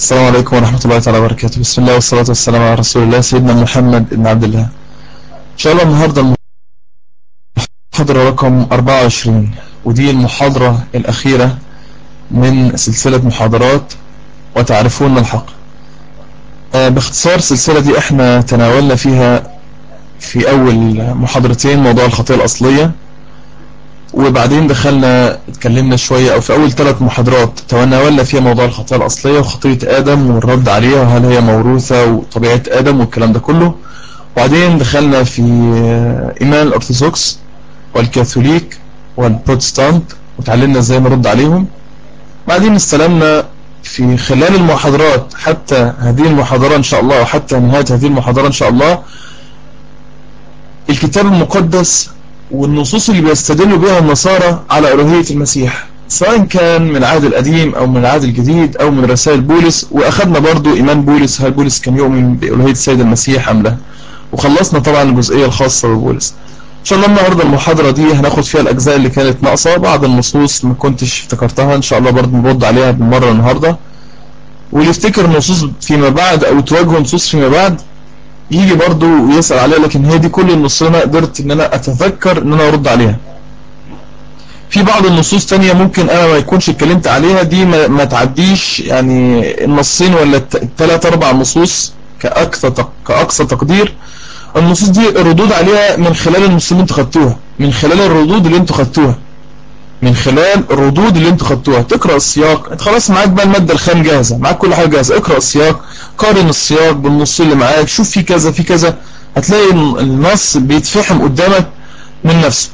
السلام عليكم ورحمة الله تعالى وبركاته. بسم الله والصلاة والسلام على رسول الله سيدنا محمد بن عبد الله. إن شاء الله النهاردة المحاضرة رقم 24، ودي المحاضرة الأخيرة من سلسلة محاضرات وتعرفون الحق. باختصار السلسلة دي احنا تناولنا فيها في أول محاضرتين موضوع الخطيئة الأصلية، وبعدين دخلنا اتكلمنا شوية أو في أول 3 محاضرات تناولنا فيها موضوع الخطيئة الأصلية وخطيئة آدم والرد عليها وهل هي موروثة وطبيعة آدم والكلام ده كله. وبعدين دخلنا في إيمان الأرثوذكس والكاثوليك والبروتستانت وتعلمنا ازاي نرد عليهم. بعدين استلمنا في خلال المحاضرات حتى هذه المحاضرة إن شاء الله وحتى نهاية هذه المحاضرة إن شاء الله الكتاب المقدس والنصوص اللي بيستدلوا بها النصارى على ألوهية المسيح، سواء كان من العهد القديم أو من العهد الجديد أو من رسائل بولس. وأخذنا برضو إيمان بولس، هل بولس كان يؤمن بألوهية السيد المسيح أم لا، وخلصنا طبعا الجزئية الخاصة ببولس. إن شاء الله النهاردة المحاضرة دي هناخد فيها الأجزاء اللي كانت ناقصة، بعض النصوص ما كنتش افتكرتها إن شاء الله برضو نرد عليها بالمرة النهاردة، واللي يفتكر النصوص فيما بعد أو تواجه نصوص فيما بعد يجي برضو ويسأل عليها. لكن هي دي كل النصوص انا قدرت ان انا اتذكر ان انا ارد عليها. في بعض النصوص تانية ممكن انا ما يكونش اتكلمت عليها، دي ما تعديش يعني النصين ولا 3-4 نصوص كأقصى تقدير. النصوص دي الردود عليها من خلال النصوص اللي انتوا خدتوها، من خلال الردود اللي انتوا خدتوها، من خلال الردود اللي انتوا خدتوها. تقرأ السياق، انت خلاص معاك بقى المادة الخام جاهزة، معاك كل حاجة جاهزة. اقرأ السياق، قارن السياق بالنص اللي معاك، شوف في كذا في كذا، هتلاقي النص بيتفهم قدامك من نفسه.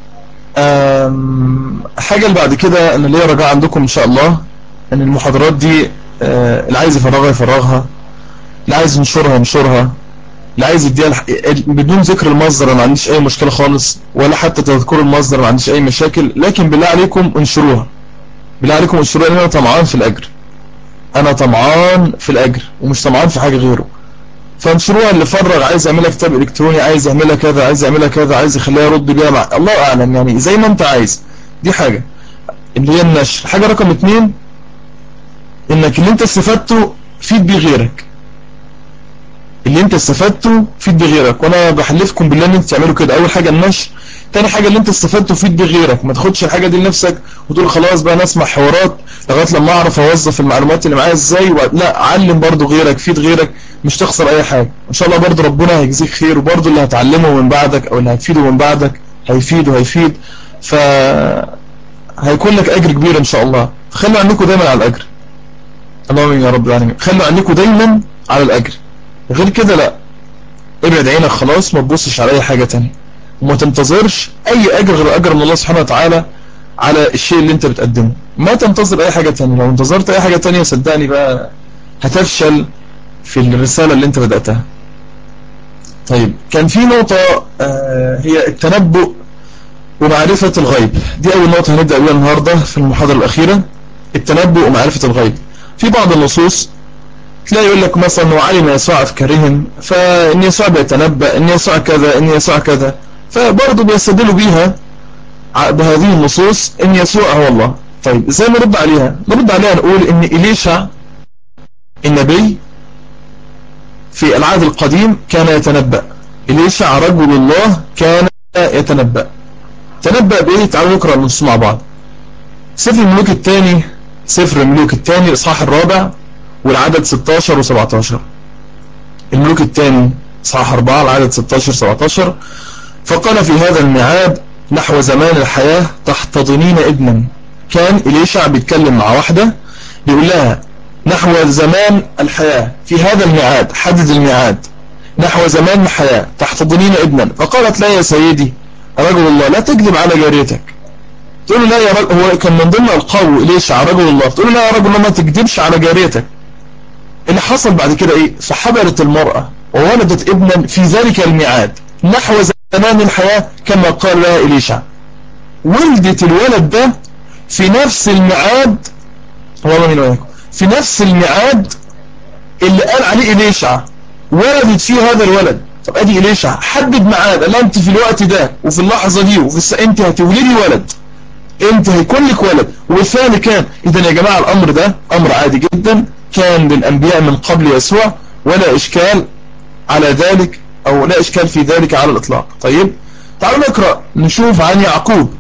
حاجة اللي بعد كده انا ليا رجاء عندكم ان شاء الله ان المحاضرات دي اللي عايز يفرغها يفرغها، اللي عايز ينشرها ينشرها، اللي عايز يديها بدون ذكر المصدر انا ما عنديش اي مشكلة خالص، ولا حتى تذكر المصدر ما عنديش اي مشاكل. لكن بالله عليكم انشروها، بالله عليكم انشروها، لان انا طمعان في الاجر، انا طمعان في الاجر ومش طمعان في حاجة غيره. فانشروها. اللي فرغ عايز يعملها كتاب الكتروني، عايز يعملها كذا، عايز يعملها كذا، عايز يخليها يرد بيها مع الله اعلم، يعني زي ما انت عايز. دي حاجة اللي هي النشر. حاجة رقم 2 انك اللي انت استفدته فيد بيه غيرك، اللي انت استفدته فيد بغيرك، وانا بحلفكم بالله ان انت تعملوا كده. اول حاجة النشر. تاني حاجة اللي انت استفدته فيد بغيرك، ما تاخدش الحاجة دي لنفسك وتقول خلاص بقى انا اسمع حوارات لغاية لما اعرف اوظف المعلومات اللي معايا ازاي لا، علم برضو غيرك، فيد غيرك، مش تخسر اي حاجة. ان شاء الله برضو ربنا هيجزيك خير، وبرضو اللي هتعلمه من بعدك او اللي هتفيده من بعدك هيفيد ف هيكون لك اجر كبير ان شاء الله. خلوا عنكم دايما على الاجر، اللهم يا رب العالمين، خلوا عنكم دايما على الاجر. غير كده لا، ابعد عينك خلاص، ما تبصش على اي حاجة تانية، وما تنتظرش اي اجر غير اجر من الله سبحانه وتعالى على الشيء اللي انت بتقدمه. ما تنتظر اي حاجة تانية، لو انتظرت اي حاجة تانية صدقني بقى هتفشل في الرسالة اللي انت بدأتها. طيب كان في نقطة هي التنبؤ ومعرفة الغيب. دي اول نقطة هنبدأ بيها النهاردة في المحاضرة الاخيرة، التنبؤ ومعرفة الغيب. في بعض النصوص تلاقي يقول لك مثلا وعلم يسوع أفكارهم، فإن يسوع بيتنبأ إن يسوع كذا إن يسوع كذا، فبرضه بيستدلوا بيها بهذه النصوص إن يسوع هو الله. طيب إزاي نرد عليها؟ نرد عليها نقول إن إليشع النبي في العهد القديم كان يتنبأ. إليشع رجل الله كان يتنبأ. تنبأ بإيه؟ تعالوا نقرأ النصوص مع بعض. سفر الملوك الثاني الإصحاح 4 والعدد 16 و17. الملوك الثاني إصحاح 4 العدد 16-17. فقال في هذا الميعاد نحو زمان الحياة تحتضنين ابنا. كان إليشع بيتكلم مع واحدة بيقول لها نحو زمان الحياة، في هذا الميعاد، حدد الميعاد، نحو زمان الحياة تحتضنين ابنا. فقالت لا يا سيدي رجل الله لا تكذب على جاريتك. تقول له لا يا رجل، هو كان من ضمن القول إليشع رجل الله، تقول له لا يا رجل الله ما تكذبش على جاريتك. اللي حصل بعد كده ايه؟ فحبلت المرأة وولدت ابنا في ذلك الميعاد نحو زمان الحياة كما قال لها إليشع. ولدت الولد ده في نفس الميعاد، الله من وياكم، في نفس الميعاد اللي قال عليه إليشع ولدت فيه هذا الولد. طب ادي إليشع حدد ميعاد، قال انت في الوقت ده وفي اللحظة دي وفي انت هتولدي ولد، انت هيكون لك ولد، وبالفعل كان. اذا يا جماعة الامر ده امر عادي جدا، كان للأنبياء من قبل يسوع، ولا إشكال على ذلك، أو لا إشكال في ذلك على الإطلاق. طيب تعالوا نقرأ نشوف عن يعقوب.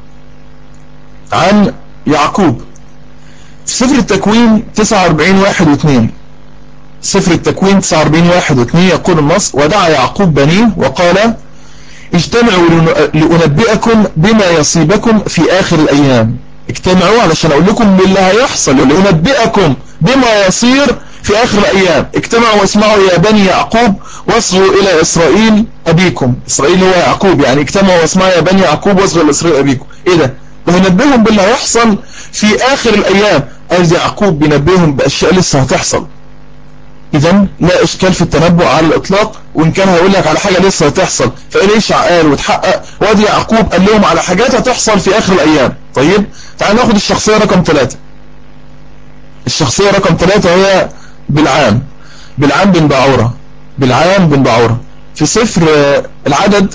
في سفر التكوين 49:1-2. سفر التكوين 49:1-2 يقول النص: ودعا يعقوب بنيه وقال: اجتمعوا لأنبئكم بما يصيبكم في آخر الأيام. اجتمعوا علشان أقول لكم باللي هيحصل، لأنبئكم بما يصير في آخر الأيام. اجتمعوا واسمعوا يا بني يعقوب واصغوا إلى إسرائيل أبيكم. إسرائيل هو يعقوب، يعني اجتمعوا واسمعوا يا بني يعقوب واصغوا إلى إسرائيل أبيكم. إيه ده؟ وينبئهم باللي هيحصل في آخر الأيام. قال يعقوب بينبئهم بأشياء لسه هتحصل. إذن لا إشكال في التنبؤ على الإطلاق، وإن كان هيقول لك على حاجة لسه هتحصل فإليشع قال وتحقق، وادي يعقوب قال لهم على حاجات هتحصل في آخر الأيام. طيب تعال ناخد الشخصية رقم 3. الشخصية رقم 3 هي بلعام بن بعورة. في سفر العدد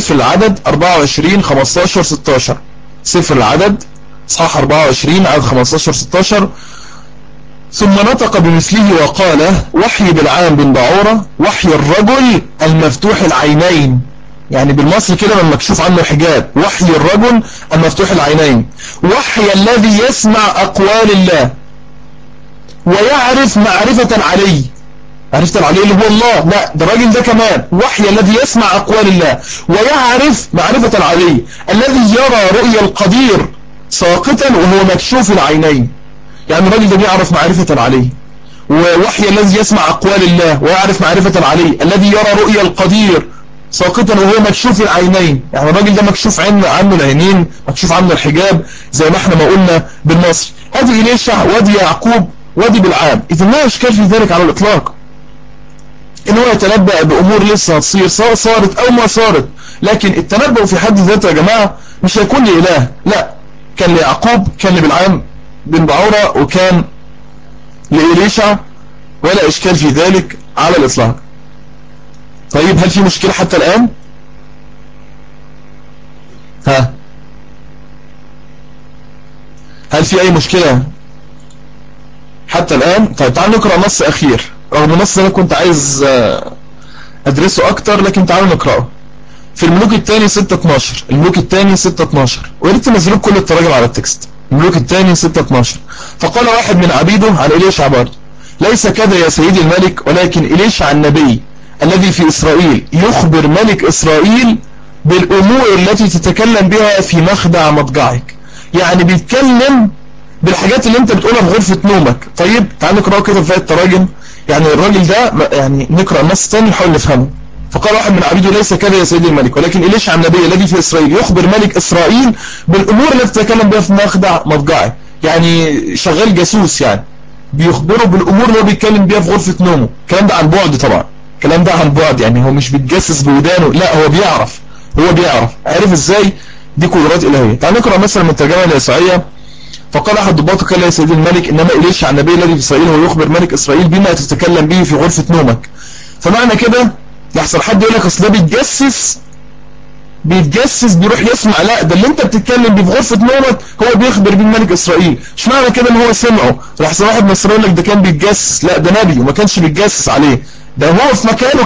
24:15-16. سفر العدد صح 24 عدد 15-16. ثم نطق بمثله وقال: وحي بلعام بن بعورة وحي الرجل المفتوح العينين. يعني بالمصري كده من مكشوف عنه الحجاب. وحي الرجل المفتوح العينين، وحي الذي يسمع أقوال الله ويعرف معرفة علي. عرفت العلي اللي هو الله؟ لا، ده الراجل ده كمان وحي الذي يسمع أقوال الله ويعرف معرفة العلي، الذي يرى رؤيا القدير ساقطا وهو مكشوف العينين. يعني الراجل ده بيعرف معرفة العلي، ووحي الذي يسمع أقوال الله ويعرف معرفة العلي، الذي يرى رؤيا القدير ساقطا وهو مكشوف العينين. يعني الراجل ده مكشوف عنه العينين، مكشوف عنه الحجاب زي ما احنا ما قلنا بالمصري. ادي إليشع وادي يعقوب وادي بلعام. إذا لا إشكال في ذلك على الإطلاق إن هو يتنبأ بأمور لسه هتصير سواء صارت أو ما صارت. لكن التنبؤ في حد ذاته يا جماعة مش هيكون لإله، لا، كان ليعقوب، كان لبلعام بن بعورة، وكان لإليشع، ولا إشكال في ذلك على الإطلاق. طيب هل في مشكلة حتى الآن؟ هل في أي مشكلة حتى الآن؟ طيب تعالوا نقرأ نص أخير، رغم النص أنا كنت عايز أدرسه أكتر، لكن تعالوا نقرأه. في الملوك الثاني 6:12. الملوك الثاني 6:12، وياريت تنزلوا كل التراجم على التكست. الملوك الثاني 6:12. فقال واحد من عبيده عن إليشع برضه: ليس كذا يا سيدي الملك، ولكن إليشع النبي الذي في إسرائيل يخبر ملك إسرائيل بالأمور التي تتكلم بها في مخدع مضجعك. يعني بيتكلم بالحاجات اللي انت بتقولها في غرفة نومك. طيب تعال نقرأ كده في التراجم. يعني الراجل ده، يعني نقرأ النص تاني نحاول نفهمه. فقال واحد من عبيده: ليس كذا يا سيدي الملك، ولكن إليشع النبي الذي في إسرائيل يخبر ملك إسرائيل بالأمور التي تتكلم بها في مخدع مضجعه. يعني شغال جاسوس، يعني بيخبره بالأمور اللي هو بيتكلم بها في غرفة نومه. الكلام ده عن بعد طبعا، الكلام ده عن بعد، يعني هو مش بيتجسس بودانه، لا، هو بيعرف. عارف ازاي؟ دي قدرات إلهية. تعال نقرأ مثلا من الترجمة اليسوعية. فقال أحد ضباط: قال يا سيدي الملك، إنما إليشع النبي الذي في إسرائيل هو يخبر ملك إسرائيل بما تتكلم به في غرفة نومك. فمعنى كده يحصل حد يقول لك أصل ده بيتجسس بيروح يسمع. لا، ده اللي انت بتتكلم بيه في غرفة نومك هو بيخبر بيه ملك إسرائيل. مش معنى كده ان هو سمعه لحسن واحد من إسرائيل لك ده كان بيتجسس. لا، ده نبي وما كانش بيتجسس عليه، ده هو في مكانه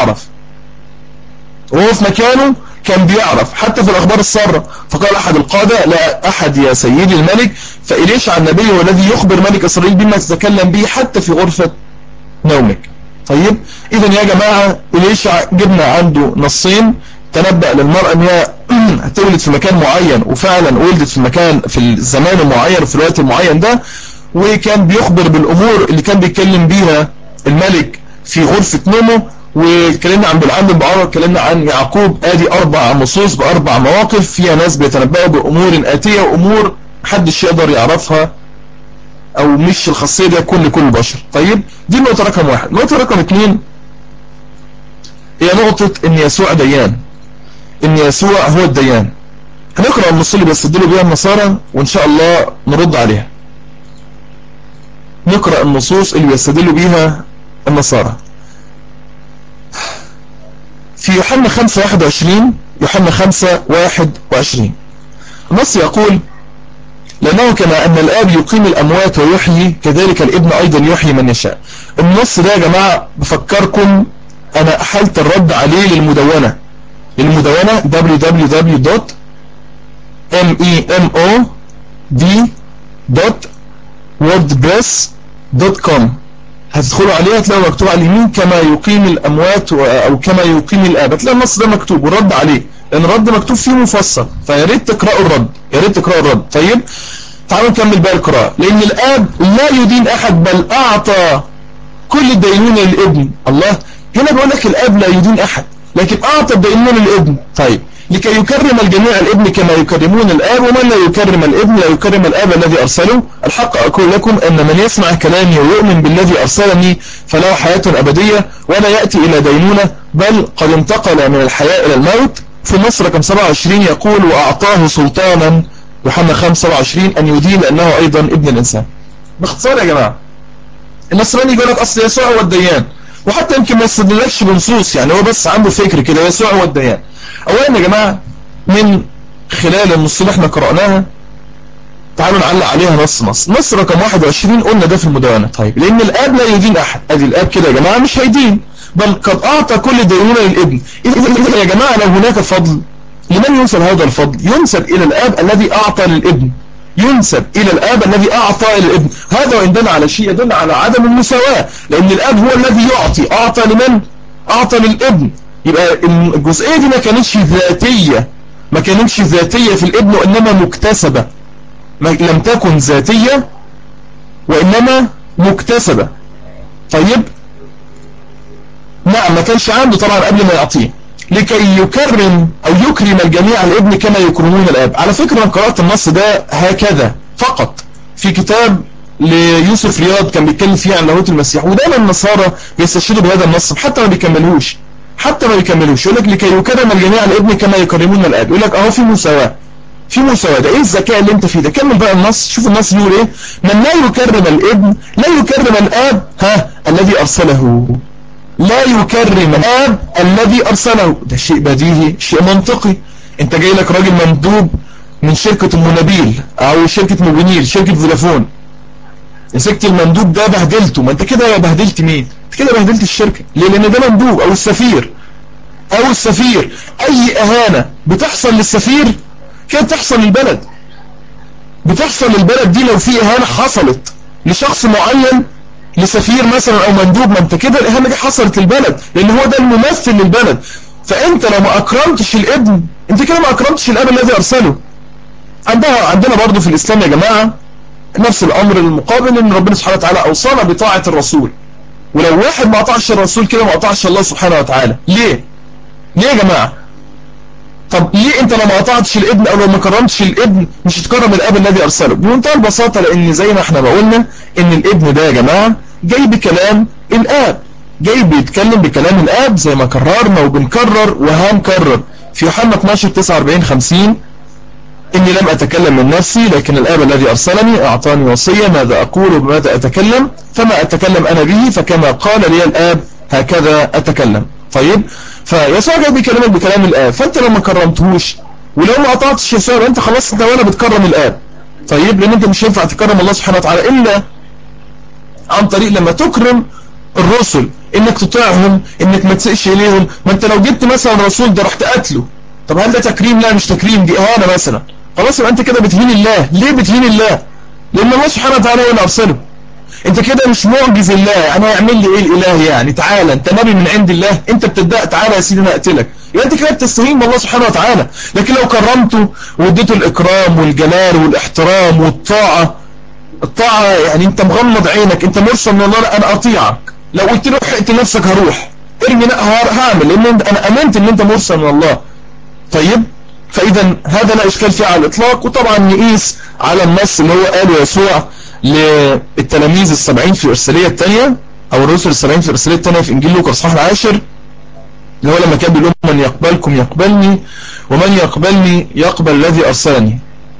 كان بيعرف حتى في الأخبار السارة. فقال أحد القادة: لا أحد يا سيدي الملك، فإليشع النبي هو الذي يخبر ملك إسرائيل بما تتكلم به حتى في غرفة نومك. طيب إذن يا جماعة إليشع جبنا عنده نصين: تنبأ للمرأة ان هي هتولد في مكان معين، وفعلا ولدت في المكان في الزمان المعين وفي الوقت المعين ده، وكان بيخبر بالأمور اللي كان بيتكلم بيها الملك في غرفة نومه. واتكلمنا عن بلعام بن بعورة، اتكلمنا عن يعقوب. ادي 4 نصوص ب4 مواقف فيها ناس بيتنبأوا بأمور آتية، وأمور محدش يقدر يعرفها، او مش الخاصية دي تكون لكل البشر. طيب دي النقطة رقم 1. النقطة رقم 2 هي نقطة ان يسوع ديان، ان يسوع هو الديان. هنقرأ النصوص اللي بيستدلوا بيها النصارى وان شاء الله نرد عليها. نقرأ النصوص اللي بيستدلوا بيها النصارى في يوحنا 5:21. يوحنا 5:21 النص يقول: لأنه كما أن الآب يقيم الأموات ويحيي كذلك الابن أيضا يحيي من يشاء. النص ده يا جماعة بفكركم أنا أحلت الرد عليه للمدونة www.memoD.wordpress.com. هتدخلوا عليها تلاقوا مكتوب على اليمين كما يقيم الأموات أو كما يقيم الآب، تلاقي النص ده مكتوب والرد عليه، لأن الرد مكتوب فيه مفصل، فيا ريت تقرأوا الرد، يا ريت تقرأوا الرد. طيب تعالوا نكمل بقى القراءة. لأن الآب لا يدين أحد بل أعطى كل الدينونة للابن. الله هنا بيقول لك الآب لا يدين أحد لكن أعطى الدينونة للابن. طيب لكي يكرم الجميع الابن كما يكرمون الآب، ومن لا يكرم الابن لا يكرم الآب الذي أرسله. الحق أقول لكم أن من يسمع كلامي ويؤمن بالذي أرسلني فله حياة أبدية ولا يأتي إلى دينونة بل قد انتقل من الحياة إلى الموت. في النص رقم 27 يقول وأعطاه سلطانا يوحنا 5:27 أن يدين لأنه أيضا ابن الإنسان. باختصار يا جماعة النصراني يقول لك أصل يسوع هو الديان، وحتى يمكن ما يستدلكش بنصوص، يعني هو بس عنده فكر كده يسوع هو الديان. أولا يا جماعة من خلال النص اللي احنا قرأناها تعالوا نعلق عليها نص رقم 21 قلنا ده في المدونة. طيب لأن الآب لا يدين أحد، أدي الآب كده يا جماعة مش هيدين بل قد أعطى كل دينونة للابن. إذا يا جماعة لو هناك فضل لمن ينسب هذا الفضل؟ ينسب إلى الآب الذي أعطى للابن، ينسب إلى الآب الذي أعطى للابن. هذا وإن دل على شيء يدل على عدم المساواة، لأن الآب هو الذي يعطي، أعطى لمن؟ أعطى للابن. يبقى الجزئية دي ما كانتش ذاتية في الابن وإنما مكتسبة، لم تكن ذاتية وإنما مكتسبة. طيب نعم ما كانش عنده طبعا قبل ما يعطيه، لكي يكرم أو يكرم الجميع الابن كما يكرمون الآب. على فكرة أنا قرأت النص ده هكذا فقط في كتاب ليوسف رياض كان بيتكلم فيه عن لاهوت المسيح، ودايما النصارى بيستشهدوا بهذا النص حتى ما بيكملوش يقول لك لكي يكرم الجميع الابن كما يكرمون الآب. يقول لك اهو في مساواة، ده ايه الذكاء اللي انت فيه ده؟ كمل بقى النص، شوف النص بيقول ايه. من لا يكرم الابن لا يكرم الآب الذي أرسله، لا يكرم الآب الذي أرسله. ده شيء بديهي، شيء منطقي. انت جاي لك راجل مندوب من شركة منابيل او شركة موبينيل، شركة فودافون، مسكت المندوب ده بهدلته. ما انت كده بهدلت مين؟ انت كده بهدلت الشركة. ليه؟ لان ده مندوب او السفير اي اهانة بتحصل للسفير كده بتحصل للبلد، دي لو في اهانة حصلت لشخص معين، لسفير مثلا او مندوب، ما انت كده الاهانة دي حصلت للبلد لان هو ده الممثل للبلد. فانت لو ما اكرمتش الابن انت كده ما اكرمتش الاب الذي ارسله. عندنا برضو في الاسلام يا جماعة نفس الامر المقابل، ان ربنا سبحانه وتعالى اوصانا بطاعة الرسول، ولو واحد ما اطاعش الرسول كده ما اطاعش الله سبحانه وتعالى. ليه يا جماعة؟ طب ليه انت لو ما اطاعتش الابن او لو ما كرمتش الابن مش هتكرم الاب الذي ارسله؟ بمنتهى البساطة لان زي ما احنا قلنا ان الابن ده يا جماعة جاي بكلام الاب، جاي بيتكلم بكلام الاب زي ما كررنا وبنكرر وهنكرر في يوحنا 12:49-50 إني لم أتكلم من نفسي لكن الآب الذي أرسلني أعطاني وصية ماذا أقول وبماذا أتكلم، فما أتكلم أنا به فكما قال لي الآب هكذا أتكلم. طيب فيسوع جاي بيكلمك بكلام الآب، فأنت لو ما كرمتهوش ولو ما أطعتش يسوع أنت خلاص أنت ولا بتكرم الآب. طيب لأن أنت مش ينفع تكرم الله سبحانه وتعالى إلا عن طريق لما تكرم الرسل، إنك تطيعهم، إنك ما تسئش إليهم. ما أنت لو جبت مثلا الرسول ده رحت قتله، طب هل ده تكريم؟ لا مش تكريم، دي إهانة مثلا. خلاص يبقى انت كده بتهين الله. ليه بتهين الله؟ لان الله سبحانه وتعالى هو اللي ارسله. انت كده مش معجز الله، يعني هيعمل لي ايه الاله؟ يعني تعالى انت نبي من عند الله، انت بتدعي تعالى يا سيدي انا اقتلك، يبقى انت كده بتستهين بالله سبحانه وتعالى. لكن لو كرمته واديته الاكرام والجلال والاحترام والطاعه، يعني انت مغمض عينك، انت مرسل من الله، انا اطيعك. لو قلت له اقتل نفسك هروح ارمي، لا هعمل، لان انا امنت ان انت مرسل من الله. طيب فإذا هذا لا إشكال فيه على الإطلاق. وطبعا نقيس على النص اللي هو قاله يسوع للتلاميذ 70 في الإرسالية الثانية أو الرسل 70 في الإرسالية الثانية في إنجيل لوقا الإصحاح 10، اللي هو لما كان بيقول من يقبلكم يقبلني ومن يقبلني يقبل الذي أرسلني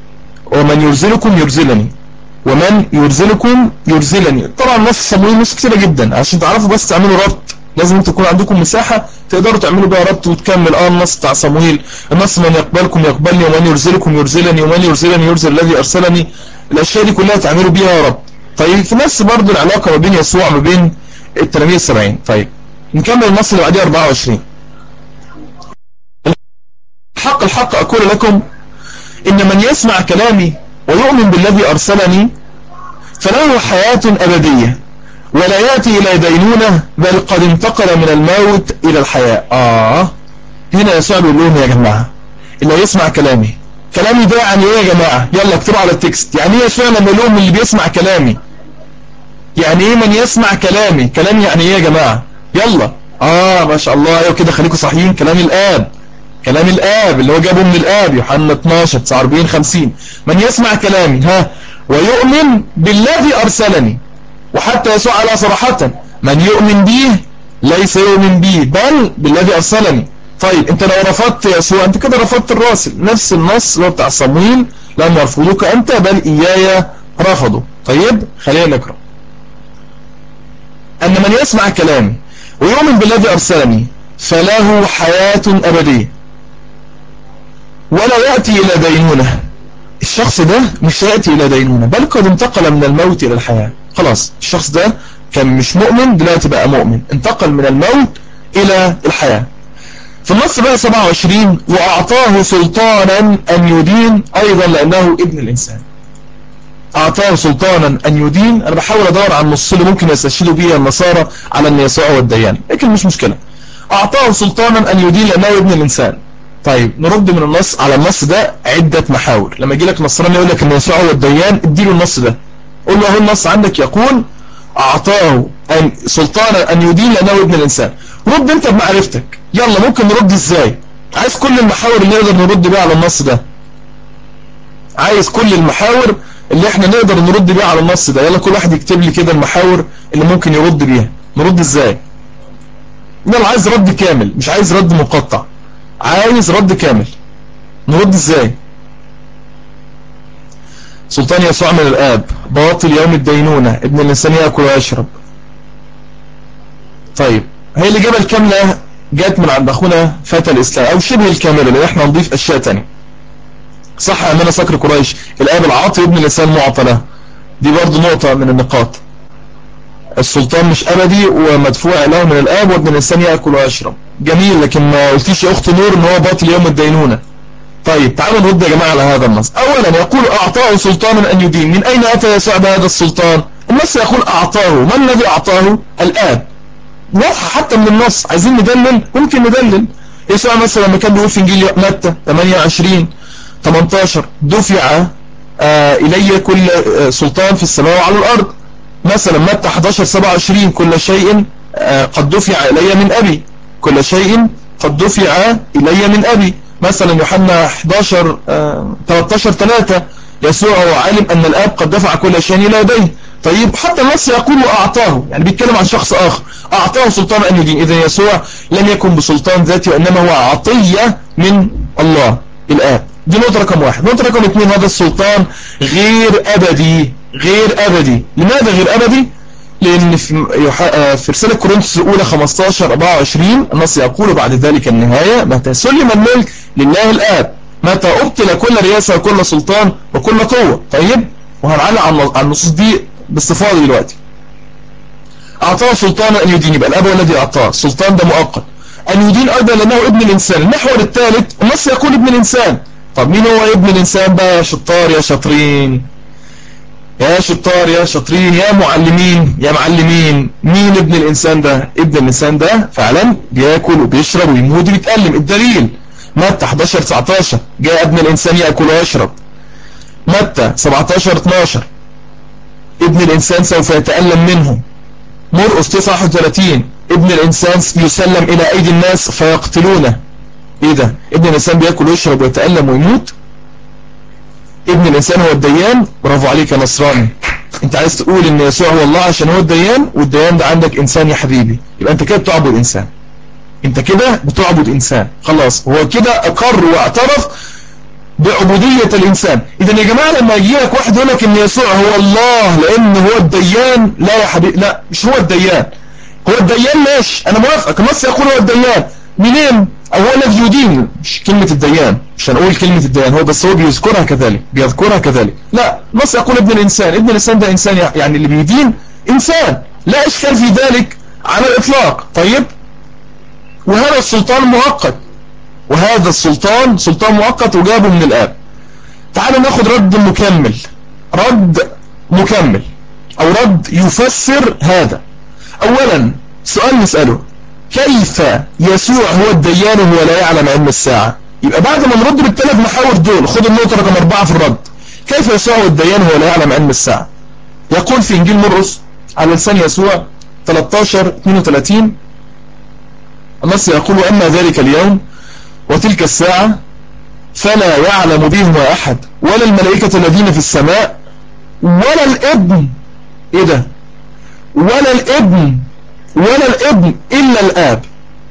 ومن يرزلكم يرزلني ومن يرزلكم يرزلني. طبعا النص سموه نص كتيرة جدا عشان تعرفوا بس تعملوا ربط لازم انتوا تكون عندكم مساحة تقدروا تعملوا بيها ربط وتكمل. النص بتاع صمويل، النص من يقبلكم يقبلني ومن يرسلكم يرسلني ومن يرسلني يرسل الذي ارسلني، الاشياء دي كلها تعملوا بيها ربط. طيب في نفس برضه العلاقة ما بين يسوع ما بين التلاميذ السبعين. طيب نكمل النص اللي بعديه 24. الحق الحق اقول لكم ان من يسمع كلامي ويؤمن بالذي ارسلني فله حياة ابدية ولا يأتي إلى دينونة بل قد انتقل من الموت إلى الحياة. هنا يسوع بيقول لهم يا جماعة اللي يسمع كلامي ده يعني ايه يا جماعة؟ يلا اكتبوا على التكست. يعني ايه يسوع لما يقول لهم اللي بيسمع كلامي؟ يعني ايه من يسمع كلامي يعني ايه يا جماعة؟ يلا ما شاء الله. ايوه كده خليكم صحيين. كلام الآب اللي هو جابه من الآب، يوحنا 12 49 50. من يسمع كلامي ويؤمن بالذي أرسلني. وحتى يسوع على صراحة من يؤمن به ليس يؤمن به بل بالذي أرسلني. طيب انت لو رفضت يسوع انت كده رفضت الراسل. نفس النص اللي هو بتاع صمويل لم يرفضوك انت بل إياي رفضوا. طيب خلينا نقرأ. أن من يسمع كلامي ويؤمن بالذي أرسلني فله حياة أبدية ولا يأتي إلى دينونة. الشخص ده مش هيأتي إلى دينونة بل قد انتقل من الموت إلى الحياة. خلاص الشخص ده كان مش مؤمن دلوقتي بقى مؤمن، انتقل من الموت إلى الحياة. في النص بقى 27 وأعطاه سلطانا أن يدين أيضا لأنه ابن الإنسان. أعطاه سلطانا أن يدين. أنا بحاول أدور عن النص اللي ممكن يستشهدوا بيه النصارى على أن يسوع هو الديان، لكن مش مشكلة. أعطاه سلطانا أن يدين لأنه ابن الإنسان. طيب نرد من النص على النص ده عدة محاور. لما يجي لك نصراني يقول لك ان يسوع هو الديان اديله النص ده، قول له اهو النص عندك يقول اعطاه سلطانا ان يدين لانه ابن الانسان. رد انت بمعرفتك. يلا ممكن نرد ازاي؟ عايز كل المحاور اللي نقدر نرد بيها على النص ده. عايز كل المحاور اللي احنا نقدر نرد بيها على النص ده. يلا كل واحد يكتب لي كده المحاور اللي ممكن يرد بيها. نرد ازاي؟ يلا عايز رد كامل مش عايز رد مقطع، عايز رد كامل. نرد ازاي؟ سلطان يسوع من الآب، باطل يوم الدينونة، ابن الإنسان يأكل ويشرب. طيب هي الإجابة الكاملة جات من عند أخونا فتى الإسلام أو شبه الكاملة لأن احنا نضيف أشياء تانية. صح أمانة صقر قريش الآب العاطي ابن الإنسان معطى له. دي برضو نقطة من النقاط. السلطان مش أبدي ومدفوع له من الآب وابن الإنسان يأكل ويشرب. جميل، لكن ما قلتيش يا أخت نور إن هو باطل يوم الدينونة. طيب تعالوا نرد يا جماعة على هذا النص. أولا يقول أعطاه سلطانا أن يدين. من أين أتى يسوع بهذا السلطان؟ النص يقول أعطاه. من الذي أعطاه؟ الآب. واضحة حتى من النص. عايزين ندلل ممكن ندلل. يسوع مثلا لما كان بيقول في إنجيل متى 28 18 دفع إلي كل سلطان في السماء وعلى الأرض. مثلا متى 11 27 كل شيء قد دفع إلي من أبي. كل شيء قد دفع إلي من أبي. مثلا يوحنا 11 13 3 يسوع هو عالم أن الآب قد دفع كل شيء إلى يديه. طيب حتى النص يقول أعطاه، يعني بيتكلم عن شخص آخر. أعطاه سلطان أن يدين. إذا يسوع لم يكن بسلطان ذاتي وإنما هو عطية من الله الآب. دي نقطة رقم واحد. نقطة رقم اثنين هذا السلطان غير أبدي. غير أبدي. لماذا غير أبدي؟ لأن في رسالة كورنثوس الأولى 15 24 النص يقول بعد ذلك النهاية متى سلم الملك لله الآب متى أبطل كل رياسة وكل سلطان وكل قوة. طيب وهنعلق على النصوص دي باستفاضة دلوقتي. أعطاه سلطانا أن يدين. يبقى الآب هو الذي أعطاه. السلطان ده مؤقت. أن يدين أيضا لأنه ابن الإنسان. المحور الثالث النص يقول ابن الإنسان. طب مين هو ابن الإنسان بقى يا شطار يا شاطرين؟ يا شطار يا شاطرين يا معلمين يا معلمين، مين ابن الإنسان ده؟ ابن الإنسان ده فعلا بياكل وبيشرب ويموت ويتألم. الدليل متى 11 19 جاء ابن الإنسان يأكل ويشرب. متى 17 12 ابن الإنسان سوف يتألم منهم. مرقس 39 ابن الإنسان يسلم إلى أيدي الناس فيقتلونه. إيه ده؟ ابن الإنسان بياكل ويشرب ويتألم ويموت؟ ابن الإنسان هو الديان؟ برافو عليك يا نصراني. انت عايز تقول ان يسوع هو الله عشان هو الديان، والديان ده عندك انسان يا حبيبي. يبقى انت كده بتعبد انسان. انت كده بتعبد انسان. خلاص هو كده اقر واعترف بعبودية الانسان. اذا يا جماعة لما يجي لك واحد يقول لك ان يسوع هو الله لان هو الديان، لا يا حبيبي، لا مش هو الديان. هو الديان ماشي انا موافقك، النص يقول هو الديان، منين؟ او هو الذي يدين، مش كلمة الديان، مش هنقول كلمة الديان، هو بس هو بيذكرها كذلك، بيذكرها كذلك. لا، النص يقول ابن الانسان، ابن الانسان ده انسان، يعني اللي بيدين انسان، لا اشكال في ذلك على الاطلاق. طيب، وهذا السلطان مؤقت، وهذا السلطان سلطان مؤقت وجابه من الآب. تعالوا ناخد رد مكمل، رد مكمل او رد يفسر هذا. اولا سؤال نسأله، كيف يسوع هو الديان وهو لا يعلم علم الساعة؟ يبقى بعد ما نرد بالثلاث محاور دول، خد النقطة رقم 4 في الرد، كيف يسوع هو الديان وهو لا يعلم علم الساعة؟ يقول في انجيل مرقس على لسان يسوع 13:32، النص يقول واما ذلك اليوم وتلك الساعة فلا يعلم بهما أحد، ولا الملائكة الذين في السماء، ولا الابن، ايه ده، ولا الابن، ولا الابن إلا الآب،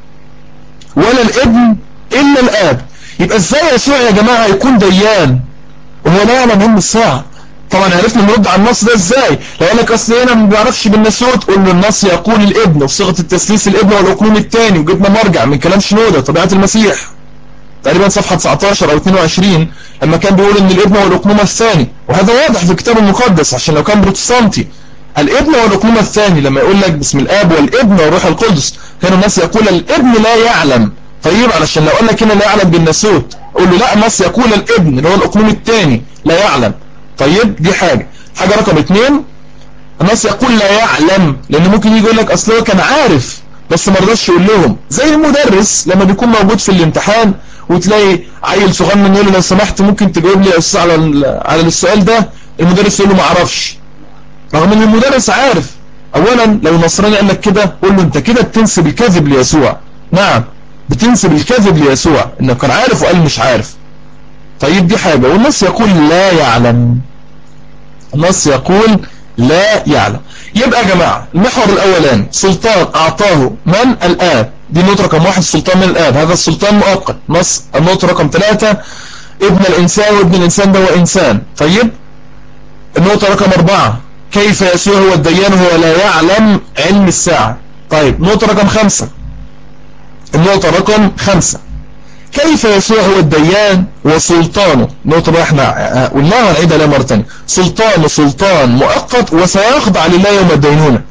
ولا الابن إلا الآب. يبقى ازاي يسوع يا جماعة يكون ديان وهو لا يعلم علم الساعة؟ طبعا عرفنا نرد على النص ده ازاي. لو قال لك اصل هنا ما بيعرفش بالناسوت، قول له النص يقول الابن وصيغة التثليث الابن والأقنوم الثاني، وجبنا مرجع من كلام شنودة طبيعة المسيح تقريبا صفحة 19 أو 22، لما كان بيقول ان الابن والأقنوم الثاني، وهذا واضح في الكتاب المقدس عشان لو كان بروتستانتي، الابن والأقنوم الثاني لما يقول لك باسم الآب والابن والروح القدس، هنا النص يقول الابن لا يعلم. طيب علشان لو قال لك هنا لا يعلم بالناسوت، قول له لا، النص يقول الابن اللي هو الأقنوم الثاني لا يعلم. طيب دي حاجة رقم 2، النص يقول لا يعلم، لان ممكن يجي يقول لك اصل هو كان عارف بس ما رضاش يقول لهم، زي المدرس لما بيكون موجود في الامتحان وتلاقي عيل صغنن يقول له لو سمحت ممكن تجاوب لي على السؤال ده، المدرس يقول له ما اعرفش، رغم ان المدرس عارف. اولا لو نصراني قال لك كده، قول له انت كده بتنسب الكذب ليسوع. نعم، بتنسب الكذب ليسوع انه كان عارف وقال مش عارف. طيب دي حاجة، والنص يقول لا يعلم، النص يقول لا يعلم. يبقى يا جماعة المحور الأولاني سلطان أعطاه من؟ الآب، دي النقطة رقم 1، السلطان من الآب، هذا السلطان مؤقت. نص النقطة رقم 3 ابن الإنسان، وابن الإنسان ده هو إنسان. طيب النقطة رقم 4 كيف يسوع هو الديان وهو لا يعلم علم الساعة. طيب نقطة رقم 5، النقطة رقم 5 كيف يسوع هو الديان وسلطانه، نقطة بقى احنا قلناها ونعيدها لها مرة تانية، سلطانه سلطان مؤقت وسيخضع لله يوم الدينونة،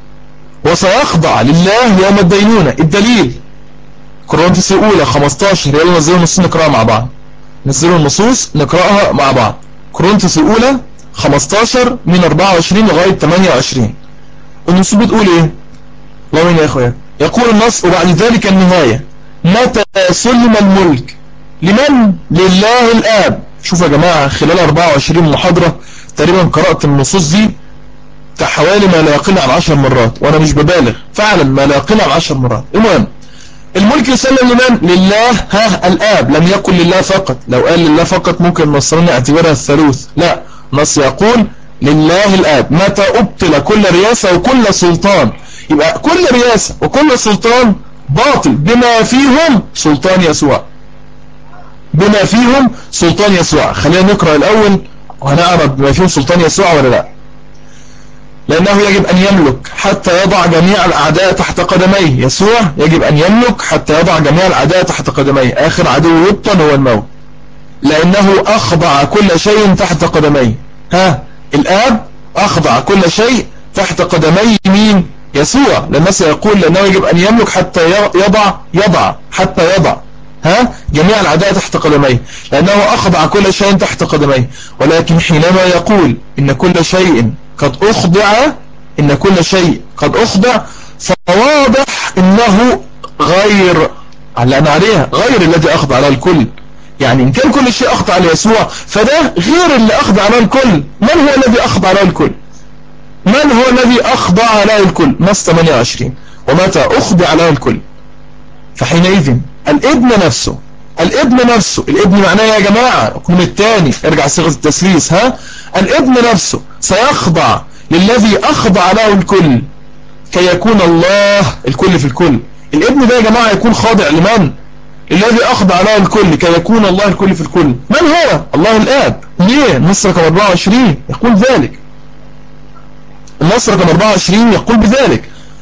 وسيخضع لله يوم الدينونة. الدليل كورنثوس الأولى 15، يلا نزلوا النصوص نقرأها مع بعض، نزلوا النصوص نقرأها مع بعض. كورنثوس الأولى 15 من 24 لغاية 28، النصوص بتقول ايه؟ الله وين يا اخويا؟ يقول النص وبعد ذلك النهاية متى سلم الملك لمن؟ لله الآب. شوف يا جماعة خلال 24 محاضرة تقريبا قرأت النصوص دي حوالي ما لا يقل عن 10 مرات، وانا مش ببالغ، فعلا ما لا يقل عن 10 مرات. المهم الملك يسلم لمن؟ لله الآب، لم يكن لله فقط. لو قال لله فقط ممكن النصراني اعتبرها الثالوث، لا، نص يقول لله الآب. متى أبطل كل رياسة وكل سلطان، يبقى كل رياسة وكل سلطان باطل بما فيهم سلطان يسوع، بما فيهم سلطان يسوع. خلينا نقرأ الأول وهنعرف بما فيهم سلطان يسوع ولا لا. لأنه يجب أن يملك حتى يضع جميع الأعداء تحت قدميه، يسوع يجب أن يملك حتى يضع جميع الأعداء تحت قدميه، آخر عدو يبطن هو الموت، لأنه أخضع كل شيء تحت قدميه. الآب أخضع كل شيء تحت قدمي مين؟ يسوع، لما سيقول لأنه يجب أن يملك حتى يضع حتى يضع جميع الأعداء تحت قدميه، لأنه أخضع كل شيء تحت قدميه. ولكن حينما يقول إن كل شيء قد أخضع، إن كل شيء قد أخضع، فواضح إنه غير، علقنا عليها، غير الذي أخضع على الكل. يعني إن كان كل شيء أخضع ليسوع فده غير اللي أخضع على الكل. من هو الذي أخضع على الكل؟ من هو الذي أخضع على الكل؟ نص 28 ومتى أخضع على الكل. فحينئذ الابن نفسه، الابن معناه يا جماعة الرقم الثاني، ارجع صيغة التثليث، الابن نفسه سيخضع للذي أخضع له الكل كي يكون الله الكل في الكل. الابن ده يا جماعة يكون خاضع لمن؟ الذي أخضع له الكل كي يكون الله الكل في الكل. من هو؟ الله الآب. ليه؟ النص رقم 24 يقول ذلك، النص رقم 24 يقول بذلك.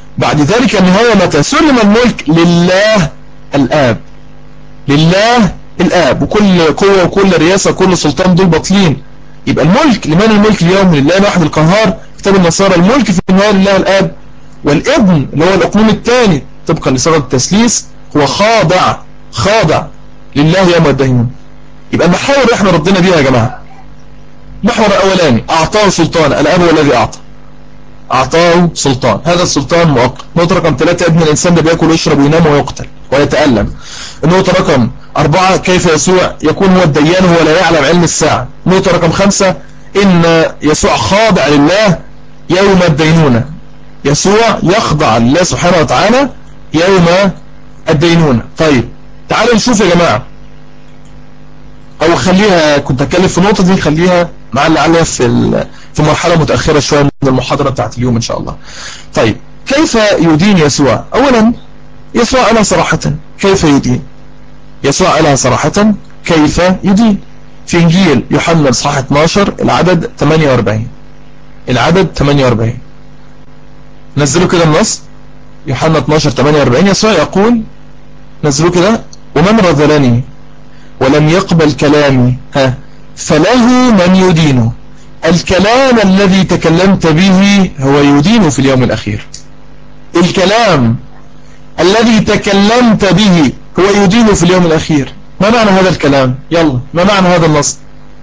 بعد ذلك النهاية متى سلم الملك لله الآب، لله الآب، وكل قوة وكل رياسة وكل سلطان دول باطلين. يبقى الملك لمن؟ الملك اليوم لله الواحد القهار. كتاب النصارى الملك في النهاية لله الآب، والابن اللي هو الأقنوم الثاني طبقا لصيغة التثليث هو خاضع لله يوم الدينون. يبقى المحاور اللي احنا ردينا بيها يا جماعة: المحور الأولاني أعطاه سلطان، الآب هو الذي أعطاه سلطان، هذا السلطان مؤقت. نقطة رقم 3: ابن الإنسان ده بيأكل ويشرب وينام ويقتل ويتألم. النقطة رقم 4: كيف يسوع يكون هو الديان وهو لا يعلم علم الساعة. النقطة رقم 5: إن يسوع خاضع لله يوم الدينونة، يسوع يخضع لله سبحانه وتعالى يوم الدينونة. طيب تعالوا نشوف يا جماعة، أو خليها، كنت أتكلم في النقطة دي خليها لعلها في مرحلة متأخرة شوية من المحاضرة بتاعت اليوم إن شاء الله. طيب كيف يدين يسوع؟ أولا يسوع قالها صراحة كيف يدين. يسوع قالها صراحة كيف يدين في إنجيل يوحنا اصحاح 12 العدد 48. العدد 48 نزلوا كده النص، يوحنا 12 48. يسوع يقول، نزلوا كده: ومن رذلني ولم يقبل كلامي فله من يدينه، الكلام الذي تكلمت به هو يدين في اليوم الأخير. الكلام الذي تكلمت به هو يدين في اليوم الأخير. ما معنى هذا الكلام؟ يلا، ما معنى هذا النص؟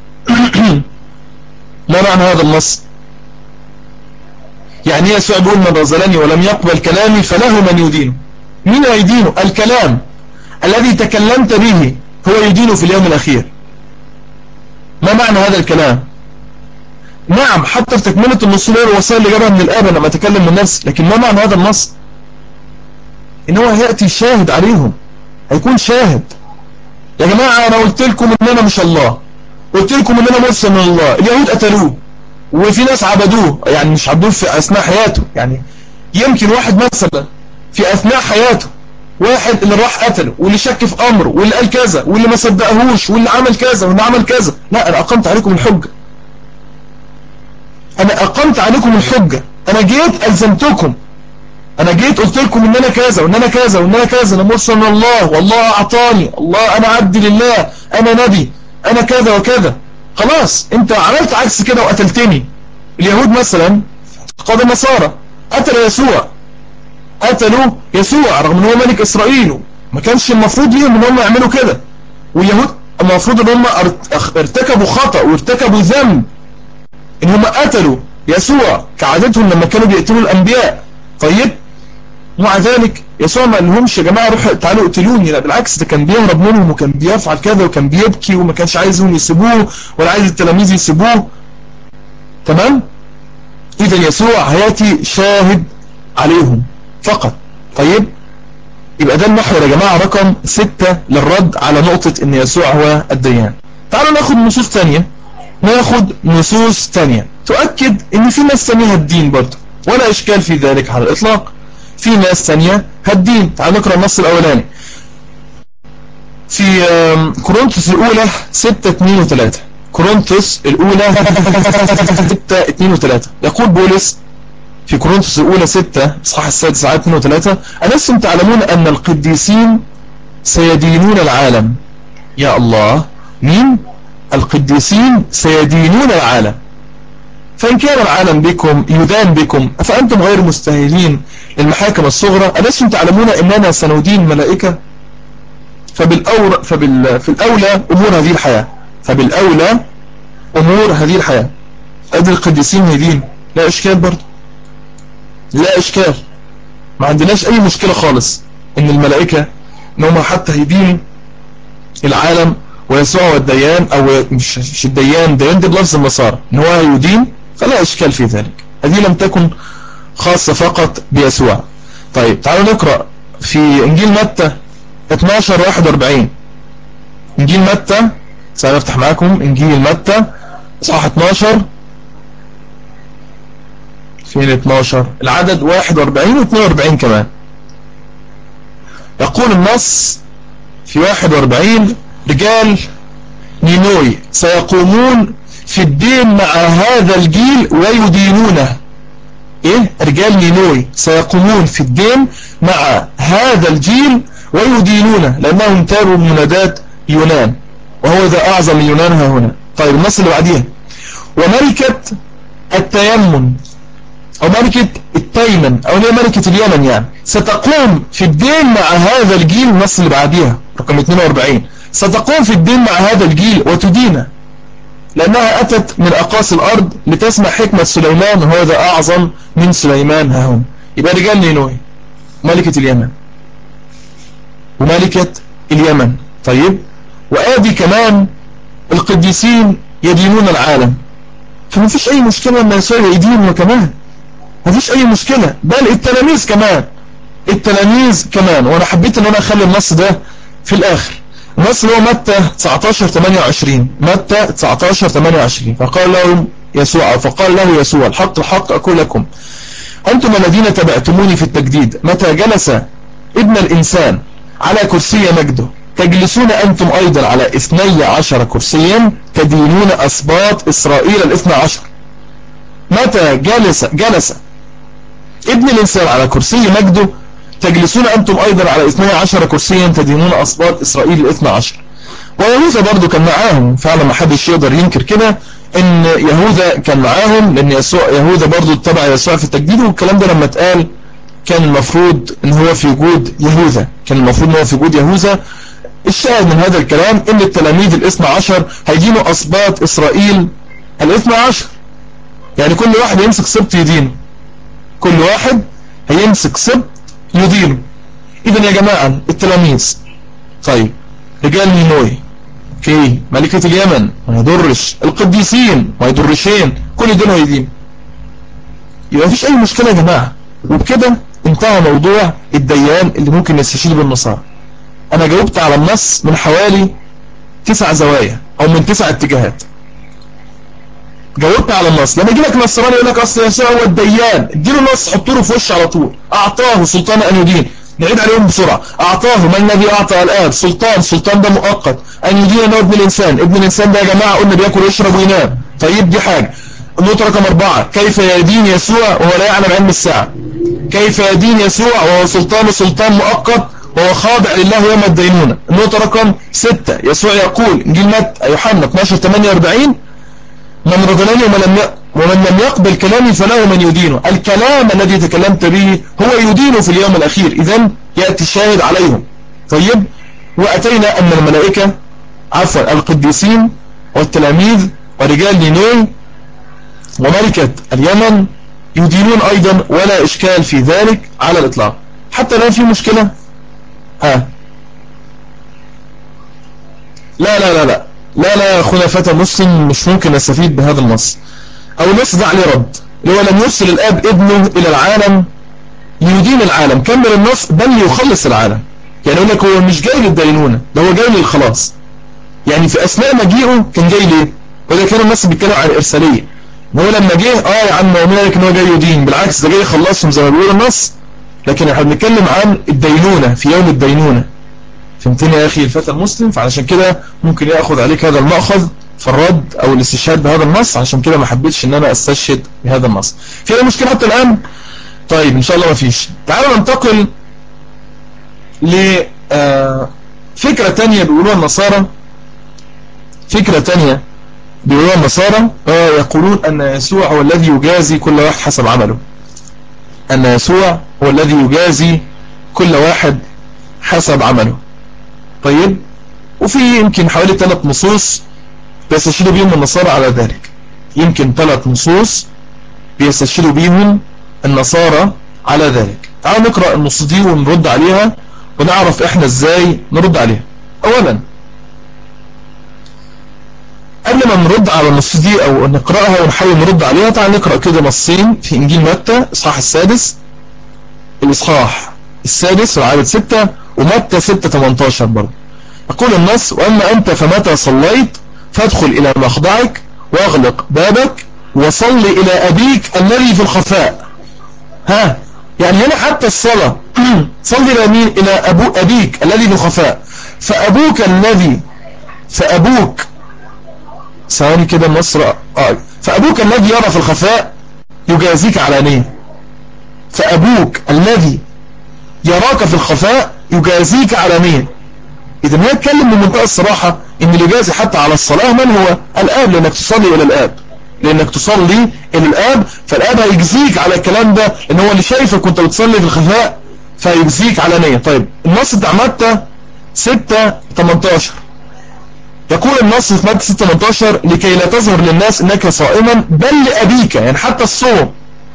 ما معنى هذا النص؟ يعني يسوع بيقول: من رذلني ولم يقبل كلامي فله من يدينه. مين يدينه؟ الكلام الذي تكلمت به هو يدين في اليوم الأخير. ما معنى هذا الكلام؟ نعم، حتى في تكملة النص له الوصايا اللي جابها من الآب لما تكلم من نفسه، لكن ما معنى هذا النص؟ إن هو هيأتي شاهد عليهم، هيكون شاهد. يا جماعة أنا قلت لكم إن أنا مش الله، قلت لكم إن أنا مرسل من الله. اليهود قتلوه وفي ناس عبدوه، يعني مش عبدوه في أثناء حياته، يعني يمكن واحد مثلا في أثناء حياته، واحد اللي راح قتله واللي شك في أمره واللي قال كذا واللي ما صدقهوش واللي عمل كذا واللي عمل كذا. لا، أنا أقمت عليكم الحجة، أنا أقمت عليكم الحجة، أنا جيت ألزمتكم، أنا جيت قلت لكم إن أنا كذا وإن أنا كذا وإن أنا كذا، أنا مرسل من الله والله أعطاني، الله أنا عبد لله، أنا نبي، أنا كذا وكذا. خلاص أنت عملت عكس كده وقتلتني. اليهود مثلا قادة النصارى قتلوا يسوع رغم ان هو ملك اسرائيل، ما كانش المفروض ليهم ان هم يعملوا كده. واليهود المفروض ان هم ارتكبوا خطأ وارتكبوا ذنب ان هم قتلوا يسوع كعادتهم لما كانوا بيقتلوا الانبياء. طيب ومع ذلك يسوع ما قالهمش يا جماعه روحوا تعالوا اقتلوني، لا بالعكس، ده كان بيهرب منهم وكان بيفعل كذا وكان بيبكي وما كانش عايزهم يسيبوه ولا عايز التلاميذ يسيبوه. تمام؟ اذا يسوع هياتي شاهد عليهم فقط. طيب يبقى ده المحور يا جماعة رقم 6 للرد على نقطة ان يسوع هو الديان. تعالوا ناخد نصوص تانية تؤكد ان في ناس تانية هتدين برضه، ولا اشكال في ذلك على الاطلاق، في ناس تانية هتدين. تعالوا نقرأ النص الاولاني في كورنثوس الاولى 6:2-3. كورنثوس الاولى 6:2-3 يقول بولس في كورنثوس الأولى 6 إصحاح السادس عدد 2-3: ألستم تعلمون أن القديسين سيدينون العالم؟ يا الله، مين؟ القديسين سيدينون العالم. فإن كان العالم بكم يدان بكم أفأنتم غير مستاهلين للمحاكم الصغرى؟ ألستم تعلمون أننا سندين ملائكة؟ في الأولى أمور هذه الحياة، فبالأولى أمور هذه الحياة أدري القديسين هيدين، لا إشكال برضه، لا إشكال، ما عندناش أي مشكلة خالص إن الملائكة إن هم حتى هيدين العالم ويسوع هو الديان، أو مش الديان، ديان دي بلفظ النصارى إن هو يدين، فلا إشكال في ذلك. هذه لم تكن خاصة فقط بيسوع. طيب تعالوا نقرأ في إنجيل متى 12:41. إنجيل متى، سأفتح معكم إنجيل متى إصحاح 12 فين 12 العدد 41 و42 كمان. يقول النص في 41: رجال نينوي سيقومون في الدين مع هذا الجيل ويدينونه. ايه رجال نينوي سيقومون في الدين مع هذا الجيل ويدينون لانهم تابوا منادات يونان وهو ذا اعظم يونان ها هنا. طيب النص اللي بعديها وملكة التيمن او ملكة التيمن او هي ملكة اليمن يعني ستقوم في الدين مع هذا الجيل. النص اللي بعديها رقم 42 ستقوم في الدين مع هذا الجيل وتدين لأنها أتت من أقاصي الأرض لتسمع حكمة سليمان وهو ذا أعظم من سليمان ها هنا. يبقى رجال نينوي ملكة اليمن وملكة اليمن. طيب وآدي كمان القديسين يدينون العالم، فما فيش أي مشكلة لما يسوع يدين وكمان ما فيش أي مشكلة، بل التلاميذ كمان وأنا حبيت أن أنا أخلي النص ده في الآخر. النص اللي هو متى 19:28 متى 19:28 فقال له يسوع الحق الحق أقول لكم أنتم الذين تبعتموني في التجديد متى جلس ابن الإنسان على كرسي مجده تجلسون أنتم أيضا على 12 كرسيا تدينون أسباط إسرائيل 12. متى جلس ابن الإنسان على كرسي مجده تجلسون أنتم أيضا على 12 كرسيا تدينون أسباط إسرائيل 12. ويهوذا برضو كان معاهم فعلا، ما حدش يقدر ينكر كده ان يهوذا كان معاهم، لان يهوذا برضو اتبع يسوع في التجديد، والكلام ده لما اتقال كان المفروض ان هو في وجود يهوذا. الشاهد من هذا الكلام ان التلاميذ 12 هيدينوا أسباط إسرائيل 12، يعني كل واحد يمسك سبط يدينه، كل واحد هيمسك سبط يدينه. اذا يا جماعة التلاميذ طيب رجال نينوي اوكي ملكة اليمن ما يضرش، القديسين ما يضرشين، كل دول هيدين، يبقى مفيش اي مشكلة يا جماعة. وبكده انتهى موضوع الديان اللي ممكن يستشير بالنصارى. انا جاوبت على النص من حوالي 9 زوايا او من 9 اتجاهات. جاوبت على النص. لما يجي لك نصراني يقول لك اصل يسوع هو الديان، اديله النص حطه له في وشه على طول، اعطاه سلطان ان يدين. نعيد عليهم بسرعة. اعطاه من الذي اعطى الاب سلطان ده مؤقت ان يدين انه ابن الانسان ده يا جماعة قلنا بياكل ويشرب وينام. طيب دي حاجة. النقطة رقم 4 كيف يدين يسوع وهو لا يعلم علم الساعة؟ كيف يدين يسوع وهو سلطان مؤقت وهو خاضع لله يوم الدينونة؟ النقطة رقم 6 يسوع يقول انجيل يوحنا 12:48 من رضلني ومن لم يقبل كلامي فله من يدينه. الكلام الذي تكلمت به هو يدينه في اليوم الأخير، إذن يأتي الشاهد عليهم. طيب وأتينا أن الملائكة القديسين والتلاميذ ورجال نينوي وملكة اليمن يدينون أيضا، ولا إشكال في ذلك على الإطلاق. حتى الآن في مشكلة لا يا أخونا فتى مسلم، مش ممكن نستفيد بهذا النص، أو النص ده عليه رد، اللي هو لم يرسل الآب ابنه إلى العالم ليدين العالم. كمل النص بل ليخلص العالم. يعني يقول لك هو مش جاي للدينونة، ده هو جاي للخلاص. يعني في أثناء مجيئه كان جاي ليه؟ وده كان النص بيتكلم عن الإرسالية. هو لما جه يا عم مؤمنين لك ان هو جاي يدين، بالعكس ده جاي يخلصهم زي ما بيقول النص، لكن احنا بنتكلم عن الدينونة في يوم الدينونة. فهمتني يا أخي الفتى المسلم؟ فعلشان كده ممكن يأخذ عليك هذا المأخذ في الرد أو الاستشهاد بهذا النص، عشان كده ما حبيتش ان انا استشهد بهذا النص. في أي مشكلة حتى الآن؟ طيب إن شاء الله ما فيش. تعالوا ننتقل لفكرة تانية بيقولوها النصارى. يقولون أن يسوع هو الذي يجازي كل واحد حسب عمله. أن يسوع هو الذي يجازي كل واحد حسب عمله. طيب وفي يمكن حوالي 3 نصوص بيستشهدوا بيهم النصارى على ذلك. يمكن 3 نصوص بيستشهدوا بيهم النصارى على ذلك. تعالوا نقرأ النصوص دي ونرد عليها ونعرف احنا ازاي نرد عليها. اولا قبل ما نرد على النصوص دي او نقرأها ونحاول نرد عليها، تعال نقرأ كده نصين في انجيل متى الاصحاح السادس والعدد 6، ومتى 6:18 برضه. يقول النص: واما انت فمتى صليت فادخل الى مخضعك واغلق بابك وصل الى ابيك الذي في الخفاء. يعني هنا حتى الصلاة صلي الى مين؟ الى ابيك الذي في الخفاء. فابوك ثواني كده النص فابوك الذي يرى في الخفاء يجازيك علانية. فأبوك الذي يراك في الخفاء يجازيك علانية. إذا هي تكلم بمنتهى الصراحة إن اللي يجازي حتى على الصلاة من هو؟ الآب، لأنك تصلي إلى الآب، لأنك تصلي إلى الآب، فالآب هيجزيك على الكلام ده، لأن هو اللي شايفك كنت بتصلي في الخفاء فيجزيك علانية. طيب النص بتاع متى 6:18 يقول النص في متى 6:18 لكي لا تظهر للناس إنك صائما بل لأبيك، يعني حتى الصوم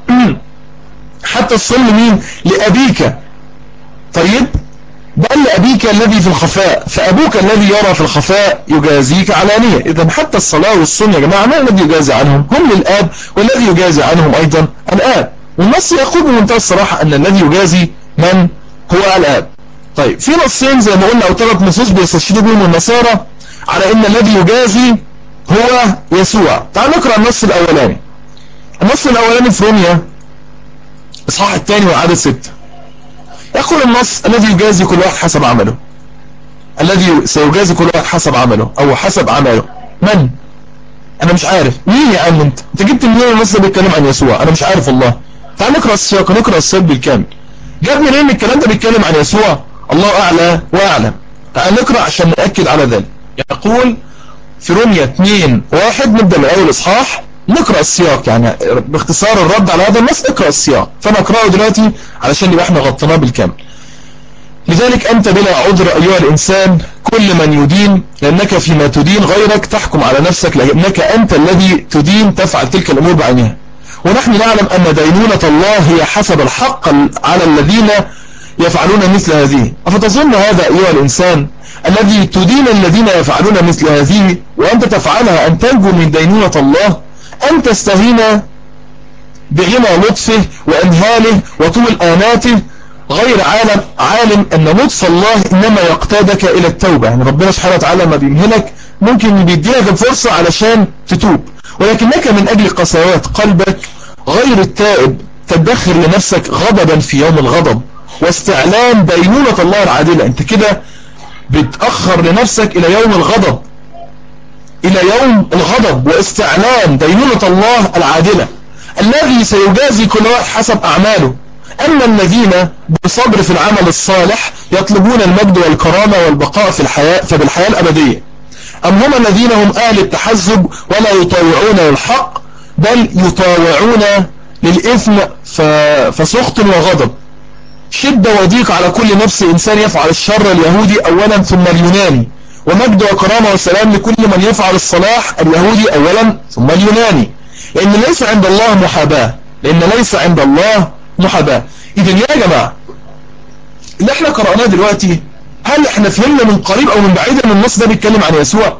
حتى الصوم لمين؟ لأبيك. طيب بل لأبيك الذي في الخفاء فأبوك الذي يرى في الخفاء يجازيك علانية. إذا حتى الصلاة والصوم يا جماعة ما الذي يجازي عنهم؟ هم للآب، والذي يجازي عنهم أيضا الآب. والنص يقول بمنتهى الصراحة أن الذي يجازي من هو الآب. طيب في نصين زي ما قلنا أو 3 نصوص بيستشهدوا بهم النصارى على أن الذي يجازي هو يسوع. تعال نقرأ النص الأولاني. النص الأولاني في روميا إصحاح 2 وعدد 6 يقول النص الذي يجازي كل واحد حسب عمله. الذي سيجازي كل واحد حسب عمله أو حسب عمله. من؟ أنا مش عارف مين يا عم. أنت جبت منين النص ده بيتكلم عن يسوع؟ أنا مش عارف والله. تعال نقرأ السياق، نقرأ السياق بالكامل. جاب منين الكلام ده بيتكلم عن يسوع؟ الله أعلى وأعلم. تعال نقرأ عشان نأكد على ذلك. يقول في روميا 2:1 نبدأ من أول إصحاح نقرأ السياق، يعني باختصار الرد على هذا النص نقرأ السياق، فأنا أقرأه دلوقتي علشان يبقى احنا غطيناه بالكامل. لذلك أنت بلا عذر أيها الإنسان كل من يدين، لأنك فيما تدين غيرك تحكم على نفسك، لأنك أنت الذي تدين تفعل تلك الأمور بعينها. ونحن نعلم أن دينونة الله هي حسب الحق على الذين يفعلون مثل هذه. أفتظن هذا أيها الإنسان الذي تدين الذين يفعلون مثل هذه وأنت تفعلها أن تنجو من دينونة الله؟ أن تستهين بغنى لطفه وأنهاله وطول آناته غير عالم أن لطف الله إنما يقتادك إلى التوبة. يعني ربنا سبحانه وتعالى ما بيمهلك ممكن بيديلك الفرصة علشان تتوب، ولكنك من أجل قساوات قلبك غير التائب تدخر لنفسك غضبا في يوم الغضب واستعلام دينونة الله العادلة. انت كده بتأخر لنفسك إلى يوم الغضب، إلى يوم الغضب واستعلام دينونة الله العادلة الذي سيجازي كل واحد حسب أعماله. أما الذين بصبر في العمل الصالح يطلبون المجد والكرامة والبقاء في الحياة فبالحياة الأبدية، أم هم الذين هم أهل التحزب ولا يطاوعون للحق بل يطاوعون للإثم فسخط وغضب شدة وضيق على كل نفس إنسان يفعل الشر اليهودي أولا ثم اليوناني، ومجد وكرامة وسلام لكل من يفعل الصلاح اليهودي أولا ثم اليوناني، لأن ليس عند الله محاباة، لأن ليس عند الله محاباة. إذن يا جماعة اللي احنا قرأناه دلوقتي هل احنا فهمنا من قريب أو من بعيد أن النص ده بيتكلم عن يسوع؟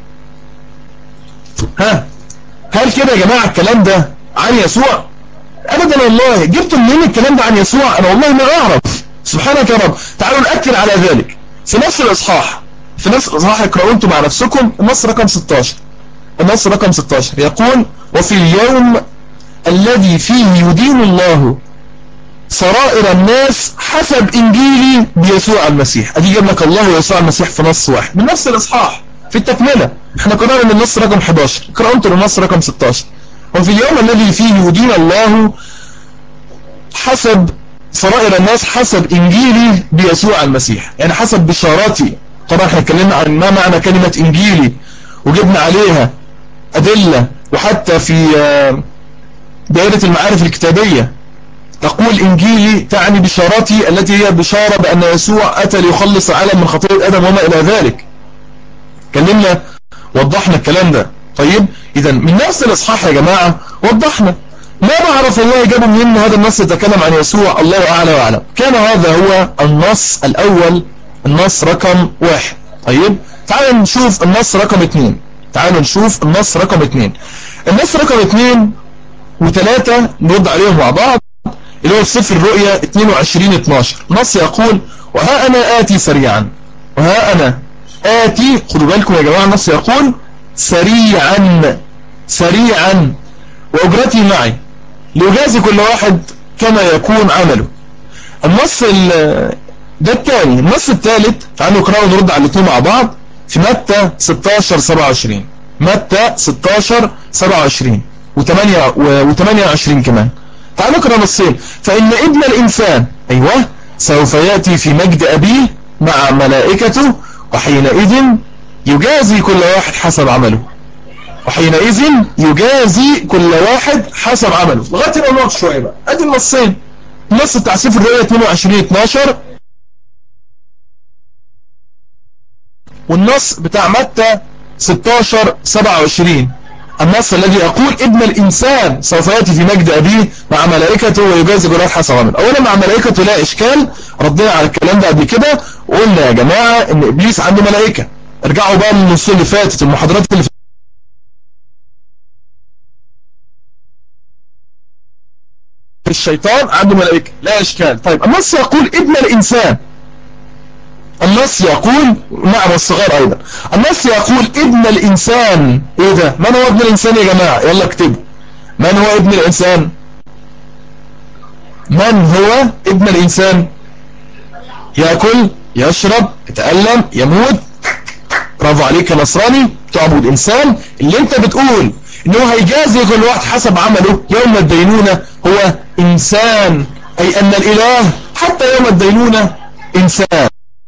هل كده يا جماعة الكلام ده عن يسوع؟ أبدا والله. جبتوا منين الكلام ده عن يسوع؟ أنا والله ما أعرف. سبحانك يا رب. تعالوا نأكد على ذلك في نفس الإصحاح، في نفس الإصحاح اقرأوا انتم مع نفسكم النص رقم 16. النص رقم 16 يقول وفي اليوم الذي فيه يدين الله سرائر الناس حسب إنجيلي بيسوع المسيح. أدي جاب لك الله ويسوع المسيح في نص واحد من نفس الإصحاح في التكملة. احنا قرأنا من النص رقم 11، اقرأوا انتم النص رقم 16 وفي اليوم الذي فيه يدين الله حسب سرائر الناس حسب إنجيلي بيسوع المسيح، يعني حسب بشاراتي. طبعا احنا اتكلمنا عن ما معنى كلمة إنجيلي وجبنا عليها أدلة، وحتى في دائرة المعارف الكتابية تقول إنجيلي تعني بشاراتي التي هي بشارة بأن يسوع أتى ليخلص العالم من خطيئة آدم وما إلى ذلك. كلمنا وضحنا الكلام ده. طيب إذا من نفس الإصحاح يا جماعة وضحنا ما بعرف الله جابوا منين هذا النص يتكلم عن يسوع، الله أعلى وأعلم. كان هذا هو النص الأول، النص رقم 1. طيب تعالوا نشوف النص رقم 2. تعالوا نشوف النص رقم 2. النص رقم 2 و3 نرد عليهم مع بعض، اللي هو في سفر الرؤيا 22:12. نص يقول وها أنا آتي سريعا، وها أنا آتي. خدوا بالكم يا جماعة النص يقول سريعا، سريعا وأجرتي معي ليجازي كل واحد كما يكون عمله. النص ده الثاني. النص الثالث تعالوا نقرأه ونرد على الاثنين مع بعض في متى 16:27. متى 16:27 و28 كمان. تعال نقرأ نصين. فإن ابن الإنسان أيوة سوف يأتي في مجد أبيه مع ملائكته وحينئذ يجازي كل واحد حسب عمله. وحينئذ يجازي كل واحد حسب عمله. لغاية هنا نقعد شوية بقى. ادي النصين. النص بتاع سفر الرؤيا 22-12 والنص بتاع متى 16-27. النص الذي يقول ابن الإنسان سوف يأتي في مجد أبيه مع ملائكته ويجازي كل واحد حسب عمله. أولا مع ملائكته لا إشكال، ردينا على الكلام ده قبل كده وقلنا يا جماعة إن إبليس عنده ملائكة. ارجعوا بقى للنص اللي فاتت، المحاضرات اللي في الشيطان عنده ملائكة لا إشكال. طيب النص يقول ابن الإنسان، النص يقول نعم والصغار أيضا، النص يقول ابن الإنسان. إيه ده؟ من هو ابن الإنسان يا جماعة؟ يلا اكتبوا. من هو ابن الإنسان؟ من هو ابن الإنسان؟ يأكل، يشرب، يتألم، يموت. برافو عليك يا نصراني تعبد إنسان. اللي انت بتقول انه هيجازي كل واحد حسب عمله يوم الدينونة هو إنسان، أي أن الإله حتى يوم الدينونة إنسان.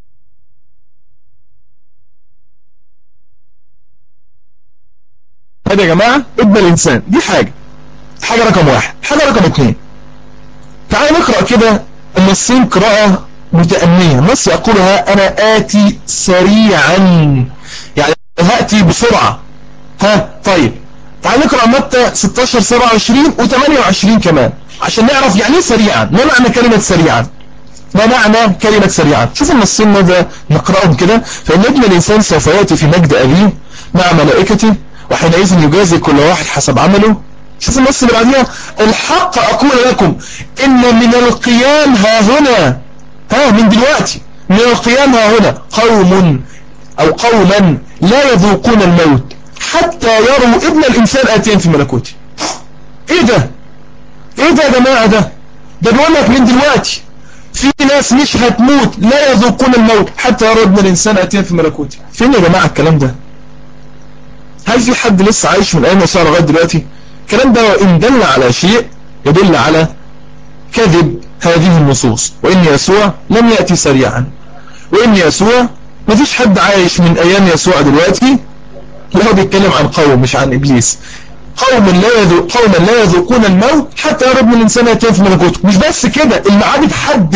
هذا يا جماعة ابن الإنسان. دي حاجة رقم واحد. حاجة رقم اتنين، تعال نقرأ كده النصين قراءة متأنية. النص يقولها أنا آتي سريعا، يعني هأتي بسرعة. طيب تعال نقرأ متى 16-27 و28 كمان عشان نعرف يعني ايه سريعا. ما معنى كلمة سريعا؟ ما معنى كلمة سريعا؟ شوف النصين ماذا نقرأهم كده. فإن ابن الإنسان سوف يأتي في مجد أبيه مع ملائكته وحينئذ يجازي كل واحد حسب عمله. شوف النص اللي بعديها، الحق أقول لكم إن من القيام ها هنا، من دلوقتي من القيام ها هنا قوم أو قوما لا يذوقون الموت حتى يروا ابن الإنسان آتيا في ملكوته. إيه ده؟ إيه ده يا جماعة؟ ده بيقول لك من دلوقتي في ناس مش هتموت لا يذوقون الموت حتى يروا ابن الإنسان آتيا في ملكوته. فين يا جماعة الكلام ده؟ هل في حد لسه عايش من أيام يسوع لغاية دلوقتي؟ الكلام ده وإن دل على شيء يدل على كذب هذه النصوص، وإن يسوع لم يأتي سريعا، وإن يسوع ما فيش حد عايش من أيام يسوع دلوقتي. لا، هو بيتكلم عن قوم مش عن إبليس. قوما لا يذوقون الموت حتى يرى ابن الإنسان آتيا في ملكوته. مش بس كده، الميعاد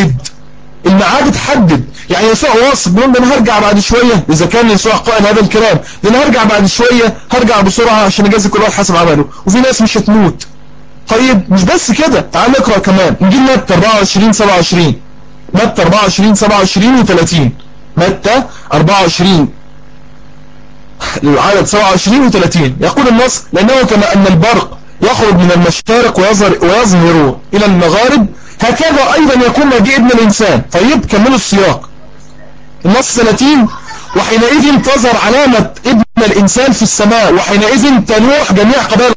اتحدد. يعني يسوع واثق بيقول ده انا هرجع بعد شويه. اذا كان يسوع قائل هذا الكلام، ده انا هرجع بعد شويه، هرجع بسرعه عشان اجازي كل واحد حسب عمله، وفي ناس مش هتموت. طيب مش بس كده، تعال نقرا كمان انجيل متى 24-27. متى 24-27 و30. متى 24 العدد 27 و30 يقول النص لأنه كما أن البرق يخرج من المشارق ويظهر إلى المغارب هكذا أيضا يكون مجيء ابن الإنسان. طيب كملوا السياق. النص 30 وحينئذ تظهر علامة ابن الإنسان في السماء وحينئذ تنوح جميع قبائل.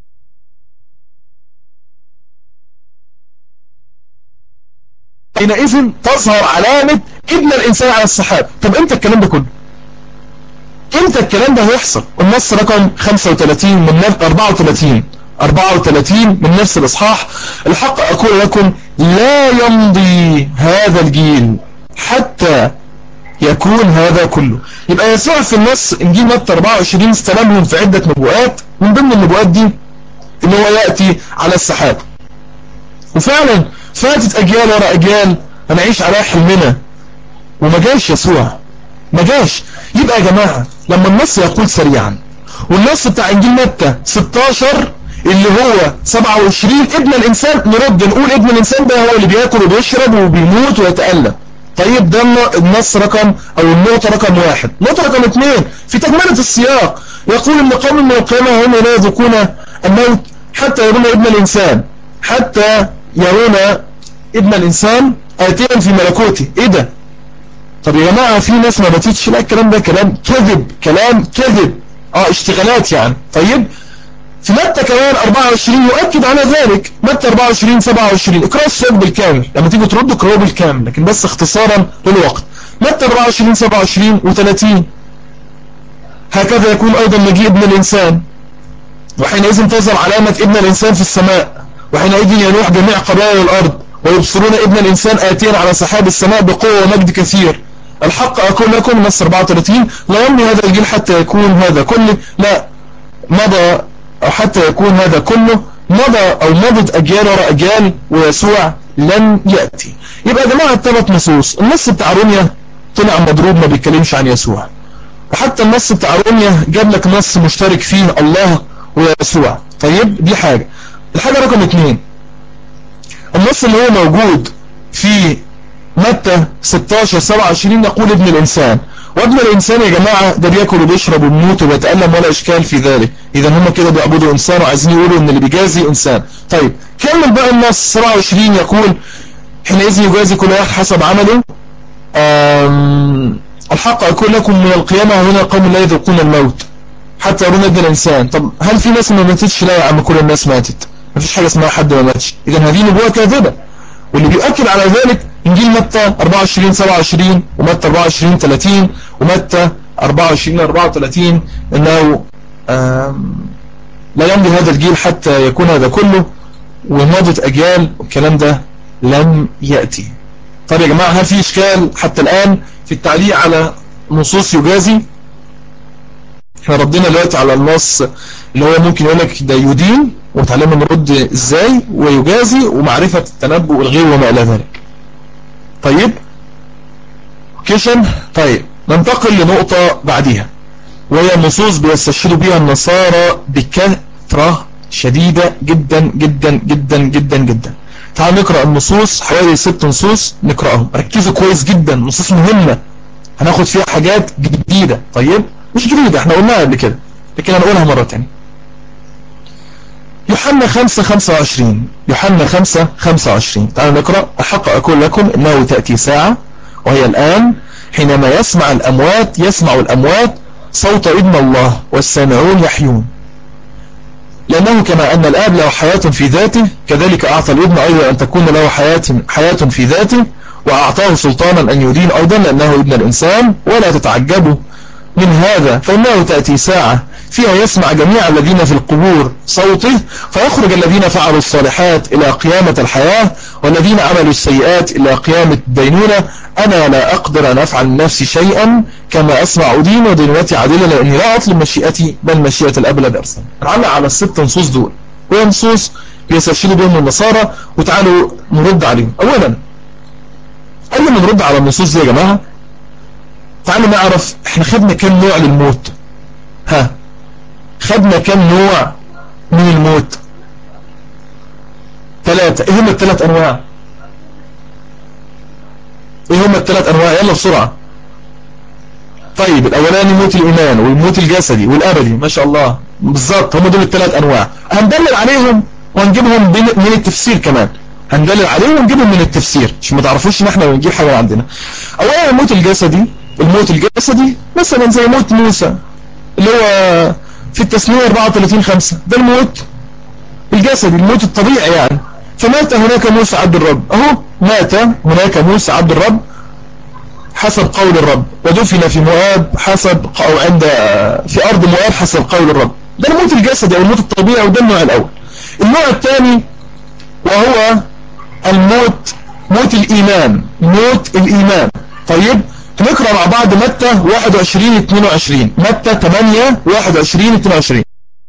حينئذ تظهر علامة ابن الإنسان على السحاب. طب امتى الكلام ده كله؟ امتى الكلام ده هيحصل؟ النص رقم 35 من 34 من نفس الإصحاح، الحق أقول لكم لا يمضي هذا الجيل حتى يكون هذا كله. يبقى يسوع في النص انجيل متى 24 استلمهم في عدة نبوءات، من ضمن النبوءات دي ان هو يأتي على السحاب. وفعلا فاتت أجيال ورا أجيال هنعيش على حلمنا وما جاش يسوع، ما جاش. يبقى يا جماعة لما النص يقول سريعا، والنص بتاع انجيل متى 16 اللي هو 27 ابن الانسان، نرد نقول ابن الانسان ده هو اللي بياكل وبيشرب وبيموت ويتألم. طيب ده النص رقم او النقطة رقم 1. نقطة رقم 2 في تكملة السياق يقول ان قوم من القيامة هم لا يذوقون الموت حتى يرون ابن الانسان، حتى يرون ابن الانسان آتيا في ملكوته. ايه ده؟ طب يا جماعة في ناس ما بتيتش. لا، الكلام ده كلام كذب، اشتغالات يعني. طيب في متى كمان 24 يؤكد على ذلك. متى 24-27 اقرأ السياق بالكامل، لما تيجي ترد اقرأه بالكامل لكن بس اختصارا للوقت. متى 24-27 و30 هكذا يكون ايضا مجيء ابن الانسان وحينئذ تظهر علامة ابن الانسان في السماء وحينئذ ينوح جميع قبائل الأرض ويبصرون ابن الإنسان آتيا على سحاب السماء بقوة ومجد كثير. الحق أقول لكم نص 34 لا يمضي هذا الجيل حتى يكون هذا كله، لا مضى أو حتى يكون هذا كله مضى أو مضت أجيال وراء أجيال ويسوع لن يأتي. يبقى يا جماعة 3 نصوص. النص بتاع روميا طلع مضروب ما بيتكلمش عن يسوع، وحتى النص بتاع روميا جاب لك نص مشترك فيه الله ويسوع. طيب دي حاجة. الحاجة رقم 2 النص اللي هو موجود في متى 16:27 يقول ابن الإنسان، وابن الإنسان يا جماعة ده بياكل وبيشرب وبيموت وبيتألم ولا إشكال في ذلك. إذا هم كده بيعبدوا إنسان وعايزين يقولوا إن اللي بيجازي إنسان. طيب كمل بقى النص 27 يقول حينئذ يجازي كل واحد حسب عمله. الحق أقول لكم من القيامة هنا قوم لا يذوقون الموت حتى يرون ابن الإنسان. طب هل في ناس ما ماتتش؟ لا يا عم، كل الناس ماتت، مفيش حاجة اسمها حد ما ماتش. إذا هذه نبوة كاذبة، واللي بيؤكد على ذلك إنجيل متى 24:27 ومتى 24:30 ومتى 24:34 إنه لا يمضي هذا الجيل حتى يكون هذا كله ومضت أجيال، والكلام ده لم يأتي. طيب يا جماعة هل في إشكال حتى الآن في التعليق على نصوص يجازي؟ احنا ردينا دلوقتي على النص اللي هو ممكن يقول لك ده يدين، وتعلمنا نرد ازاي، ويجازي، ومعرفة التنبؤ والغيب وما إلى ذلك. طيب كيشن. طيب ننتقل لنقطة بعديها، وهي النصوص بيستشهدوا بها النصارى بكثرة شديدة جدا جدا جدا جدا جدا. تعالوا نقرأ النصوص، حوالي 6 نصوص نقرأهم، ركزوا كويس جدا، نصوص مهمة هناخد فيها حاجات جديدة. طيب مش جديدة، احنا قلناها قبل كده لكن هنقولها مرة تانية. يوحنا 5:25 يوحنا 5:25 تعالوا نقرأ. الحق أقول لكم إنه تأتي ساعة وهي الآن حينما يسمع الأموات صوت ابن الله والسامعون يحيون، لأنه كما أن الآب له حياة في ذاته كذلك أعطى الابن أيضا أن تكون له حياة في ذاته، وأعطاه سلطانا أن يدين أيضا لأنه ابن الإنسان. ولا تتعجبوا من هذا فإنه تأتي ساعة فيها يسمع جميع الذين في القبور صوته، فيخرج الذين فعلوا الصالحات إلى قيامة الحياة والذين عملوا السيئات إلى قيامة الدينونة. أنا لا أقدر أن أفعل نفسي شيئا كما أسمع أدين ودينونتي عادلة، لأني لا أطلب مشيئتي بل مشيئة الأب الذي أرسلني. نعلق على ال6 نصوص دول، وهي نصوص بيستشهدوا بهم النصارى، وتعالوا نرد عليهم. أولا قبل ما نرد على النصوص دي يا جماعة تعالوا نعرف احنا خدنا كم نوع للموت. خدنا كم نوع من الموت؟ 3. ايه هم ال3 انواع؟ ايه هم ال3 انواع؟ يلا بسرعة. طيب الاولاني موت الايمان والموت الجسدي والابدي، ما شاء الله بالظبط هم دول ال3 انواع. هندلل عليهم وهنجيبهم من التفسير كمان، هندلل عليهم ونجيبهم من التفسير عشان ما تعرفوش ان احنا بنجيب حاجة عندنا. اولا الموت الجسدي مثلا زي موت موسى اللي هو في التثنية 34:5، ده الموت الجسدي، الموت الطبيعي يعني. فمات هناك موسى عبد الرب، اهو مات هناك موسى عبد الرب حسب قول الرب، ودفن في مؤاب او في ارض مؤاب حسب قول الرب. ده الموت الجسدي او الموت الطبيعي، وده النوع الاول. النوع الثاني وهو موت الايمان. طيب نقرأ مع بعض متى 21:22 متى 8:21-22.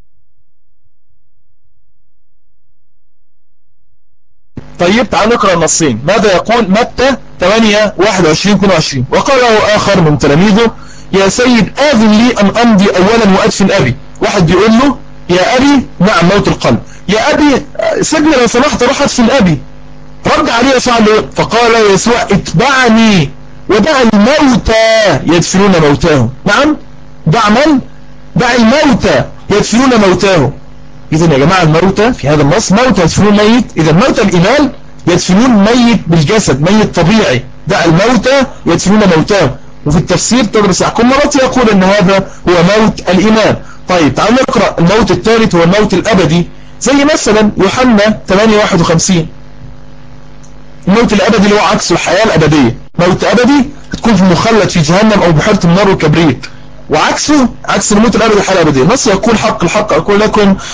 طيب تعال نقرأ النصين. ماذا يقول متى 8:21-22؟ وقال له آخر من تلاميذه يا سيد آذن لي أن أمضي أولا وأدفن أبي. واحد بيقول له يا أبي، نعم موت القلب، يا أبي سيبني لو سمحت أروح أدفن أبي. رد عليه يسوع فقال يسوع اتبعني ودع الموتى يدفنون موتاهم. نعم دع الموتى يدفنون موتاهم. إذن يا جماعة الموتى في هذا النص موتى يدفنون ميت، إذا موتى الإيمان يدفنون ميت بالجسد، ميت طبيعي. دع الموتى يدفنون موتاهم. وفي التفسير تدرس يعقوب مرات يقول أن هذا هو موت الإيمان. طيب تعالوا نقرأ الموت الثالث هو الموت الأبدي، زي مثلا يوحنا 8:51. الموت الأبدي اللي هو عكس الحياة الأبدية. موت أبدي تكون في مخلد في جهنم أو بحيرة النار والكبريت، وعكسه عكس الموت الأبدي الحياة الأبدية. النص يقول الحق أقول لكم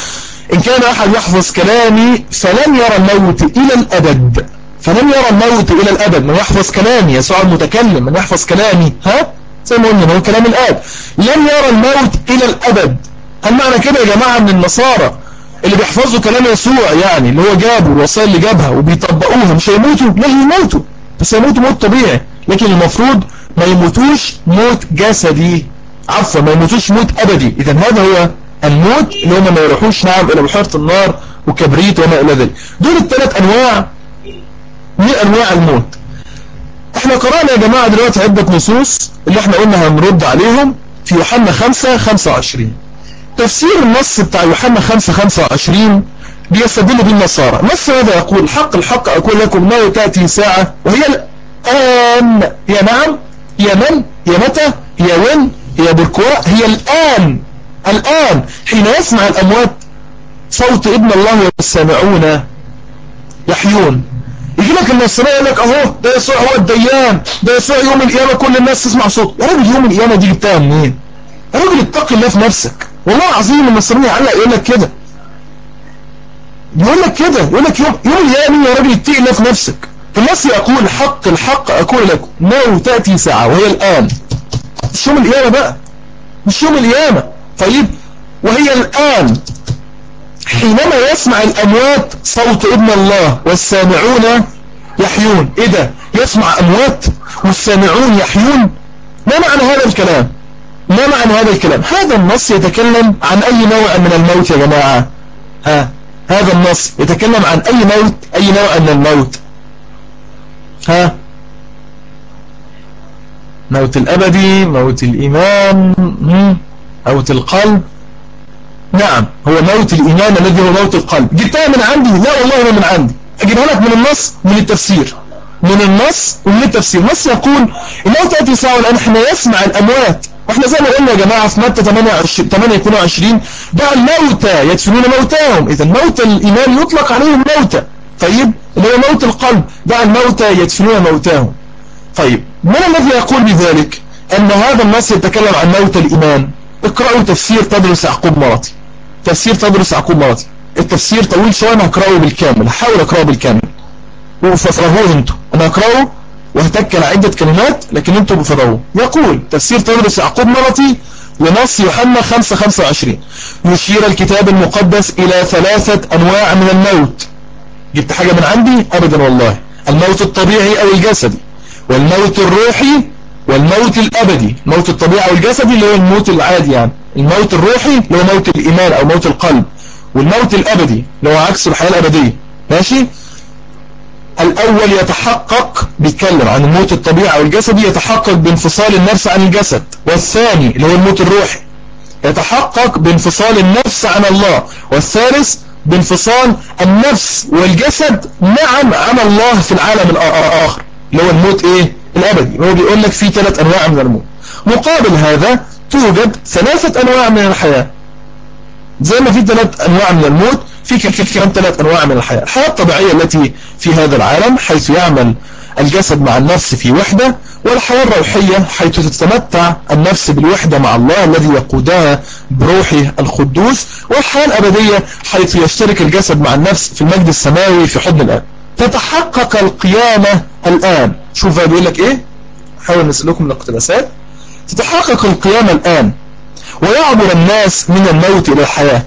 إن كان أحد يحفظ كلامي فلن يرى الموت إلى الأبد. فلن يرى الموت إلى الأبد. من يحفظ كلامي، يسوع المتكلم، من يحفظ كلامي، زي ما قلنا هو كلام الآب، لن يرى الموت إلى الأبد. هل معنى كده يا جماعة من النصارى اللي بيحفظوا كلام يسوع يعني اللي هو جابه الوصايا اللي جابها وبيطبقوها مش هيموتوا؟ لا، يموتوا، بس يموتوا موت طبيعي، لكن المفروض ما يموتوش موت جسدي، عفوا ما يموتوش موت أبدي. إذن هذا هو الموت اللي هم ما يروحوش نعم إلى بحيرة النار وكبريت وما إلى ذلك. دول الثلاث أنواع من أنواع الموت. احنا قرأنا يا جماعة دلوقتي عدة نصوص اللي احنا قلنا هنرد عليهم في يوحنا 5:25. تفسير النص بتاع يوحنا 5:25 بيستدل بالنصارى. نص هذا يقول: الحق الحق أقول لكم انه تأتي ساعة وهي الآن. هي نعم، هي من، هي متى، هي وين، هي بالكوراء، هي الآن. الآن حين يسمع الأموات صوت ابن الله والسامعون يحيون. يجي لك النصراني يقول لك اهو ده يسوع هو الديان، ده يسوع يوم القيامة كل الناس تسمع صوت. يا راجل يوم القيامة دي جبتها منين؟ يا راجل اتق الله في نفسك. والله العظيم النصراني يعلق يقول لك كده، يقول لك كده، يقول لك يوم القيامة. يا راجل اتق الله في نفسك. النص يقول: الحق الحق أقول لكم انه تأتي ساعة وهي الآن. مش يوم القيامة بقى، مش يوم القيامة. طيب، وهي الآن حينما يسمع الأموات صوت ابن الله والسامعون يحيون. ايه ده؟ يسمع أموات والسامعون يحيون؟ ما معنى هذا الكلام؟ ما معنى هذا الكلام؟ هذا النص يتكلم عن أي نوع من الموت يا جماعة؟ هذا النص يتكلم عن أي موت، أي نوع من الموت؟ موت الأبدي، موت الإيمان، موت القلب؟ نعم، هو موت الإيمان الذي هو موت القلب. جبتها من عندي؟ لا والله ما من عندي، أجيبها لك من النص، من التفسير، من النص ومن التفسير. النص يقول إنه تأتي ساعة الآن حين يسمع الأموات. واحنا زي ما قلنا يا جماعة في متى 8:22 دع الموتى يدفنون موتاهم. إذا موت الإيمان يطلق عليهم موتى. طيب، اللي هو موت القلب، دع الموتى يدفنون موتاهم. طيب، من الذي يقول بذلك أن هذا النص يتكلم عن موت الإيمان؟ اقرأوا تفسير تدرس يعقوب مرطي. تفسير تدرس يعقوب مرطي، التفسير طويل شوية، أنا هقرأه بالكامل، هحاول أقرأه بالكامل وفرغوه انتوا. أنا هقرأه وهتك على عدة كلمات لكن انتوا بفرغوه. يقول تفسير تدرس يعقوب مرطي لنص يوحنا 5:25: يشير الكتاب المقدس إلى 3 أنواع من الموت. جبت حاجة من عندي؟ أبدا والله. الموت الطبيعي أو الجسدي، والموت الروحي، والموت الأبدي. الموت الطبيعي أو الجسدي اللي هو الموت العادي يعني، الموت الروحي اللي هو موت الإيمان أو موت القلب، والموت الأبدي اللي هو عكس الحياة الأبدية. ماشي؟ الأول يتحقق، بيتكلم عن الموت الطبيعي أو الجسدي، يتحقق بانفصال النفس عن الجسد. والثاني اللي هو الموت الروحي يتحقق بانفصال النفس عن الله. والثالث بانفصال النفس والجسد معا عن الله في العالم الآخر اللي هو الموت الأبدي. هو بيقول لك في 3 أنواع من الموت. مقابل هذا توجد 3 أنواع من الحياة. زي ما في 3 أنواع من الموت، في كمان 3 أنواع من الحياة. الحياة الطبيعية التي في هذا العالم حيث يعمل الجسد مع النفس في وحدة، والحياة الروحية حيث تتمتع النفس بالوحدة مع الله الذي يقودها بروحه القدوس، والحياة الأبدية حيث يشترك الجسد مع النفس في المجد السماوي في حضن الآب. تتحقق القيامة الآن. شوف بقى بيقول لك حاول نسألكم الاقتباسات. تتحقق القيامة الآن ويعبر الناس من الموت إلى الحياة.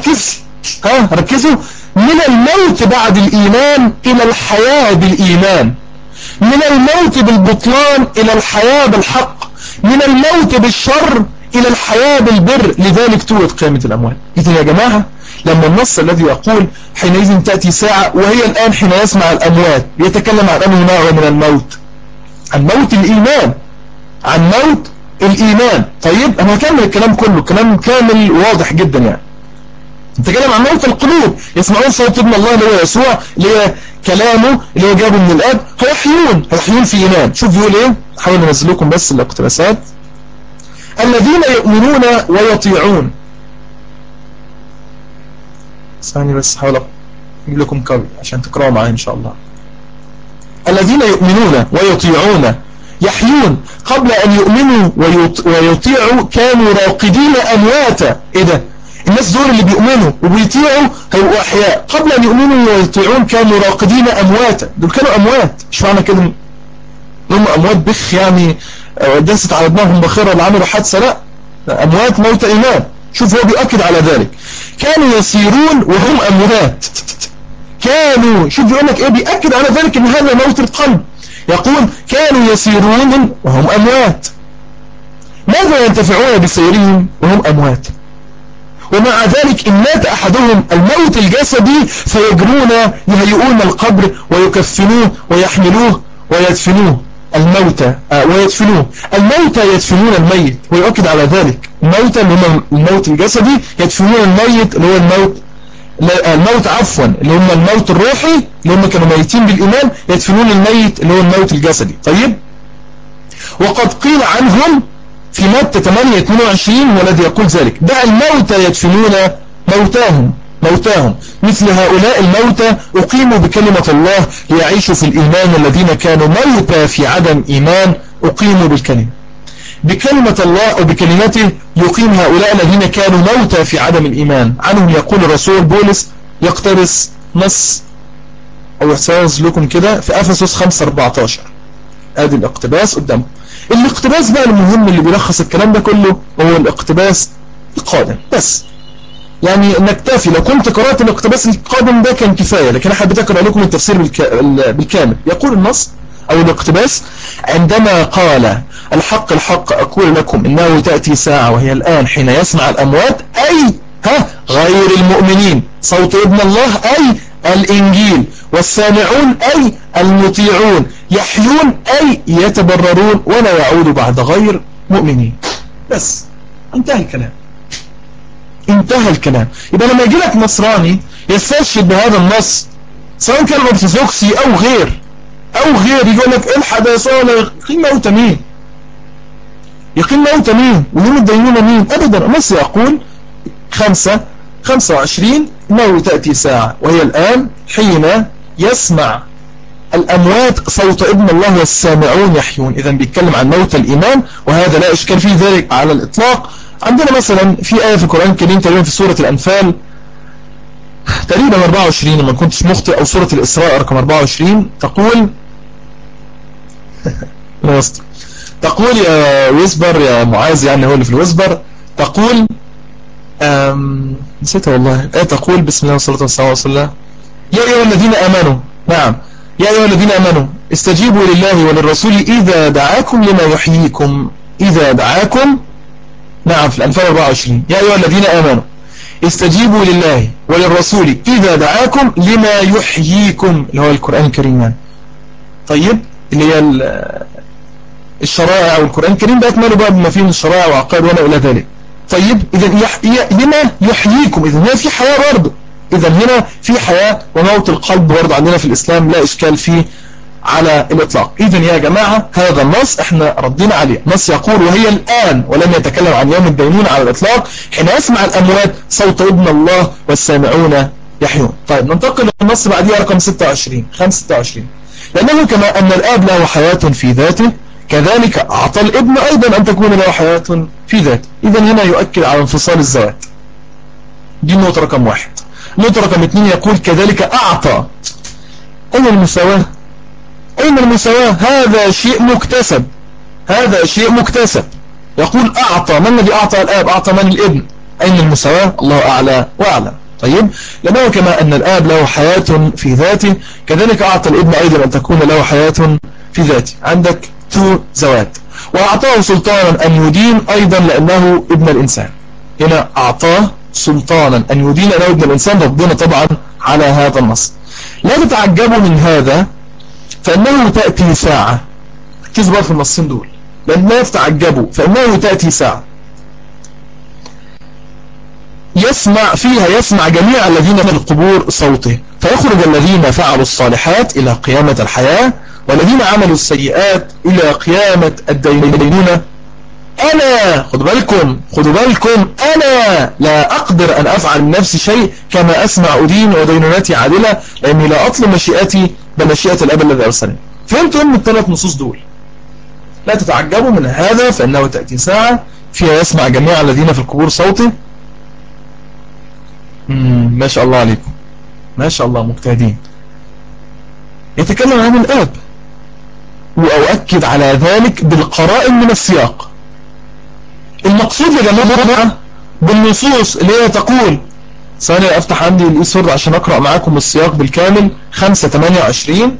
ركزوا. من الموت بعد الإيمان إلى الحياة بالإيمان، من الموت بالبطلان إلى الحياة بالحق، من الموت بالشر إلى الحياة بالبر، لذلك توجد قيامة الأموات. إذن يا جماعة، لما النص الذي يقول حينئذ تأتي ساعة وهي الآن حين يسمع الأموات، يتكلم عن أنه نوع من الموت، عن موت الإيمان، عن موت الإيمان. طيب، أنا هكمل الكلام كله، كلام كامل واضح جدا يعني. نتكلم عن موت القلوب، يسمعون صوت ابن الله اللي هو يسوع، اللي هي كلامه اللي هو جابه من الآب، هيحيون في إيمان. شوف بيقول حاول ننزل لكم بس الاقتباسات. الذين يؤمنون ويطيعون. ثاني بس حاول أجيب لكم كوبي عشان تقرأوا معي إن شاء الله. الذين يؤمنون ويطيعون يحيون. قبل أن يؤمنوا ويطيعوا كانوا راقدين أمواتا. إيه ده؟ الناس دول اللي بيؤمنوا وبيطيعوا هيبقوا أحياء، قبل أن يؤمنوا ويطيعون كانوا راقدين أمواتا. دول كانوا أموات، مش معنى كده هم أموات بخ يعني دست على دماغهم بخيرة اللي عملوا حادثة، لا، أموات موت إيمان. شوف هو بيؤكد على ذلك، كانوا يسيرون وهم أموات. كانوا، شوف بيقول لك إيه، بيأكد على ذلك إن هذا موت القلب. يقول كانوا يسيرون وهم أموات، ماذا ينتفعون بسيرهم وهم أموات؟ ومع ذلك إن مات أحدهم الموت الجسدي فيجرون يهيئون القبر ويكفنوه ويحملوه ويدفنوه الموتى ويدفنوه الموتى يدفنون الميت، ويؤكد على ذلك الموتى اللي هم الموت الجسدي، يدفنون الميت اللي هو الموت عفوا اللي هم الموت الروحي اللي هم كانوا ميتين بالإيمان، يدفنون الميت اللي هو الموت الجسدي. طيب، وقد قيل عنهم في متى 8:22 والذي يقول ذلك دع الموتى يدفنون موتاهم مثل هؤلاء الموتى أقيموا بكلمة الله ليعيشوا في الإيمان، الذين كانوا موتى في عدم إيمان أقيموا بكلمة الله أو بكلمته يقيم هؤلاء الذين كانوا موتى في عدم الإيمان. عنهم يقول الرسول بولس، يقتبس نص أو يحساز لكم كده في أفسس 5:14. ادي الاقتباس قدامكم. الاقتباس بقى المهم اللي بيلخص الكلام ده كله هو الاقتباس القادم بس، يعني نكتفي. لو كنت قرأت الاقتباس القادم ده كان كفاية، لكن انا حبيت اقرأ لكم التفسير بالكامل. يقول النص او الاقتباس عندما قال الحق الحق اقول لكم انه تأتي ساعة وهي الآن حين يسمع الاموات اي غير المؤمنين صوت ابن الله اي الانجيل، والسامعون اي المطيعون، يحيون اي يتبررون ولا يعود بعد غير مؤمنين. بس انتهى الكلام، انتهى الكلام. يبقى لما يجي لك نصراني يستشهد بهذا النص سواء كان ارثوذكسي او غير يقول لك الحد يا صالح يقيم موت مين؟ يقيم موت مين؟ ويوم الدينونة مين؟ ابدا. النص يقول 25 انه تأتي ساعة وهي الآن حين يسمع الأموات صوت ابن الله والسامعون يحيون. إذا بيتكلم عن موت الإيمان، وهذا لا إشكال فيه ذلك على الإطلاق. عندنا مثلا في آية في القرآن الكريم تقريبا في سورة الأنفال تقريبا 24 لما كنتش مخطئ، أو سورة الإسراء رقم 24 تقول يا ويسبر يا معاذ، يعني هو اللي في الويسبر، تقول نسيتها والله. تقول بسم الله والصلاة والسلام على رسول الله يا أيها الذين آمنوا، نعم يا أيها الذين آمنوا استجيبوا لله وللرسول إذا دعاكم لما يحييكم، إذا دعاكم، نعم في الأنفال 24 يا أيها الذين آمنوا استجيبوا لله وللرسول إذا دعاكم لما يحييكم، اللي هو القرآن الكريم يعني. طيب، اللي هي الشرائع والقرآن الكريم ده أكملوا بقى بما فيه من الشرائع وعقائد وما إلى ذلك. طيب، إذا لما يحييكم، إذا هنا في حياة برضه، إذا هنا في حياة، وموت القلب برضه عندنا في الإسلام لا إشكال فيه على الإطلاق. إذن يا جماعة هذا النص احنا ردينا عليه. نص يقول وهي الآن، ولم يتكلم عن يوم الدينونة على الإطلاق، حين يسمع الأموات صوت ابن الله والسامعون يحيون. طيب ننتقل للنص بعديها رقم 26 لأنه كما أن الآب له حياة في ذاته كذلك أعطى الابن أيضا أن تكون له حياة في ذاته. إذن هنا يؤكد على انفصال الذوات. دي النقطة رقم 1. النقطة رقم 2 يقول كذلك أعطى. أين المساواة؟ أين المساواة؟ هذا شيء مكتسب، هذا شيء مكتسب. يقول أعطى، من الذي أعطى الآب؟ أعطى من الابن؟ أين المساواة؟ الله أعلى وأعلم. طيب، لأنه كما أن الآب له حياة في ذاته كذلك أعطى الابن أيضا أن تكون له حياة في ذاته. عندك 2 ذوات. وأعطاه سلطانا أن يدين أيضا لأنه ابن الإنسان. هنا أعطاه سلطانا أن يدين لأنه ابن الإنسان، ربنا طبعا على هذا النص. لا تتعجبوا من هذا فإنه تأتي ساعة، كذبوا في النصين دول، لأن لا تتعجبوا فإنه تأتي ساعة يسمع جميع الذين في القبور صوته، فيخرج الذين فعلوا الصالحات إلى قيامة الحياة، والذين عملوا السيئات إلى قيامة الدينونة. أنا خدوا بالكم أنا لا أقدر أن أفعل من نفسي شيء، كما أسمع أدين ودينونتي عادلة، لأني لا أطلب مشيئتي بل مشيئة الأب الذي أرسلني. فهمتوا من الثلاث نصوص دول؟ لا تتعجبوا من هذا فإنه تأتي ساعة فيها يسمع جميع الذين في القبور صوته، ما شاء الله عليكم، ما شاء الله مجتهدين. يتكلم عن الآب، وأؤكد على ذلك بالقرائن من السياق. المقصود يا جماعة بالنصوص اللي هي تقول، ثانية أفتح عندي الإيسورد عشان أقرأ معاكم السياق بالكامل. 5:28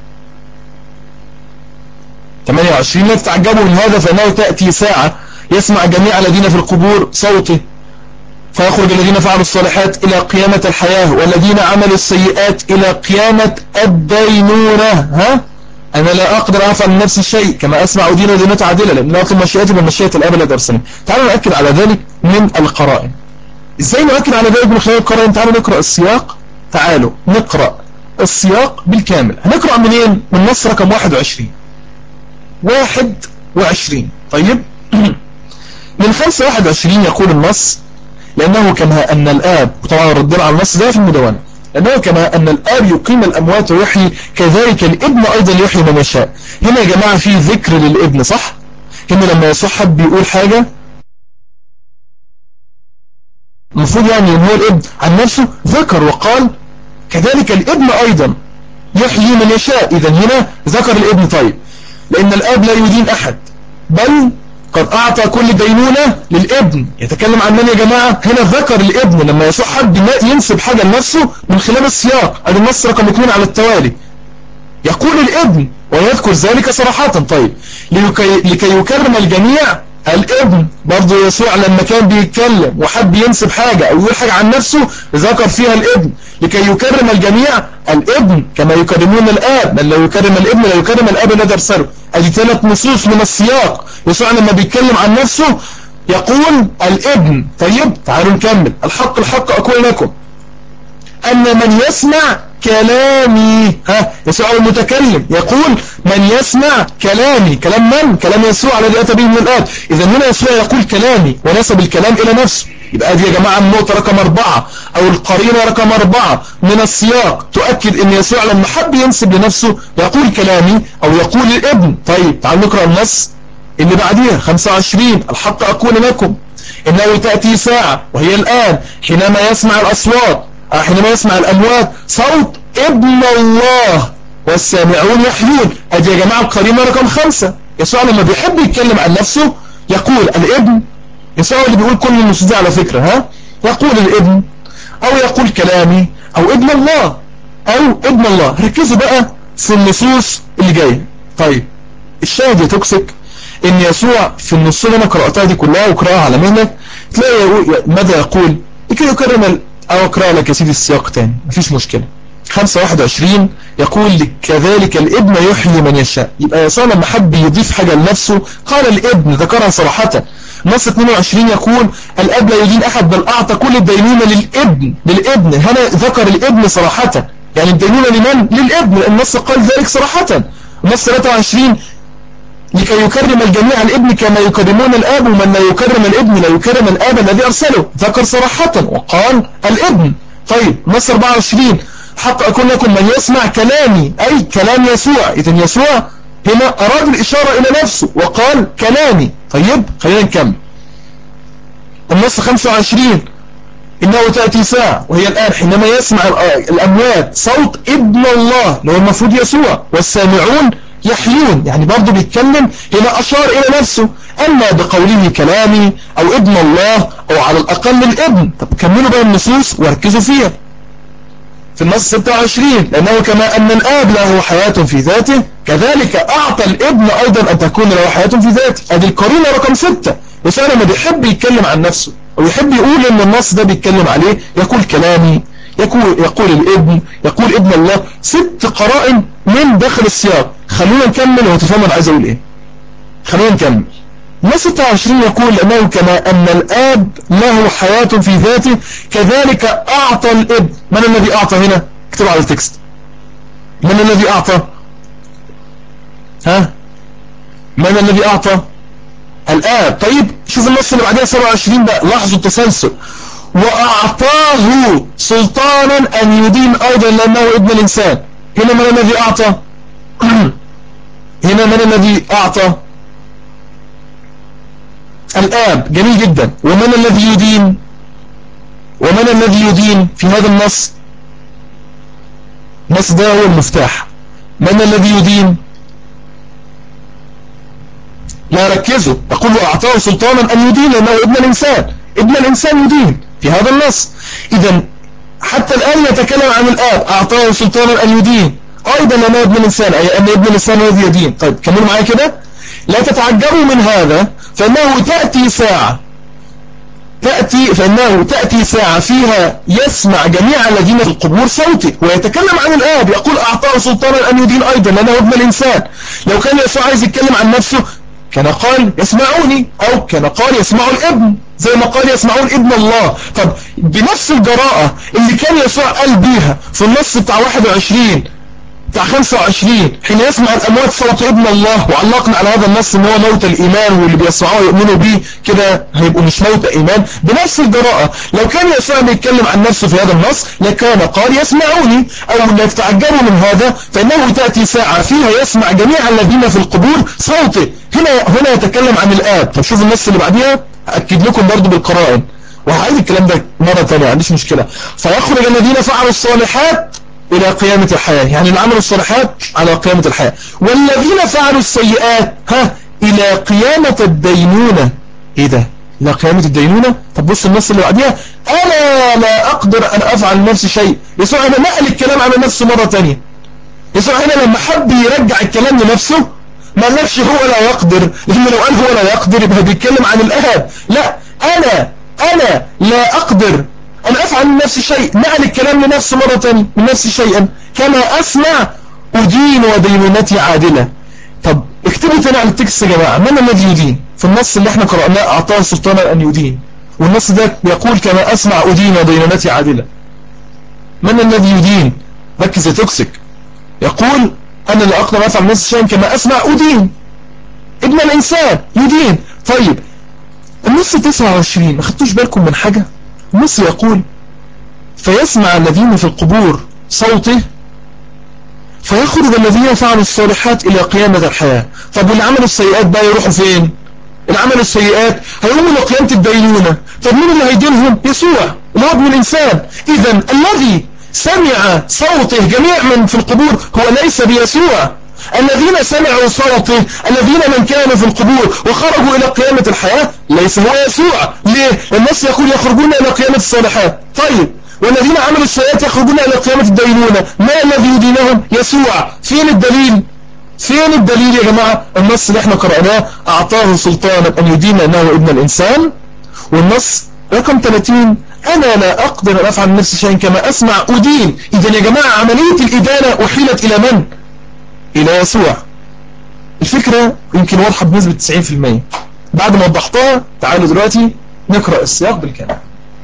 لا تتعجبوا من هذا، فإنه تأتي ساعة يسمع جميع الذين في القبور صوته، فيخرج الذين فعلوا الصالحات إلى قيامة الحياة، والذين عملوا السيئات إلى قيامة الدينونة. أنا لا أقدر أفعل من نفسي شيء، كما أسمع دين دينة عادلة، لأن لا أطلب مشيئتي من مشيئة الأب الذي أرسلني. تعالوا نأكد على ذلك من القرائن. إزاي نؤكد على ذلك من خلال القرائن؟ تعالوا نقرأ السياق. تعالوا نقرأ السياق بالكامل. هنقرأ منين؟ من نص رقم 21. طيب. من 5:21 يقول النص: لأنه كما أن الآب، وطبعا ردنا على النص ده في المدونة، لأنه كما أن الآب يقيم الأموات ويحيي، كذلك الابن أيضا يحيي من يشاء. هنا يا جماعة في ذكر للابن، صح؟ هنا لما يسوع حب بيقول حاجة، المفروض يعني ان هو الابن عن نفسه ذكر وقال كذلك الابن أيضا يحيي من يشاء. إذا هنا ذكر الابن. طيب، لأن الآب لا يدين أحد، بل قد أعطى كل دينونة للابن. يتكلم عن من يا جماعة؟ هنا ذكر الابن لما يسوع حد ينسب حاجة لنفسه من خلال السياق. هذا النص رقم 2 على التوالي. يقول الابن ويذكر ذلك صراحة. طيب، لكي يكرم الجميع الابن. برضو يسوع لما كان بيتكلم وحب ينسب حاجة أو يقول حاجة عن نفسه ذكر فيها الابن. لكي يكرم الجميع الابن كما يكرمون الآب، من لا يكرم الابن لا يكرم الآب الذي أرسله. ادي 3 نصوص من السياق. يسوع لما بيتكلم عن نفسه يقول الابن. طيب، تعالوا نكمل. الحق الحق أقول لكم أن من يسمع كلامي، يسوع المتكلم يقول من يسمع كلامي. كلام من؟ كلام يسوع الذي أتى به من الآب. إذا هنا يسوع يقول كلامي ونسب الكلام إلى نفسه. يبقى دي يا جماعة النقطة رقم 4 أو القرينة رقم 4 من السياق تؤكد أن يسوع لما حب ينسب لنفسه يقول كلامي أو يقول الابن. طيب، تعالوا نقرأ النص اللي بعديها. 25 الحق أقول لكم إنه تأتي ساعة وهي الآن حينما يسمع الأصوات، حينما يسمع الأموات صوت ابن الله والسامعون يحيون. ادي يا جماعة القرينة رقم 5. يسوع لما بيحب يتكلم عن نفسه يقول الابن. يسوع اللي بيقول كل النصوص دي على فكرة. يقول الابن او يقول كلامي او ابن الله او ابن الله. ركزوا بقى في النصوص اللي جاية. طيب، الشاهد يتوكسك ان يسوع في النصوص اللي انا قرأتها دي كلها وقرأها على مهلك تلاقي ماذا يقول؟ لكي يكرم أو أقرأ لك يا سيدي السياق تاني، مفيش مشكلة. 5:21 يقول كذلك الابن يحيي من يشاء. يبقى يسوع لما حب يضيف حاجة لنفسه قال الابن، ذكرها صراحة. نص 22 يقول الأب لا يدين أحد بل أعطى كل الدينونة للابن. هنا ذكر الابن صراحة، يعني الدينونة لمن؟ للابن. النص قال ذلك صراحة. نص 23 لكي يكرم الجميع الابن كما يكرمون الآب، ومن لا يكرم الابن لا يكرم الآب الذي أرسله. ذكر صراحة وقال الابن. طيب، نص 24 حق أقول لكم من يسمع كلامي، أي كلام يسوع. إذن يسوع هنا أراد الإشارة إلى نفسه وقال كلامي. طيب، خلينا نكمل. النص 25 إنه تأتي ساعة وهي الآن حينما يسمع الأموات صوت ابن الله، لو المفروض يسوع، والسامعون يحيون. يعني برضو بيتكلم هنا أشار إلى نفسه. أما بقوله كلامي أو ابن الله أو على الأقل الابن. طب كملوا بقى النصوص وركزوا فيها. في النص 26 لأنه كما أن الآب له حياة في ذاته كذلك أعطى الابن أيضا أن تكون له حياة في ذاته. هذه القرينة رقم 6. يسوع لما بيحب يتكلم عن نفسه أو يحب يقول إن النص ده بيتكلم عليه يقول كلامي، يقول الابن، يقول ابن الله. 6 قرائن من داخل السياق. خلونا نكمل وتفهموا أنا عايز أقول إيه. خلونا نكمل. نص 26 يقول لأنه كما أن الآب له حياة في ذاته كذلك أعطى الابن. من الذي أعطى هنا؟ اكتبوا على التكست. من الذي أعطى؟ من الذي أعطى؟ الآب. طيب، شوف النص اللي بعدها 27 بقى، لاحظوا التسلسل. وأعطاه سلطانا أن يدين أيضا لأنه ابن الإنسان. هنا من الذي أعطى؟ هنا من الذي أعطى؟ الآب. جميل جدا. ومن الذي يدين؟ ومن الذي يدين في هذا النص؟ النص ده هو المفتاح. من الذي يدين؟ لا ركزوا، يقول أعطاه سلطانا أن يدين لأنه ابن الإنسان، ابن الإنسان يدين في هذا النص. إذا حتى الآن يتكلم عن الآب، أعطاه سلطانا أن يدين أيضا لأنه ابن الإنسان، أي أن ابن الإنسان الذي يدين. طيب كملوا معايا كده. لا تتعجبوا من هذا فإنه تأتي ساعة فيها يسمع جميع الذين في القبور صوتي. ويتكلم عن الآب، يقول أعطاه سلطانا أن يدين أيضا لأنه ابن الإنسان. لو كان يسوع عايز يتكلم عن نفسه كان قال يسمعوني، أو كان قال يسمعوا الابن، زي ما قال يسمعون ابن الله. طب بنفس الجراءة اللي كان يسوع قال بيها في النص بتاع 21 بتاع 25 حين يسمع الأموات صوت ابن الله، وعلقنا على هذا النص ان هو موت الإيمان، واللي بيسمعوه يؤمنوا به كده هيبقوا مش موت إيمان. بنفس الجراءة لو كان يسوع بيتكلم عن نفسه في هذا النص لكان قال يسمعوني. أو لا تتعجبوا من هذا فإنه تأتي ساعة فيها يسمع جميع الذين في القبور صوته. هنا يتكلم عن الآب. طب شوف النص اللي بعديها، أكد لكم برضو بالقرائن وهعيد الكلام ده مرة تانية، ما عنديش مشكلة. فيخرج الذين فعلوا الصالحات إلى قيامة الحياة، يعني اللي عملوا الصالحات على قيامة الحياة، والذين فعلوا السيئات إلى قيامة الدينونة. إيه ده؟ إلى قيامة الدينونة؟ طب بص النص اللي بعديها، أنا لا أقدر أن أفعل لنفسي شيء. يسوع هنا نقل الكلام عن نفسه مرة تانية. يسوع هنا لما حب يرجع الكلام لنفسه ما قالش هو لا يقدر، لأنه لو قال هو لا يقدر يبقى بيتكلم عن الآب. لا، أنا لا أقدر أن أفعل من نفسي شيء. نقل الكلام لنفسه مرة تانية، من نفسي شيئا كما أسمع أدين ودينونتي عادلة. طب اكتبوا تاني على التكست يا جماعة، من الذي يدين؟ في النص اللي احنا قرأناه أعطاه سلطانا أن يدين، والنص ده يقول كما أسمع أدين ودينونتي عادلة. من الذي يدين؟ ركز يا توكسيك. يقول أنا لا أقدر أفعل من نفسي شيئا كما أسمع أدين، ابن الإنسان يدين. طيب النص 29 ما خدتوش بالكم من حاجة؟ النص يقول فيسمع الذين في القبور صوته فيخرج الذين فعلوا الصالحات إلى قيامة الحياة. طب واللي عملوا السيئات بقى يروحوا فين؟ اللي عملوا السيئات هيقوموا لقيامة الدينونة. طب مين اللي هيدينهم؟ يسوع اللي هو ابن الإنسان. إذن الذي سمع صوته جميع من في القبور هو ليس بيسوع. الذين سمعوا صوته الذين من كانوا في القبور وخرجوا إلى قيامة الحياة ليس هو يسوع. ليه؟ النص يقول يخرجون إلى قيامة الصالحات. طيب والذين عملوا السيئات يخرجون إلى قيامة الدينونة. ما الذي يدينهم؟ يسوع. فين الدليل؟ فين الدليل يا جماعة؟ النص اللي احنا قرأناه أعطاه سلطانا أن يدين أنه ابن الإنسان. والنص رقم 30 أنا لا أقدر أن أفعل نفسي شيئا كما أسمع أدين. إذن يا جماعة عملية الإدانة أحيلت إلى من؟ إلى يسوع. الفكرة يمكن واضحة بنسبة 90%. بعد ما وضحتها تعالوا دلوقتي نقرأ السياق بالكامل.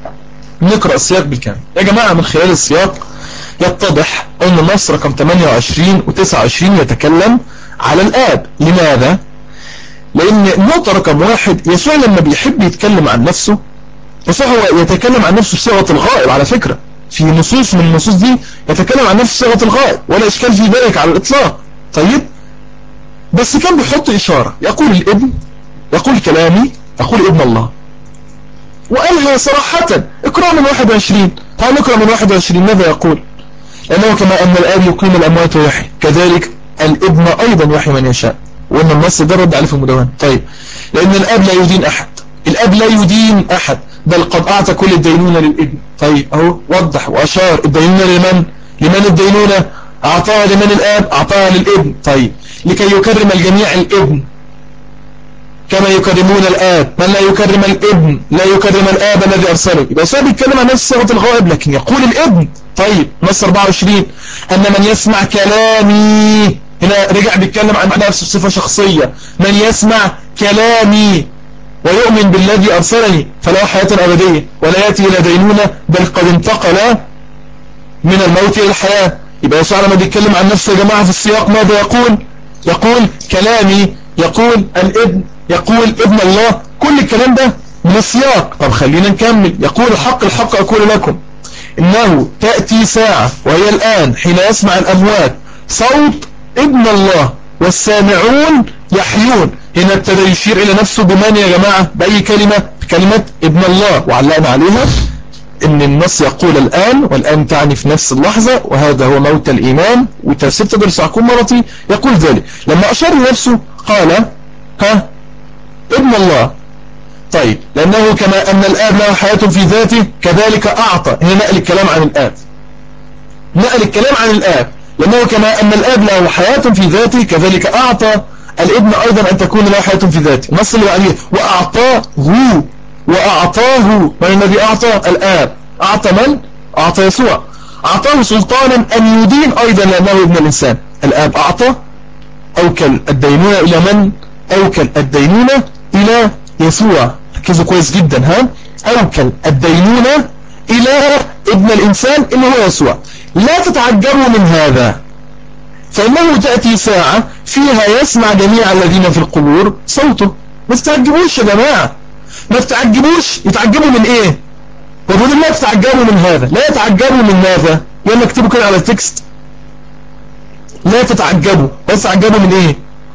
يا جماعة من خلال السياق يتضح أن النص رقم 28 و29 يتكلم على الآب. لماذا؟ لأن النقطة رقم 1 يسوع لما بيحب يتكلم عن نفسه، يسوع هو يتكلم عن نفسه بصيغة الغائب. على فكرة في نصوص من النصوص دي يتكلم عن نفسه بصيغة الغائب ولا إشكال في ذلك على الإطلاق. طيب بس كان بيحط إشارة، يقول الابن، يقول كلامي، يقول ابن الله، وقالها صراحة. اقرأ من 21. تعال نقرأ من 21 ماذا يقول؟ لأنه كما أن الآب يقيم الأموات ويحيي كذلك الابن أيضا يحيي من يشاء. وأن النص ده رد عليه في المدونة. طيب لأن الآب لا يدين أحد، الآب لا يدين أحد بل قد أعطى كل الدينونة للابن. طيب أهو وضح وأشار الدينونة لمن الدينونة أعطاها لمن؟ الآب أعطاها للابن. طيب لكي يكرم الجميع الابن كما يكرمون الآب. من لا يكرم الابن لا يكرم الآب الذي أرسله. يبقى سوى بيتكلم عن نفس صيغة الغائب لكن يقول الابن. طيب نص 24 أن من يسمع كلامي، هنا رجع بيتكلم عن نفسه بصفة شخصية. من يسمع كلامي ويؤمن بالذي أرسلني فله حياة أبدية ولا يأتي إلى دينونة بل قد انتقل من الموت إلى الحياة. يبقى يسوع لما بيتكلم عن نفسه يا جماعة في السياق ماذا يقول؟ يقول كلامي، يقول الابن، يقول ابن الله. كل الكلام ده من السياق. طب خلينا نكمل. يقول الحق أقول لكم إنه تأتي ساعة وهي الآن حين يسمع الأموات صوت ابن الله والسامعون يحيون. هنا ابتدى يشير إلى نفسه بمن يا جماعة؟ بأي كلمة؟ بكلمة ابن الله، وعلقنا عليها ان النص يقول الآن، والآن تعني في نفس اللحظة، وهذا هو موت الإيمان، وتفسير تدرس يعقوب مرتي يقول ذلك لما أشار لنفسه قال ها ابن الله. طيب لأنه كما أن الآب له حياة في ذاته كذلك أعطى، هنا نقل الكلام عن الآب، نقل الكلام عن الآب، لأنه كما أن الآب له حياة في ذاته كذلك أعطى الابن أيضا أن تكون له حياة في ذاته. النص اللي عليه وأعطاه من الذي أعطى؟ الآب. أعطى من؟ أعطى يسوع، أعطاه سلطانا أن يدين أيضا لأنه ابن الإنسان. الآب أعطى، أوكل الدينونة إلى من؟ أوكل الدينونة إلى يسوع. ركزوا كويس جدا ها، أوكل الدينونة إلى ابن الإنسان اللي هو يسوع. لا تتعجبوا من هذا، فإنه تأتي ساعة فيها يسمع جميع الذين في القبور صوته. ما تتعجبوش يا جماعة، ما تتعجبوش. يتعجبوا من إيه؟ وبقول لا تتعجبوا من هذا، لا يتعجبوا من ماذا؟ يلا اكتبوا كده على التكست، لا تتعجبوا. لا تتعجبوا من إيه؟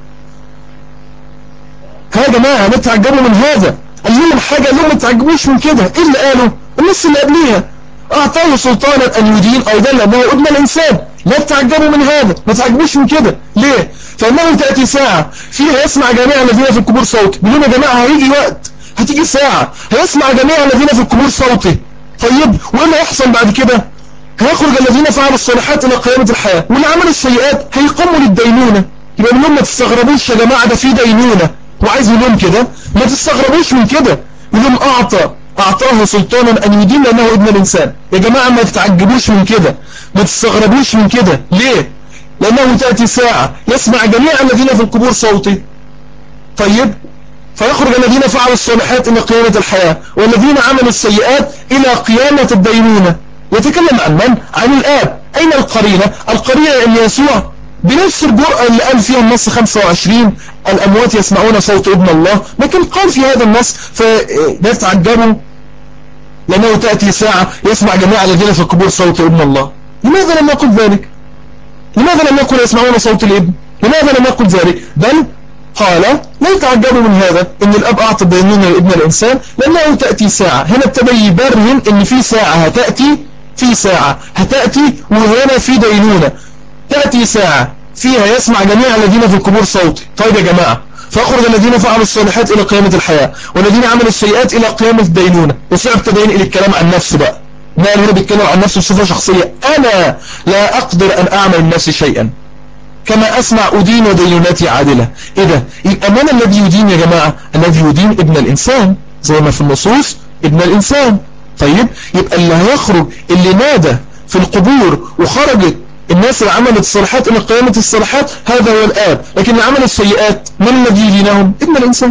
ها يا جماعة، لا تتعجبوا من هذا. قال لهم حاجة، قال لهم ما تتعجبوش من كده. إيه اللي قالوا؟ النص اللي قبليها، أعطاه سلطانا أن يدين أيضا لأنه ابن الإنسان. لا تتعجبوا من هذا، ما تتعجبوش من كده. ليه؟ فإنه تأتي ساعة فيها يسمع جميع الذين في القبور صوتي. بيقولون يا جماعة هيجي وقت، هتيجي ساعة هيسمع جميع الذين في القبور صوتي. طيب وإيه اللي هيحصل بعد كده؟ هيخرج الذين فعلوا الصالحات إلى قيامة الحياة، واللي عملوا السيئات هيقوموا للدينونة. يبقى من ما تستغربوش يا جماعة، ده في دينونة. وعايز يقول كده ما تستغربوش من كده. يقول أعطاه سلطانا أن يدين لأنه ابن الإنسان. يا جماعة ما تتعجبوش من كده، ما تستغربوش من كده. ليه؟ لأنه تأتي ساعة يسمع جميع الذين في القبور صوتي. طيب فيخرج الذين فعلوا الصالحات إلى قيامة الحياة، والذين عملوا السيئات إلى قيامة الدينونة. يتكلم عن من؟ عن الآب. أين القرينة؟ القرينة أن يسوع بنفس الجرأة اللي قال فيها النص 25 الأموات يسمعون صوت ابن الله، لكن قال في هذا النص فلا تتعجبوا لأنه تأتي ساعة يسمع جميع الذين في القبور صوت ابن الله. لماذا لم يقل ذلك؟ لماذا لم يقل يسمعون صوت الابن؟ لماذا لم يقل ذلك؟ بل قال لا يتعجبوا من هذا ان الاب اعطى الدينونة لابن الانسان لانه تأتي ساعة. هنا ابتدى يبرهن ان في ساعة هتأتي، في ساعة هتأتي وهنا في دينونة. تأتي ساعة فيها يسمع جميع الذين في القبور صوتي. طيب يا جماعة، فأخرج الذين فعلوا الصالحات إلى قيامة الحياة، والذين عملوا السيئات إلى قيامة الدينونة. يسوع ابتدى ينقل الكلام عن نفسه بقى. ما هنا بيتكلم عن نفسه بصفة شخصية. أنا لا أقدر أن أعمل من نفسي شيئا، كما أسمع أدين ودينونتي عادلة. إيه ده؟ يبقى من الذي يدين يا جماعة؟ الذي يدين ابن الإنسان، زي ما في النصوص ابن الإنسان. طيب يبقى اللي هيخرج، اللي نادى في القبور وخرجت الناس اللي عملت الصالحات إلى قيامة الصالحات، هذا هو الآب. لكن اللي عمل السيئات من الذي يدينهم؟ ابن الإنسان.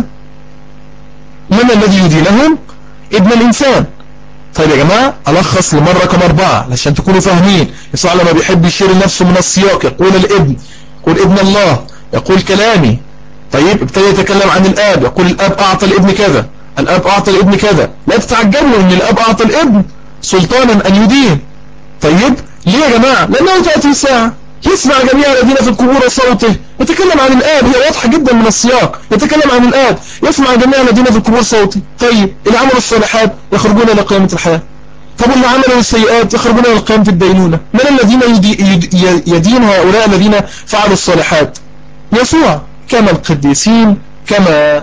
من الذي يدينهم؟ ابن الإنسان. طيب يا جماعة، ألخص لمرة رقم 4 عشان تكونوا فاهمين. يسوع لما بيحب يشير نفسه من السياق يقول الابن، يقول ابن الله، يقول كلامي. طيب ابتدى يتكلم عن الآب، يقول الآب أعطى الابن كذا، الآب أعطى الابن كذا. لا تتعجبوا ان الآب أعطى الابن سلطانا أن يدين. طيب ليه يا جماعة؟ لأنه تأتي ساعة يسمع جميع الذين في القبور صوته. يتكلم عن الآب، هي واضحة جدا من السياق. يتكلم عن الآب، يسمع جميع الذين في القبور صوته. طيب اللي عملوا الصالحات يخرجون إلى قيامة الحياة. طب اللي عملوا السيئات يخرجون إلى قيامة الدينونة. من الذين يدين هؤلاء الذين فعلوا الصالحات؟ يسوع. كما القديسين، كما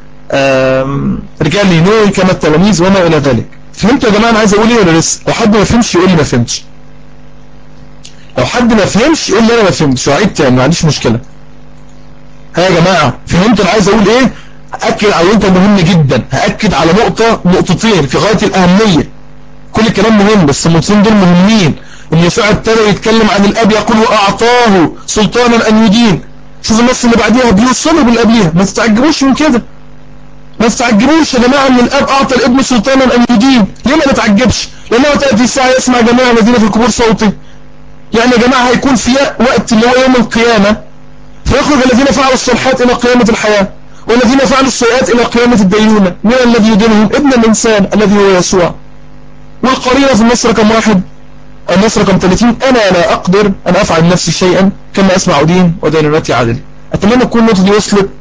رجال نينوي، كما التلاميذ وما إلى ذلك. فهمتوا يا جماعة أنا عايز أقول إيه ولا لسه؟ لو حد ما فهمش يقول لي ما فهمتش. لو حد ما فهمش يقول لي أنا ما فهمتش، وعيد تاني ما عنديش مشكلة. ها يا جماعة فهمتوا أنا عايز أقول إيه؟ أكد على نقطة مهمة جدا. هأكد على نقطتين في غاية الأهمية. كل الكلام مهم بس النقطتين دول مهمين. إن يسوع ابتدى يتكلم عن الأب يقول وأعطاه سلطانا أن يدين. شوف النص اللي بعديها بيوصله بالقبليها. ما تتعجبوش من كده، ما تتعجبوش يا جماعة ان الاب اعطى الابن سلطانا ان يدين. ليه ما نتعجبش؟ لانه تأتي الساعة يسمع جميع الذين في القبور صوته. يعني يا جماعة هيكون في وقت اللي هو يوم القيامة، فيخرج الذين فعلوا الصالحات الى قيامة الحياة، والذين فعلوا السيئات الى قيامة الدينونة. من الذي يدينهم؟ ابن الانسان الذي هو يسوع. والقرينة في النص رقم 1 النص رقم 30 انا لا اقدر ان افعل نفسي شيئا كما اسمع ادين ودينونتي عادل. اتمنى تكون النقطة دي وصلت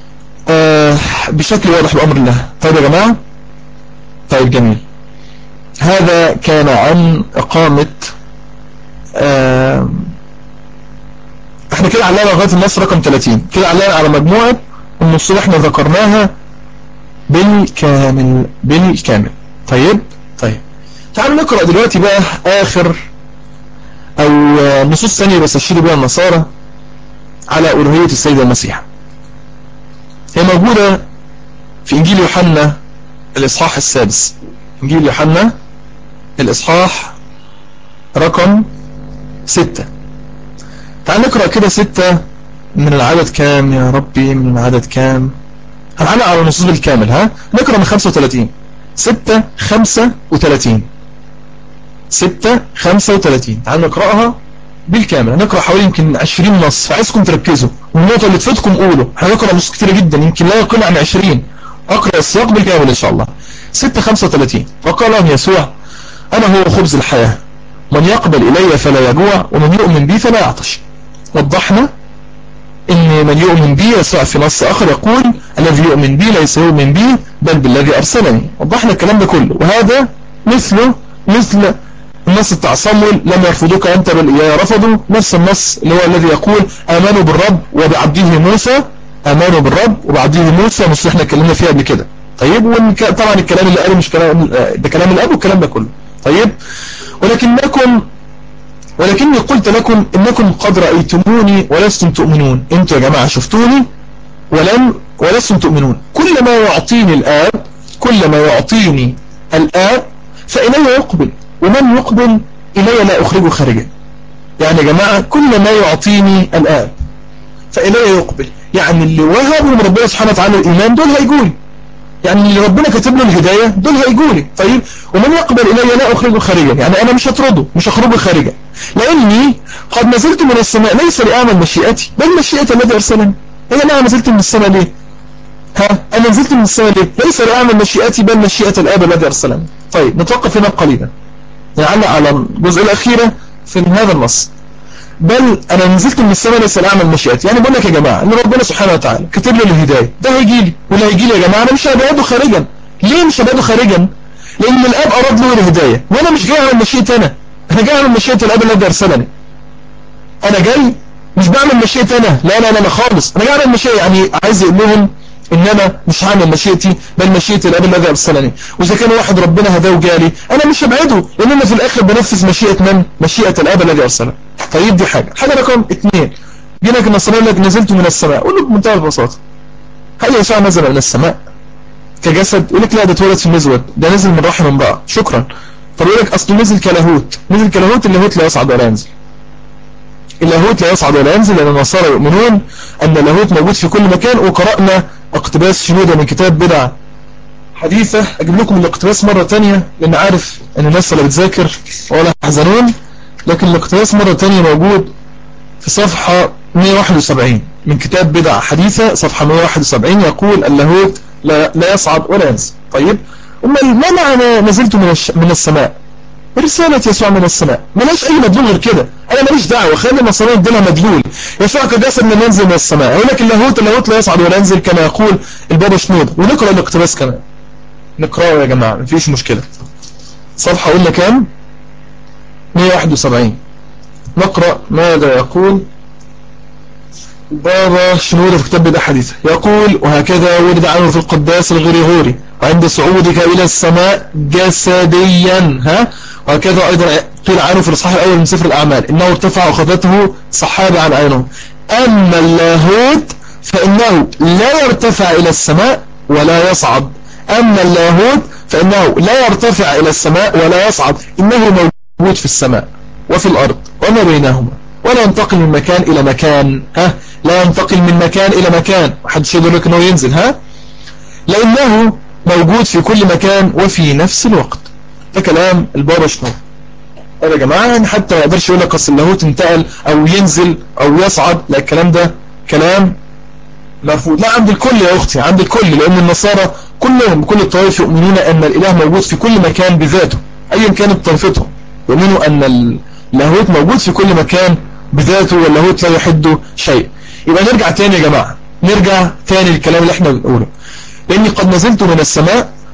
بشكل واضح بأمر الله. طيب يا جماعة، طيب جميل. هذا كان عن إقامة احنا كده علقنا لغاية النص رقم 30. كده علقنا على مجموعة النصوص اللي احنا ذكرناها بالكامل بالكامل. طيب تعالوا نقرأ دلوقتي بقى آخر أو نصوص ثانية بس أشير بها النصارى على ألوهية السيد المسيح. هي موجودة في إنجيل يوحنا الإصحاح السادس. إنجيل يوحنا الإصحاح رقم 6. تعال نقرأ كده 6 من العدد كام يا ربي؟ من العدد كام؟ هنعلق على النصوص بالكامل. ها نقرأ من 35. 6 35 6 35. تعال نقرأها بالكامل. هنقرأ حوالي يمكن 20 نص، فعايزكم تركزوا والنقطة اللي تفوتكم قولوا. هنقرأ نصوص كتيرة جدا يمكن لا يقل عن 20. أقرأ السياق بالكامل إن شاء الله. 6 35. وقال لهم يسوع: أنا هو خبز الحياة، من يقبل إلي فلا يجوع، ومن يؤمن بي فلا يعطش. وضحنا إن من يؤمن بي، يسوع في نص آخر يقول: الذي يؤمن بي ليس يؤمن بي بل بالذي أرسلني. وضحنا الكلام ده كله، وهذا مثل النص بتاع صمويل: لم يرفضوك أنت بل إياه رفضوا. نفس النص اللي هو الذي يقول: آمنوا بالرب وبعبده موسى. آمنوا بالرب وبعبده موسى، نص احنا اتكلمنا فيها قبل كده. طيب طبعا الكلام اللي قاله مش كلام ده، كلام الأب والكلام ده كله. طيب ولكني قلت لكم إنكم قد رأيتموني ولستم تؤمنون. انتوا يا جماعة شفتوني ولستم تؤمنون. كل ما يعطيني الآب فإليه يقبل، ومن يقبل إليه لا أخرجه خارجا. يعني يا جماعة كل ما يعطيني الآب فإليه يقبل، يعني اللي وهبهم ربنا سبحانه وتعالى الإيمان دول هيجولي، يعني اللي ربنا كاتب له الهداية دول هيجولي. طيب ومن يقبل إليه لا أخرجه خارجا، يعني أنا مش هطرده، مش هخرجه خارجا، لأني قد نزلت من السماء ليس لأعمل مشيئتي بل مشيئة الذي أرسلني. أنا نزلت من السماء ليه؟ أنا نزلت من السماء ليه؟ ليس لأعمل مشيئتي بل مشيئة الآب الذي أرسلني. طيب نتوقف هنا قليلا، نعلق على الجزء الأخيرة في هذا النص. بل أنا نزلت من السماء ليس لأعمل مشيئتي، يعني بقول لك يا جماعة إن ربنا سبحانه وتعالى كتب لي الهداية، ده هيجي لي واللي هيجي لي يا جماعة أنا مش هبعده خارجا. ليه مش هبعده خارجا؟ لأن الآب أراد له الهداية، وأنا مش جاي أعمل مشيئتي أنا جاي أعمل مشيئة الآب الذي أرسلني. أنا جاي مش بعمل مشيئتي أنا، لا خالص. أنا جاي أعمل مشيئة، يعني عايز يقول لهم إن أنا مش هعمل مشيئتي بل مشيئة الآب الذي أرسلني. وإذا كان واحد ربنا هداه وجالي أنا مش هبعده، لأن أنا في الآخر بنفذ مشيئة من؟ مشيئة الآب الذي أرسلني. طيب دي حاجة رقم 2. جينا النصراني لك نزلت من السماء، أقول لك بمنتهى البساطة: هل يسوع نزل من السماء كجسد؟ يقول لك لا، ده اتولد في المزود، ده نزل من رحم امرأة. شكرا. طب يقول لك أصله نزل كلاهوت. اللاهوت لا يصعد ولا ينزل. اللاهوت لا يصعد ولا ينزل، لأن النصارى يؤمنون أن اللاهوت موجود في كل مكان. وقرأنا اقتباس شنودة من كتاب بدع حديثة. أجيب لكم الاقتباس مرة تانية لأن عارف أن الناس اللي بتذاكر ولا يحزنون، لكن الاقتباس مرة تانية موجود في صفحة 171 من كتاب بدع حديثة، صفحة 171. يقول: اللاهوت لا يصعد ولا ينزل. طيب ما معنى نزلت من السماء؟ رسالة يسوع من السماء ملاش أي مدلول غير كده. أنا ماليش دعوة، خلي النصارى يديلها مدلول. يسوع كجسد من ينزل من السماء. يقول لك اللاهوت لا يصعد ولا ينزل كما يقول البابا شنودة. ونقرأ الاقتباس كمان، نقرأه يا جماعة مفيش مشكلة. صفحة قلنا كام؟ 171. نقرأ ماذا يقول بابا شنودة في كتاب بدع حديثة. يقول: وهكذا ورد عنه في القداس الغريغوري عند صعودك إلى السماء جسديا. وهكذا أيضا قيل عنه في الإصحاح الأول من سفر الأعمال: إنه ارتفع وأخذته سحابة عن عينه. أما اللاهوت فإنه لا يرتفع إلى السماء ولا يصعد. أما اللاهوت فإنه لا يرتفع إلى السماء ولا يصعد، إنه موجود في السماء وفي الأرض وما بينهما، ولا ينتقل من مكان إلى مكان. لا ينتقل من مكان إلى مكان، محدش يقول لك إنه ينزل. لأنه موجود في كل مكان وفي نفس الوقت. ده كلام البابا شنودة. يا جماعة يعني حتى ما يقدرش يقول لك أصل اللاهوت انتقل أو ينزل أو يصعد، لا، الكلام ده كلام مرفوض. لا، عند الكل يا أختي، عند الكل، لأن النصارى كلهم بكل الطوائف يؤمنون أن الإله موجود في كل مكان بذاته أيا كانت طائفتهم. يؤمنوا أن اللاهوت موجود في كل مكان بذاته، واللاهوت لا يحد شيء. يبقى نرجع تاني يا جماعة، نرجع تاني للكلام اللي احنا بنقوله: لأني قد نزلت من السماء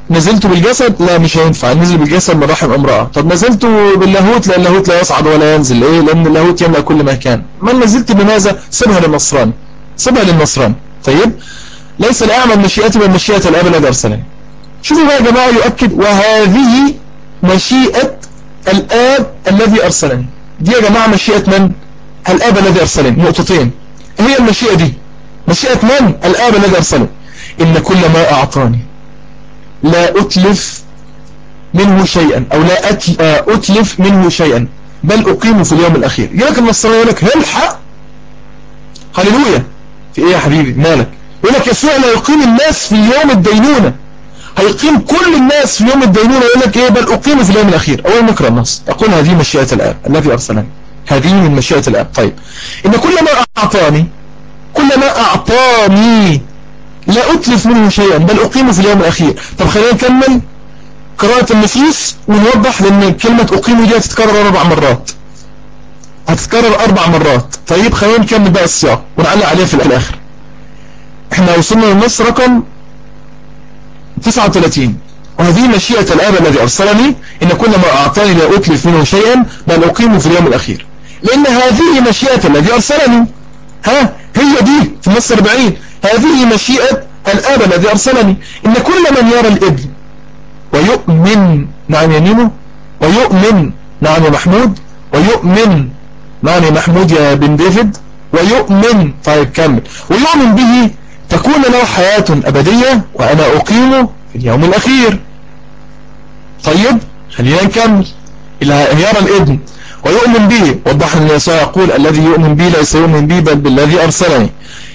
نزلت بالجسد لا مش هينفع، نزل بالجسد من رحم امرأة. طب نزلت باللاهوت؟ لا اللاهوت لا يصعد ولا ينزل، ايه؟ لان اللاهوت يملأ كل مكان. ما نزلت بماذا؟ سيبها للنصراني، سيبها للنصراني. طيب ليس الأعمى مشيئتي بل مشيئة الآب الذي أرسلني. شوفوا بقى يا جماعة يؤكد وهذه مشيئة الآب الذي أرسلني. دي يا جماعة مشيئة من؟ الآب الذي أرسلني. نقطتين، هي المشيئة دي مشيئة من؟ الآب الذي أرسلني. إن كل ما أعطاني لا أتلف منه شيئا، أو لا أتلف منه شيئا بل أقيم في اليوم الأخير. يقولك النصراني يقولك الحق هللويا، في إيه يا حبيبي مالك؟ يقولك يسوع لا يقيم الناس في يوم الدينونة، هيقيم كل الناس في يوم الدينونة. يقولك إيه؟ بل أقيم في اليوم الأخير. أول نقرأ النص يقول هذه مشيئة الآب الذي أرسلني، هذه من مشيئة الآب. طيب إن كل ما أعطاني، كل ما أعطاني لا أتلف منه شيئا بل أقيم في اليوم الأخير. طب خلينا نكمل قراءة النصوص ونوضح، لأن كلمة أقيم دي هتتكرر 4 مرات، هتتكرر 4 مرات. طيب خلينا نكمل بقى السياق ونعلق عليه في الآخر. احنا وصلنا للنص رقم 39. وهذه مشيئة الآب الذي أرسلني إن كل ما أعطاني لا أتلف منه شيئا بل أقيم في اليوم الأخير. لأن هذه مشيئة الذي أرسلني، ها هي دي في النص 40. هذه مشيئة الآب الذي أرسلني إن كل من يرى الابن ويؤمن، نعم يمينه، ويؤمن، نعم يا محمود، ويؤمن، نعم يا محمود يا بن ديفيد، ويؤمن. طيب كمل، ويؤمن به تكون له حياة أبدية وأنا أقيمه في اليوم الأخير. طيب خلينا نكمل. إلى يرى الابن ويؤمن به، وضح أن يسوع يقول الذي يؤمن به ليس يؤمن به بل بالذي أرسلني،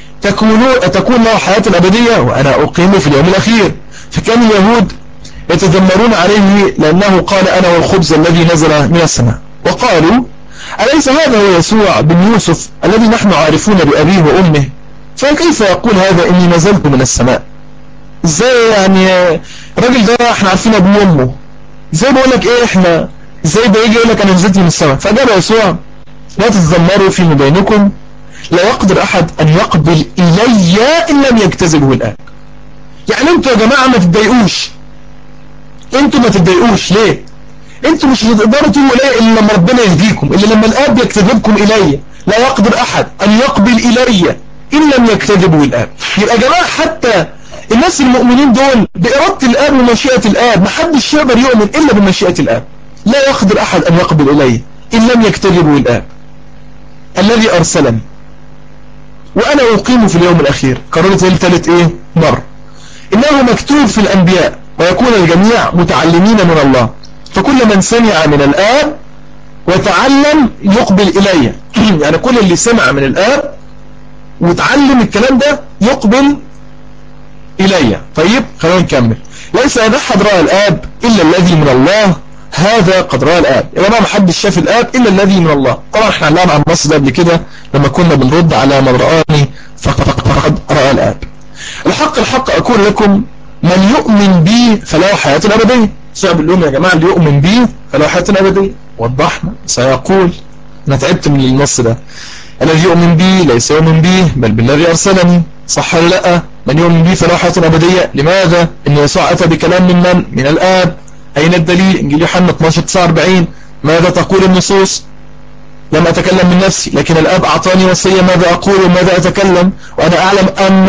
تكون له حياة أبدية وأنا أقيمه في اليوم الأخير. فكان اليهود يتذمرون عليه لأنه قال أنا والخبز الذي نزل من السماء، وقالوا أليس هذا هو يسوع بن يوسف الذي نحن عارفون بأبيه وأمه؟ فكيف يقول هذا إني نزلت من السماء؟ ازاي يعني الراجل ده احنا عارفين ابوه وامه، ازاي بقول لك ايه احنا، ازاي بيجي يقول لك انا نزلت من السماء؟ فجاب يسوع لا تتذمروا فيما بينكم، لا يقدر احد ان يقبل الي ان لم يجتذبه الاب. يعني انتوا يا جماعه ما تتضايقوش، انتوا ما تتضايقوش ليه؟ انتوا مش هتقدروا تقولوا ليه الا لما ربنا يهديكم، الا لما الاب يجتذبكم الي. لا يقدر احد ان يقبل الي ان لم يجتذبه الاب. يبقى يا جماعه حتى الناس المؤمنين دول بإرادة الآب ومشيئة الآب، محدش يقدر يؤمن إلا بمشيئة الآب. لا يقدر أحد أن يقبل إليه إن لم يكتذبه الآب الذي أرسلني وأنا أقيم في اليوم الأخير. قررت ثالث إيه؟ مرة إنه مكتوب في الأنبياء ويكون الجميع متعلمين من الله، فكل من سمع من الآب وتعلم يقبل إليه. يعني كل اللي سمع من الآب وتعلم الكلام ده يقبل إلي. طيب خلونا نكمل. ليس أن أحد رأى الآب إلا الذي من الله، هذا قد رأى الآب. يا جماعة محدش شاف الآب إلا الذي من الله. طبعا احنا علقنا على النص ده قبل كده لما كنا بنرد على من رآني فقد رأى الآب. الحق أقول لكم من يؤمن بي فله حياة أبدية. صعب اليوم يا جماعة اللي يؤمن بي فله حياة أبدية. وضحنا سيقول، أنا تعبت من النص ده، الذي يؤمن بي ليس يؤمن بي بل بالذي أرسلني. صح ولا لا؟ من يؤمن بي فله حياة أبدية. لماذا؟ إن يسوع أتى بكلام من من الآب. أين الدليل؟ إنجيل يوحنا 12:49. ماذا تقول النصوص؟ لم أتكلم من نفسي لكن الآب أعطاني وصية ماذا أقول وماذا أتكلم، وأنا أعلم أن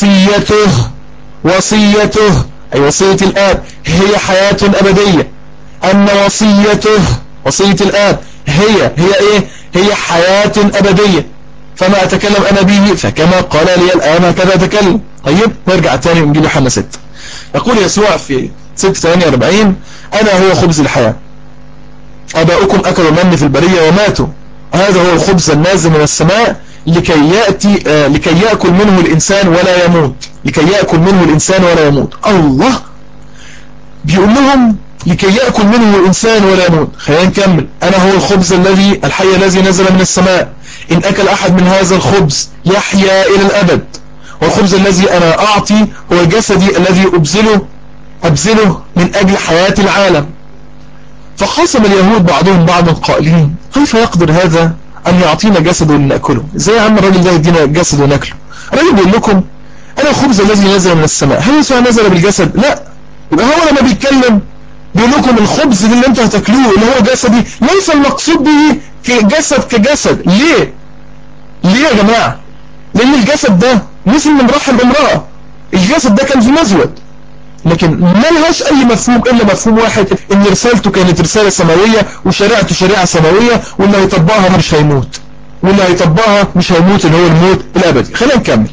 وصيته أي وصية الآب هي حياة أبدية. أن وصية الآب هي إيه؟ هي حياة أبدية. فما أتكلم أنا به فكما قال لي الآن هكذا أتكلم. طيب نرجع تاني إنجيل يوحنا 6. يقول يسوع في 6:48 أنا هو خبز الحياة، آباؤكم أكلوا من في البرية وماتوا، هذا هو الخبز النازل من السماء لكي يأكل منه الإنسان ولا يموت. لكي يأكل منه الإنسان ولا يموت. الله بيقول لهم لكي يأكل منه الإنسان ولا يموت. خلينا نكمل. أنا هو الخبز الحي الذي نزل من السماء، إن أكل أحد من هذا الخبز يحيا إلى الأبد، والخبز الذي أنا أعطي هو جسدي الذي أبذله من أجل حياة العالم. فخاصم اليهود بعضهم بعضا قائلين كيف يقدر هذا أن يعطينا جسده لنأكله؟ إزاي يا عم الراجل ده يدينا جسد ونأكله؟ الراجل بيقول لكم أنا الخبز الذي نزل من السماء. هل يسوع نزل بالجسد؟ لا، يبقى هو لما بيتكلم بيقول لكم الخبز اللي انتوا هتاكلوه اللي هو جسدي ليس المقصود به كجسد كجسد. ليه يا جماعة؟ لان الجسد ده نزل من رحم امرأة، الجسد ده كان في مزود، لكن ما لهاش اي مفهوم الا مفهوم واحد، ان رسالته كانت رسالة سماوية وشريعته شريعة سماوية، واللي هيطبقها مش هيموت، واللي هيطبقها مش هيموت اللي هو الموت الابدي. خلينا نكمل.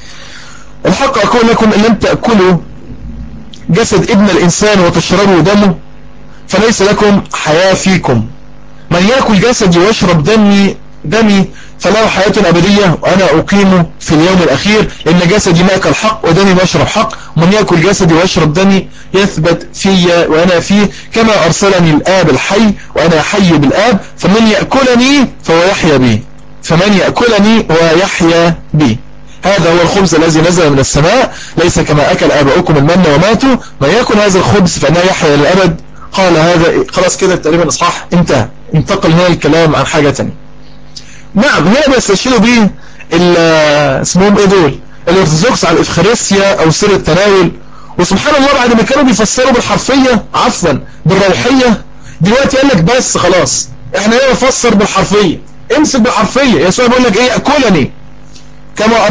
الحق اقول لكم ان لم تأكلوا جسد ابن الانسان وتشربوا دمه فليس لكم حياة فيكم. من يأكل جسدي ويشرب دمي فله حياة أبدية وأنا أقيمه في اليوم الأخير، لأن جسدي مأكل حق ودمي مشرب حق، ومن يأكل جسدي ويشرب دمي يثبت في وأنا فيه، كما أرسلني الآب الحي وأنا حي بالآب، فمن يأكلني فهو يحيا بي، فمن يأكلني هو يحيا بي. هذا هو الخبز الذي نزل من السماء، ليس كما أكل آباؤكم المن وماتوا، من يأكل هذا الخبز فإنه يحيا للأبد. قال هذا خلاص كده تقريبا إصحاح انتهى، انتقل هنا الكلام عن حاجة تانية. نعم هنا بيستشهدوا بيه اسمهم ايه دول الارثوذكس على الافخارستيا او سر التناول. وسبحان الله بعد ما كانوا بيفسروا بالحرفية عفوا بالروحية، دلوقتي قال لك بس خلاص احنا هنا نفسر بالحرفية، امسك بالحرفية. يسوع بيقول لك ايه؟ يأكلني كما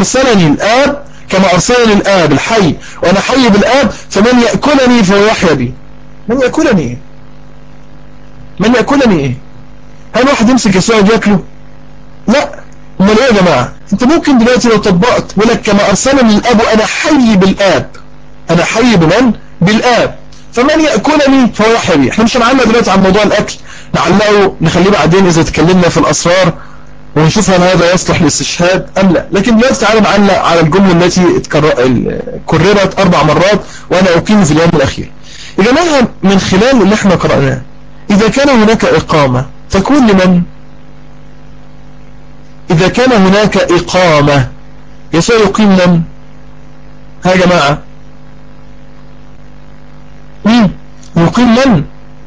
أرسلني الآب الحي وأنا حي بالآب، فمن يأكلني فهو يحيا بي. من يأكلني ايه؟ من يأكلني ايه؟ هل واحد يمسك يسوع ياكله؟ لا. امال ايه يا جماعة؟ انت ممكن دلوقتي لو طبقت ولك كما أرسلني الآب وأنا حي بالآب، أنا حي بمن؟ بالآب، فمن يأكلني فهو يحيا بي. احنا مش هنعلق دلوقتي عن موضوع الأكل، نعلقه نخليه بعدين إذا تكلمنا في الأسرار ونشوف هل هذا يصلح للاستشهاد أم لا. لكن دلوقتي تعالى نعلق على الجملة التي كررت 4 مرات وأنا أقيم في اليوم الأخير. يا جماعة من خلال اللي احنا قرأناه، إذا كان هناك إقامة تكون لمن؟ إذا كان هناك إقامة يسوع يقيم من؟ ها يا جماعة مين يقيم من؟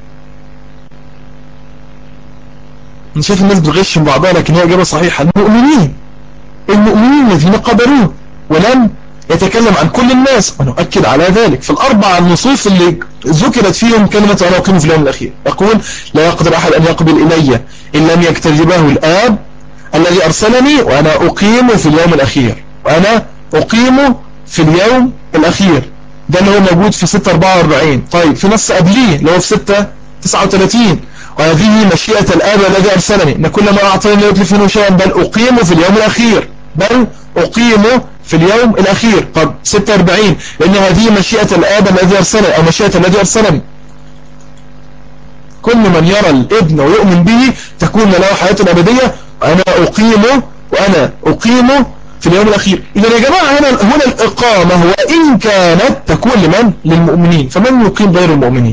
أنا شايف الناس بتغش من بعضها، لكن هي إجابة صحيحة. المؤمنين الذين قبلوه، ولم يتكلم عن كل الناس، ونؤكد على ذلك في ال4 النصوص اللي ذكرت فيهم كلمة أنا أقيم في اليوم الأخير. يقول لا يقدر أحد أن يقبل إلي إن لم يجتذبه الآب الذي أرسلني وأنا أقيم في اليوم الأخير، وأنا أقيم في اليوم الأخير. ده اللي هو موجود في 6:44. طيب في نص قبليه اللي هو في 6:39 وهذه مشيئة الآب الذي أرسلني إن كل ما أعطاني لا يتلف منه شيئا بل أقيم في اليوم الأخير، بل أقيم في اليوم الأخير. طب 46 لأن هذه مشيئة الآب الذي أرسلني أو مشيئة الذي أرسلني، كل من يرى الابن ويؤمن به تكون له حياة أبدية وأنا أقيم في اليوم الأخير. إذا يا جماعة هنا الإقامة هو إن كانت تكون لمن؟ للمؤمنين. فمن يقيم غير المؤمنين؟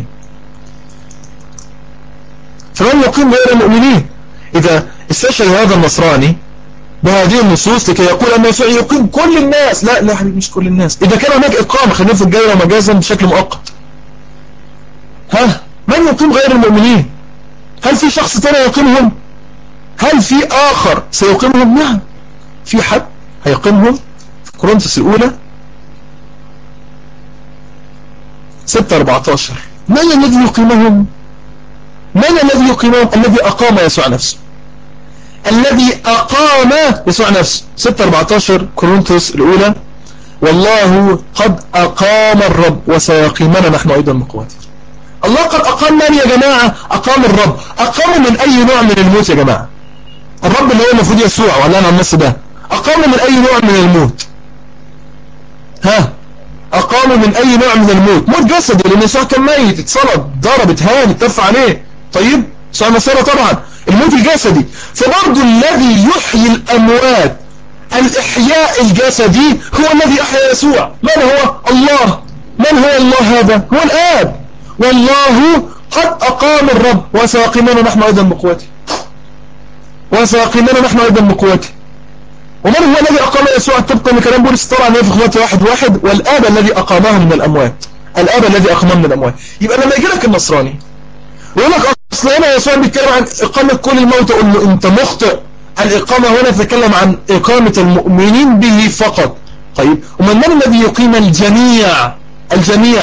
فمن يقيم غير المؤمنين؟ إذا استشهد هذا النصراني بهذه النصوص لكي يقول أن يسوع يقيم كل الناس، لا حبيبي مش كل الناس. إذا كان هناك إقامة، خلينا في الجاية مجازا بشكل مؤقت، من يقيم غير المؤمنين؟ هل في شخص تاني يقيمهم؟ هل في آخر سيقيمهم؟ نعم في حد هيقيمهم. في كورنثوس الأولى 6:14 من الذي يقيمهم؟ الذي أقام يسوع نفسه، الذي أقام يسوع نفسه. 6:14 كورنثوس الأولى والله قد أقام الرب وسيقيمنا نحن أيضا من قوته. الله قد أقام من يا جماعة؟ أقام الرب. أقام من أي نوع من الموت يا جماعة؟ الرب اللي هو المفروض يسوع ولا أنا النص ده أقام من أي نوع من الموت؟ أقام من أي نوع من الموت؟ موت جسدي، لأن يسوع كان ميت، اتصلب، ضرب، اتهان، اتف عليه. طيب يسوع مسيرة طبعا الموت الجسدي. فبرضو الذي يحيي الأموات الإحياء الجسدي هو الذي أحيا يسوع. من هو؟ الله. من هو الله؟ هذا هو الآب. والله قد أقام الرب وسيقيمنا نحن أيضا بقوته، ومن هو الذي أقام يسوع؟ طبقا لكلام بولس طبعا في إخواتي 1:1 والآب الذي أقامه من الأموات. الآب الذي أقامه من الأموات. يبقى لما يجي لك النصراني ويقول لك أصل هنا يسوع بيتكلم عن إقامة كل الموتى، قول له أنت مخطئ. الإقامة هنا تتكلم عن إقامة المؤمنين به فقط. طيب ومن الذي يقيم الجميع؟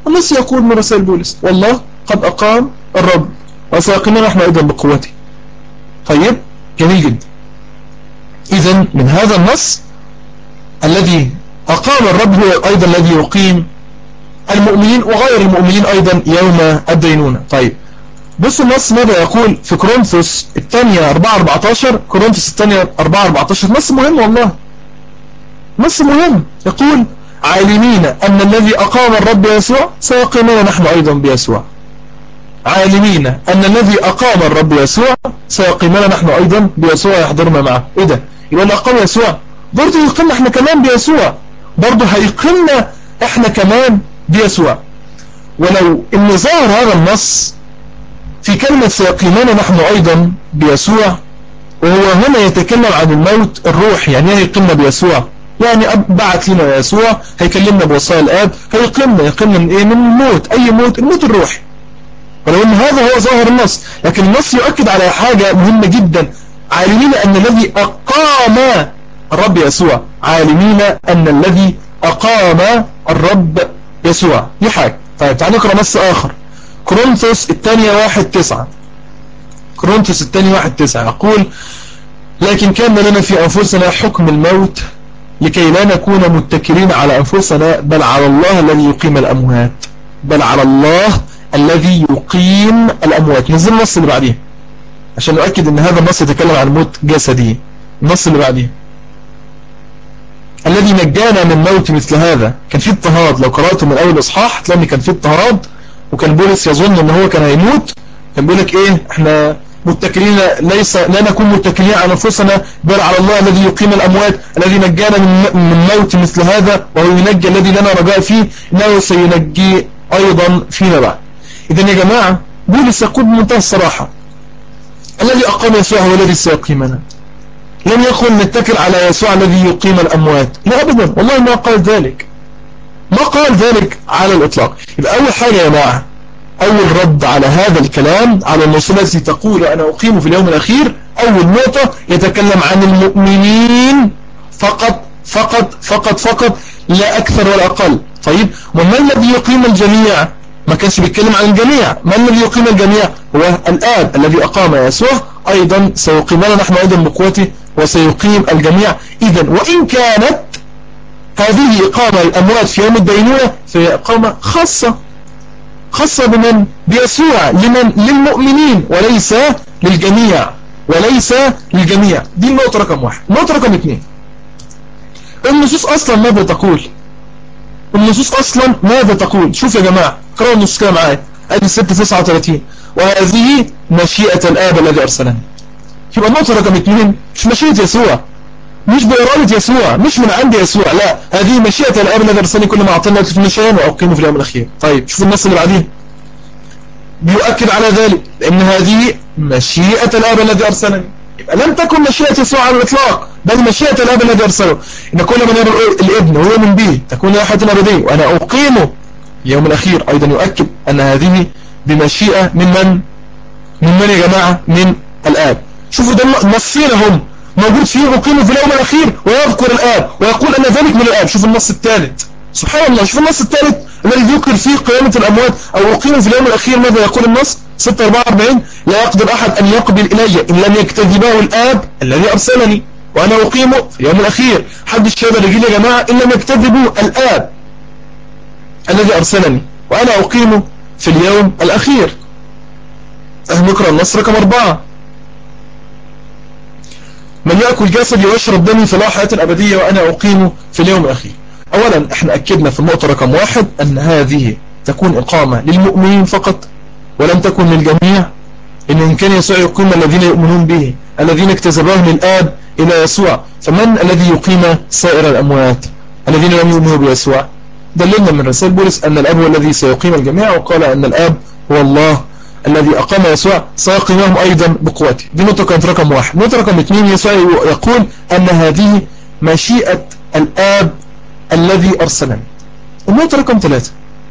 النص يقول من رسائل بولس والله قد أقام الرب وسيقيمنا نحن أيضا بقوته. طيب جميل جدا. إذن من هذا النص الذي أقام الرب هو أيضا الذي يقيم المؤمنين وغير المؤمنين أيضا يوم الدينونة. طيب بصوا النص ماذا يقول في كورنثوس الثانية 4:14. كورنثوس الثانية 4:14 نص مهم والله، نص مهم. يقول عالمين أن الذي أقام الرب يسوع سيقيمنا نحن أيضا بيسوع. عالمين أن الذي أقام الرب يسوع سيقيمنا نحن أيضا بيسوع يحضرنا معه. إيه ده؟ يبقى اللي أقام يسوع برضه يقيمنا إحنا كمان بيسوع، برضه هيقيمنا إحنا كمان بيسوع. ولو إن ظهر هذا النص في كلمة سيقيمنا نحن أيضا بيسوع، وهو هنا يتكلم عن الموت الروحي. يعني ايه يقيمنا بيسوع؟ يعني بعت لنا يسوع هيكلمنا بوصايا الآب، يقيمنا من ايه؟ من الموت. اي موت؟ الموت الروحي. ولو ان هذا هو ظاهر النص، لكن النص يؤكد على حاجة مهمة جدا. عالمين ان الذي اقام الرب يسوع، عالمين ان الذي اقام الرب يسوع. دي حاجة. طيب تعالوا نقرأ نص اخر. كورنثوس الثانية 1:9. كورنثوس الثانية 1:9 يقول لكن كان لنا في أنفسنا حكم الموت لكي لا نكون متكلين على أنفسنا بل على الله الذي يقيم الأموات. بل على الله الذي يقيم الأموات. نزل النص اللي بعديه عشان نؤكد ان هذا النص يتكلم عن موت جسدي. النص اللي بعديه الذي نجانا من موت مثل هذا. كان في اضطهاد، لو قرأته من أول إصحاح تلاقي كان في اضطهاد، وكان بولس يظن ان هو كان هيموت. كان بيقول لك ايه؟ احنا متكلين لا نكون متكلين على انفسنا بل على الله الذي يقيم الاموات الذي نجانا من موت مثل هذا وهو ينجي الذي لنا رجاء فيه انه سينجي ايضا فيما بعد. اذا يا جماعه بولس يقول بمنتهى الصراحه الذي اقام يسوع هو الذي سيقيمنا. لم يقل نتكل على يسوع الذي يقيم الاموات، لا ابدا، والله ما قال ذلك، ما قال ذلك على الاطلاق. يبقى اول حاجه يا جماعه، أول رد على هذا الكلام على النصوص التي تقول أنا أقيم في اليوم الأخير، أول نقطة يتكلم عن المؤمنين فقط فقط فقط فقط، لا أكثر ولا أقل. طيب وما الذي يقيم الجميع؟ ما كانش بيتكلم عن الجميع. ما الذي يقيم الجميع؟ هو الآب الذي أقام يسوع أيضا سيقيمنا نحن أيضا بقوته وسيقيم الجميع. إذن وإن كانت هذه إقامة الأموات في يوم الدينونة فهي إقامة خاصة بمن؟ بيسوع. لمن؟ للمؤمنين وليس للجميع، وليس للجميع. دي النقطة رقم 1. النقطة رقم 2 النصوص أصلا ماذا تقول؟ النصوص أصلا ماذا تقول؟ شوف يا جماعة قرأوا النصوص كده معايا. آية 6:39 وهذه مشيئة الآب الذي أرسلني. يبقى النقطة رقم 2 مش مشيئة يسوع، مش بإرادة يسوع، مش من عند يسوع، لا، هذه مشيئة الآب الذي أرسلني كل ما أعطينا في مشيئا وأقيمه في اليوم الأخير. طيب شوف النص اللي بعديه بيؤكد على ذلك، لأن هذه مشيئة الآب الذي أرسلني. يبقى لم تكن مشيئة يسوع على الإطلاق، بل مشيئة الآب الذي أرسله. إن كل من يرى الابن ويؤمن به تكون له حياة أبدية وأنا أقيمه اليوم الأخير. أيضا يؤكد أن هذه بمشيئة من يا جماعة؟ من الآب. شوفوا ده النصين هم موجود فيه أقيمه في اليوم الأخير ويذكر الآب ويقول أن ذلك من الآب. شوف النص الثالث، سبحان الله، شوف النص الثالث الذي ذكر فيه قيامة الأموات أو أقيمه في اليوم الأخير. ماذا يقول النص؟ 6:44 لا يقدر أحد أن يقبل إلي إن لم يكتذبه الآب الذي أرسلني وأنا أقيمه في اليوم الأخير. حد الشهادة رجل يا جماعة إن لم يكتذبوا الآب الذي أرسلني وأنا أقيمه في اليوم الأخير. نقرأ النص رقم 4 من يأكل جسدي ويشرب دمي فله حياة أبدية وأنا أقيمه في اليوم الأخير. أولا احنا أكدنا في النقطة رقم 1 أن هذه تكون إقامة للمؤمنين فقط ولم تكن للجميع. إن كان يسوع يقيم الذين يؤمنون به الذين اكتسبهم الآب إلى يسوع، فمن الذي يقيم سائر الأموات الذين لم يؤمنوا بيسوع؟ دللنا من رسائل بولس أن الآب هو الذي سيقيم الجميع، وقال أن الآب هو الله الذي أقام يسوع سيقيمهم أيضا بقوته. دي نقطة كانت رقم 1. نقطة رقم 2 يسوع يقول أن هذه مشيئة الآب الذي أرسلني. النقطة رقم 3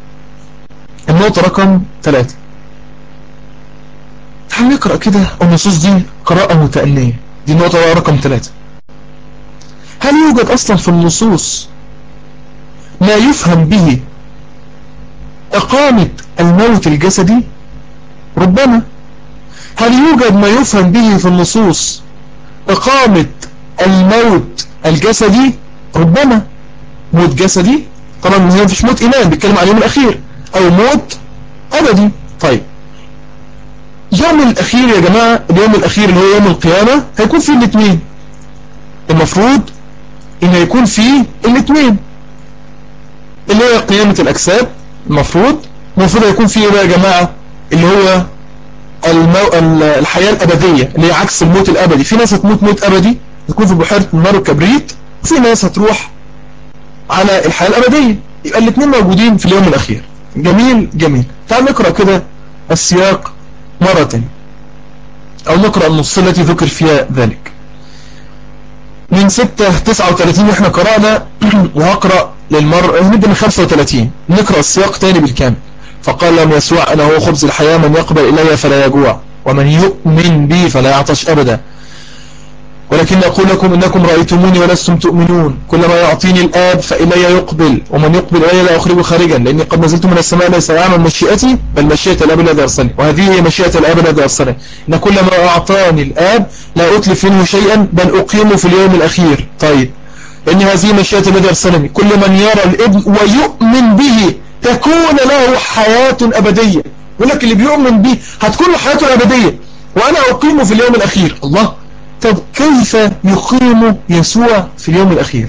تعال نقرأ كده النصوص دي قراءة متأنية. دي النقطة رقم 3. هل يوجد أصلا في النصوص ما يفهم به إقامة الموت الجسدي؟ ربما. هل يوجد ما يفهم به في النصوص إقامة الموت الجسدي؟ ربما. موت جسدي طبعا ما فيش موت إيمان، بيتكلم عن اليوم الأخير، أو موت أبدي. طيب يوم الأخير يا جماعة، اليوم الأخير اللي هو يوم القيامة هيكون فيه الاثنين. المفروض إنه يكون فيه الاثنين، اللي هي قيامة الأجساد. المفروض يكون فيه بقى يا جماعة اللي هو الحياة الأبدية، اللي هي عكس الموت الأبدي. في ناس هتموت موت أبدي تكون في بحيرة النار والكبريت، وفي ناس هتروح على الحياة الأبدية. يبقى الاثنين موجودين في اليوم الأخير. جميل جميل. تعال نقرأ كده السياق مرة تانية، أو نقرأ النص التي ذكر فيها ذلك من 6:39 احنا قرأنا وهقرأ للمرة نبدأ من 35 نقرأ السياق تاني بالكامل. فقال لهم يسوع أنا هو خبز الحياة، من يقبل إلي فلا يجوع، ومن يؤمن بي فلا يعطش أبدا. ولكن أقول لكم إنكم رأيتموني ولستم تؤمنون. كلما يعطيني الآب فإلي يقبل، ومن يقبل إلي لا أخرجه خارجا، لأني قد نزلت من السماء ليس أعمل مشيئتي بل مشيئة الآب الذي أرسلني، وهذه هي مشيئة الآب الذي أرسلني، إن كلما أعطاني الآب لا أتلف منه شيئا بل أقيمه في اليوم الأخير. طيب لأن هذه مشيئة الذي أرسلني، كل من يرى الابن ويؤمن به تكون له حياة أبدية. يقول لك اللي بيؤمن به هتكون له حياة أبدية، وأنا أقيمه في اليوم الأخير. الله، طب كيف يقيم يسوع في اليوم الأخير؟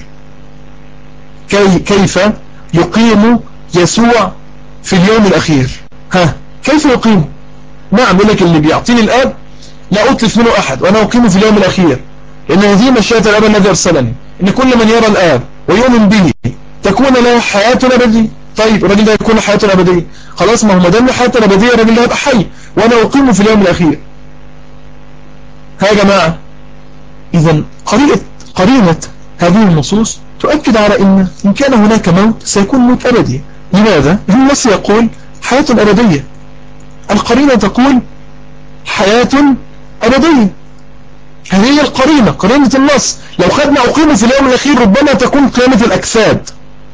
كيف يقيم يسوع في اليوم الأخير؟ كيف يقيم؟ نعم، يقول لك اللي بيعطيني الآب لا أتلف منه أحد وأنا أقيمه في اليوم الأخير، لأن هذه مشيئة الآب الذي أرسلني، إن كل من يرى الآب ويؤمن به تكون له حياة أبدية. طيب الراجل ده يكون حياة أبدية، خلاص، ما هو ما دام حياة أبدية الراجل ده هيبقى حي وأنا أقيمه في اليوم الأخير. يا جماعة، إذا قرينة هذه النصوص تؤكد على إن كان هناك موت سيكون موت أبدي. لماذا؟ النص يقول حياة أبدية، القرينة تقول حياة أبدية. هذه هي القرينة، قرينة النص. لو خدنا أقيمه في اليوم الأخير ربما تكون قيامة الأجساد،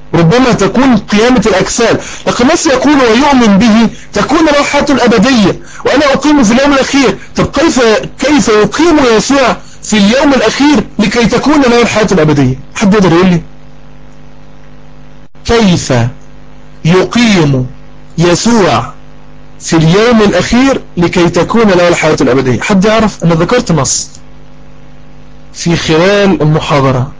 لكن النص يقول ويؤمن به تكون له حياة أبدية وأنا أقيمه في اليوم الأخير. طب كيف يقيم يسوع في اليوم الأخير لكي تكون له الحياة الأبدية؟ حد يقدر يقول لي كيف يقيم يسوع في اليوم الأخير لكي تكون له الحياة الأبدية؟ حد يعرف؟ أنا ذكرت نص في خلال المحاضرة.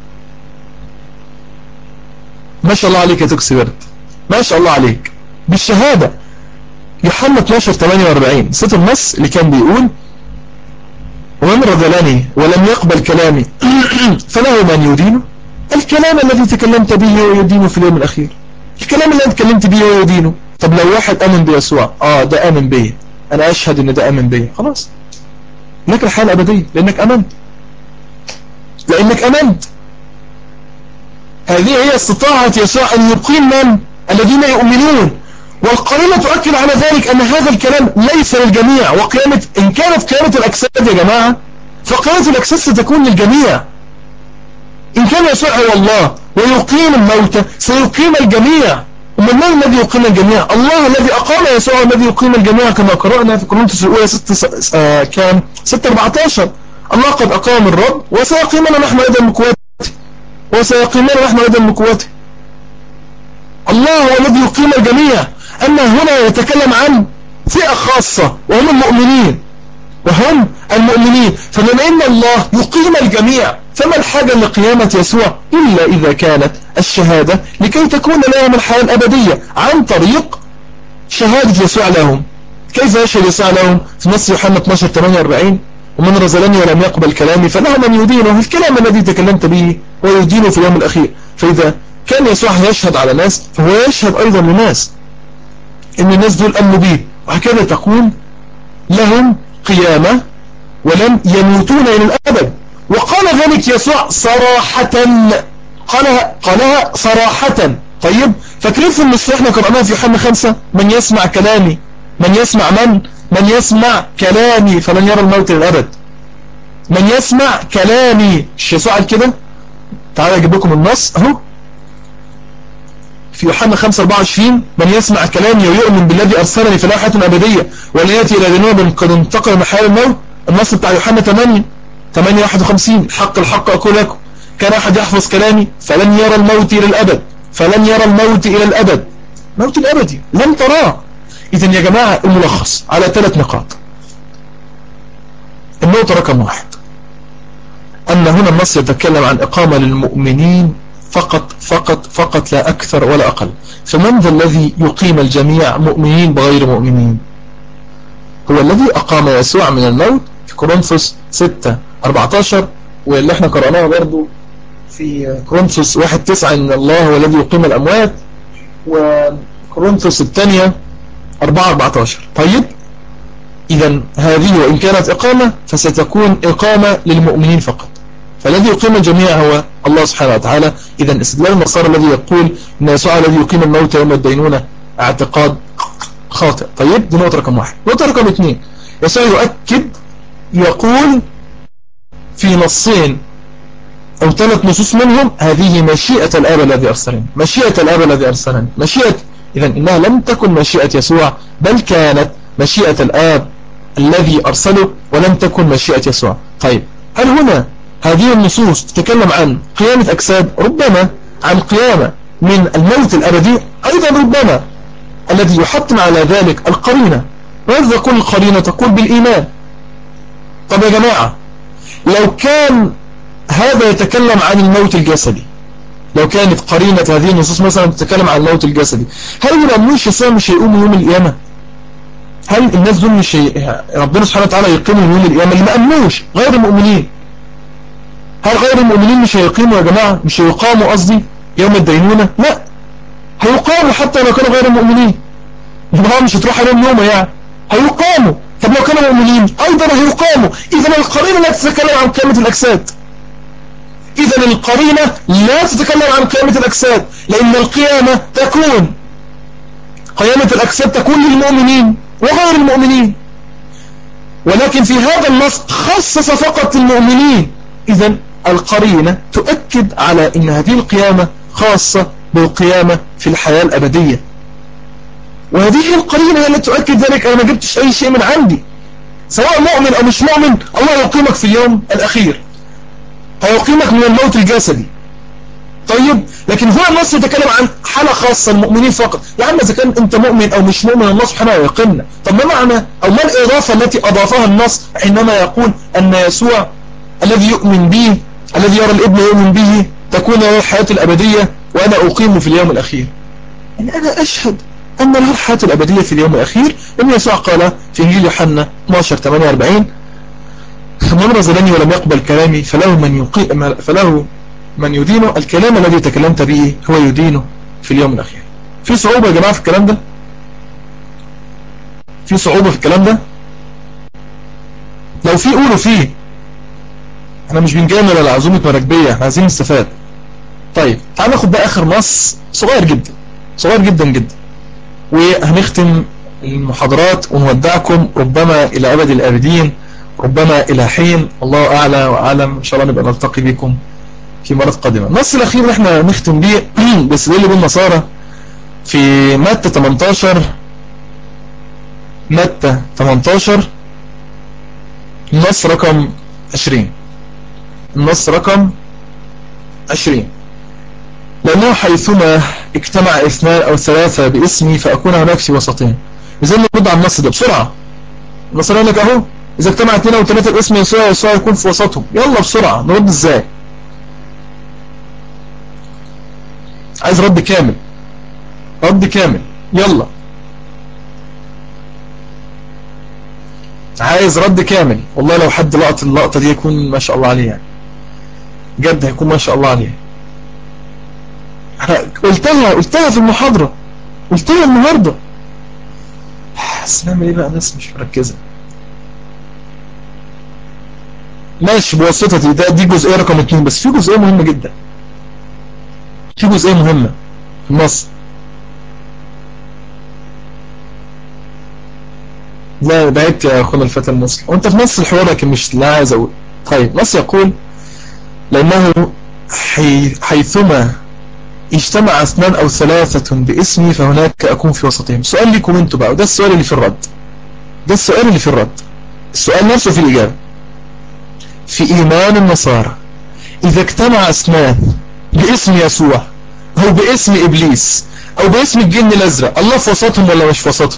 ما شاء الله عليك يا توكسي برد، ما شاء الله عليك، بالشهادة. يوحنا 12:48 صوت النص اللي كان بيقول ومن رذلني ولم يقبل كلامي فله من يدينه. الكلام الذي تكلمت به هو يدينه في اليوم الأخير، الكلام اللي أنت تكلمت به هو يدينه. طب لو واحد آمن بيسوع، ده آمن بيه، أنا أشهد إن ده آمن بيه، خلاص لك الحياة الأبدية لأنك أمنت. هذه هي استطاعة يسوع أن يقيم من؟ الذين يؤمنون. والقرينة تؤكد على ذلك أن هذا الكلام ليس للجميع. إن كانت قيامة الأجساد يا جماعة فقيامة الأجساد ستكون للجميع. إن كان يسوع هو الله ويقيم الموتى سيقيم الجميع. ومن الذي يقيم الجميع؟ الله الذي أقام يسوع الذي يقيم الجميع، كما قرأنا في كورنثوس الأولى 6:14 الله قد أقام الرب وسيقيمنا نحن أيضا من قوته. الله هو الذي يقيم الجميع. أما هنا يتكلم عن فئة خاصة وهم المؤمنين. فبما أن الله يقيم الجميع فما الحاجة لقيامة يسوع إلا إذا كانت الشهادة لكي تكون لهم الحياة الأبدية عن طريق شهادة يسوع لهم. كيف يشهد يسوع لهم؟ في نص يوحنا 12:48 ومن رذلني ولم يقبل كلامي فله من يدينه. الكلام الذي تكلمت به ويدينه في اليوم الأخير. فإذا كان يسوع يشهد على ناس فهو يشهد أيضا لناس إن الناس دول أمنوا به، وهكذا تكون لهم قيامة ولم يموتون إلى الأبد. وقال ذلك يسوع صراحة، قالها صراحة. طيب فاكرين في النص احنا قرأناها في يوحنا 5 من يسمع كلامي فلن يرى الموت للأبد. من يسمع كلامي، مش يسوع قال كده؟ تعالوا اجيب لكم النص اهو في يوحنا 5:24 من يسمع كلامي ويؤمن بالذي أرسلني فله حياة أبدية ولا يأتي إلى ذنوب قد انتقل من حياة الموت. النص بتاع يوحنا 8:51 الحق الحق أقول لكم كان أحد يحفظ كلامي فلن يرى الموت إلى الأبد، فلن يرى الموت إلى الأبد، موت الأبدي لن تراه. إذن يا جماعة الملخص على 3 نقاط. النقطة رقم 1 أن هنا النص يتكلم عن إقامة للمؤمنين فقط فقط فقط لا أكثر ولا أقل. فمن ذا الذي يقيم الجميع مؤمنين بغير مؤمنين؟ هو الذي أقام يسوع من الموت في كورنثوس 6:14 واللي احنا قرأناها برضو في كورنثوس 1:9 إن الله هو الذي يقيم الأموات، وكورنثوس الثانية 4:14. طيب إذن هذه وإن كانت إقامة فستكون إقامة للمؤمنين فقط، فالذي يقيم الجميع هو الله سبحانه وتعالى. إذن استدلال النصارى الذي يقول إن يسوع الذي يقيم الموت يوم الدينونة اعتقاد خاطئ. طيب دي نقطة رقم 1. نقطة رقم 2 يسوع يؤكد يقول في نصين أو 3 نصوص منهم هذه مشيئة الآب الذي أرسلني، مشيئة الآب الذي أرسلني، مشيئة. إذن إنها لم تكن مشيئة يسوع بل كانت مشيئة الآب الذي أرسله ولم تكن مشيئة يسوع. طيب هل هنا هذه النصوص تتكلم عن قيامة أجساد؟ ربما عن قيامة من الموت الأبدي أيضا ربما. الذي يحتم على ذلك القرينة. ماذا تقول القرينة؟ تقول بالإيمان. طب يا جماعة لو كان هذا يتكلم عن الموت الجسدي، لو كانت قرينة هذه النصوص مثلا تتكلم عن الموت الجسدي، هل يؤمنوش يسوع مش هيقوم يوم القيامة؟ هل الناس دول مش ربنا سبحانه وتعالى يقيموا يوم القيامة؟ اللي ما أمنوش غير المؤمنين، هل غير المؤمنين مش هيقيموا يا جماعة؟ مش هيقاموا قصدي يوم الدينونة؟ لا هيقاموا حتى لو كانوا غير المؤمنين. يبقى مش هتروح عليهم يوم يعني هيقاموا. طب لو كانوا مؤمنين أيضا هيقاموا. إذا القرينة لا تتكلم عن قيامة الأجساد، إذا القرينة لا تتكلم عن قيامة الأجساد، لأن القيامة تكون قيامة الأجساد تكون للمؤمنين وغير المؤمنين، ولكن في هذا النص خصص فقط المؤمنين. إذا القرينة تؤكد على أن هذه القيامة خاصة بالقيامة في الحياة الأبدية، وهذه القرينة هي التي تؤكد ذلك. أنا ما جبتش أي شيء من عندي، سواء مؤمن أو مش مؤمن الله يقيمك في اليوم الأخير، هيقيمك من الموت الجسدي. طيب لكن هو النص يتكلم عن حالة خاصة المؤمنين فقط. يا عم إذا كان أنت مؤمن أو مش مؤمن الله سبحانه يقيمنا. طب ما معنى أو ما الإضافة التي أضافها النص حينما يقول أن يسوع الذي يؤمن به الذي يرى الابن يؤمن به تكون له الحياة الأبدية وأنا أقيمه في اليوم الأخير؟ يعني أنا أشهد أن له الحياة الأبدية في اليوم الأخير، لأن يسوع قال في إنجيل يوحنا 12:48 من رزلني ولم يقبل كلامي فله من يدينه، الكلام الذي تكلمت به هو يدينه في اليوم الأخير. في صعوبة يا جماعة في الكلام ده؟ في صعوبة في الكلام ده؟ لو في قولوا فيه، احنا مش بنجامل على عزومة مراكبية، احنا عايزين نستفاد. طيب تعال ناخد بقى آخر نص صغير جدا صغير جدا جدا وهنختم المحاضرات ونودعكم ربما إلى أبد الآبدين، ربما إلى حين، الله أعلى وأعلم. إن شاء الله نبقى نلتقي بكم في مرة قادمة. النص الأخير اللي احنا نختم بيه بيستدل بالنصارى في متى 18 النص رقم 20. النص رقم 20 لأنه حيثما اجتمع 2 أو 3 باسمي فأكون هناك في وسطهم. إذا نرد على النص ده بسرعة. النص يقول لك أهو إذا اجتمع 2 أو 3 باسم يسوع يكون في وسطهم. يلا بسرعة نرد إزاي؟ عايز رد كامل، رد كامل، يلا عايز رد كامل. والله لو حد لقط اللقطة دي يكون ما شاء الله عليه، يعني جد هيكون ما شاء الله عليه. قلتها في المحاضرة، قلتها النهاردة، بس نعمل ايه بقى؟ ناس مش مركزة. ماشي بواسطتي دي جزئية رقم 2، بس في جزئية مهمة جدا، في جزئية مهمة في النص. لا بعدت يا أخونا الفتى المسلم، وانت في نص الحوار لكن مش لا عايز أقول. طيب نص يقول لأنه حيثما اجتمع اثنان او ثلاثة باسمي فهناك اكون في وسطهم. سؤال لكم انتوا بقى، وده السؤال اللي في الرد، ده السؤال اللي في الرد، السؤال نفسه في الاجابة. في ايمان النصارى اذا اجتمع اثنان باسم يسوع او باسم ابليس او باسم الجن الازرق، الله في وسطهم ولا مش في وسطهم؟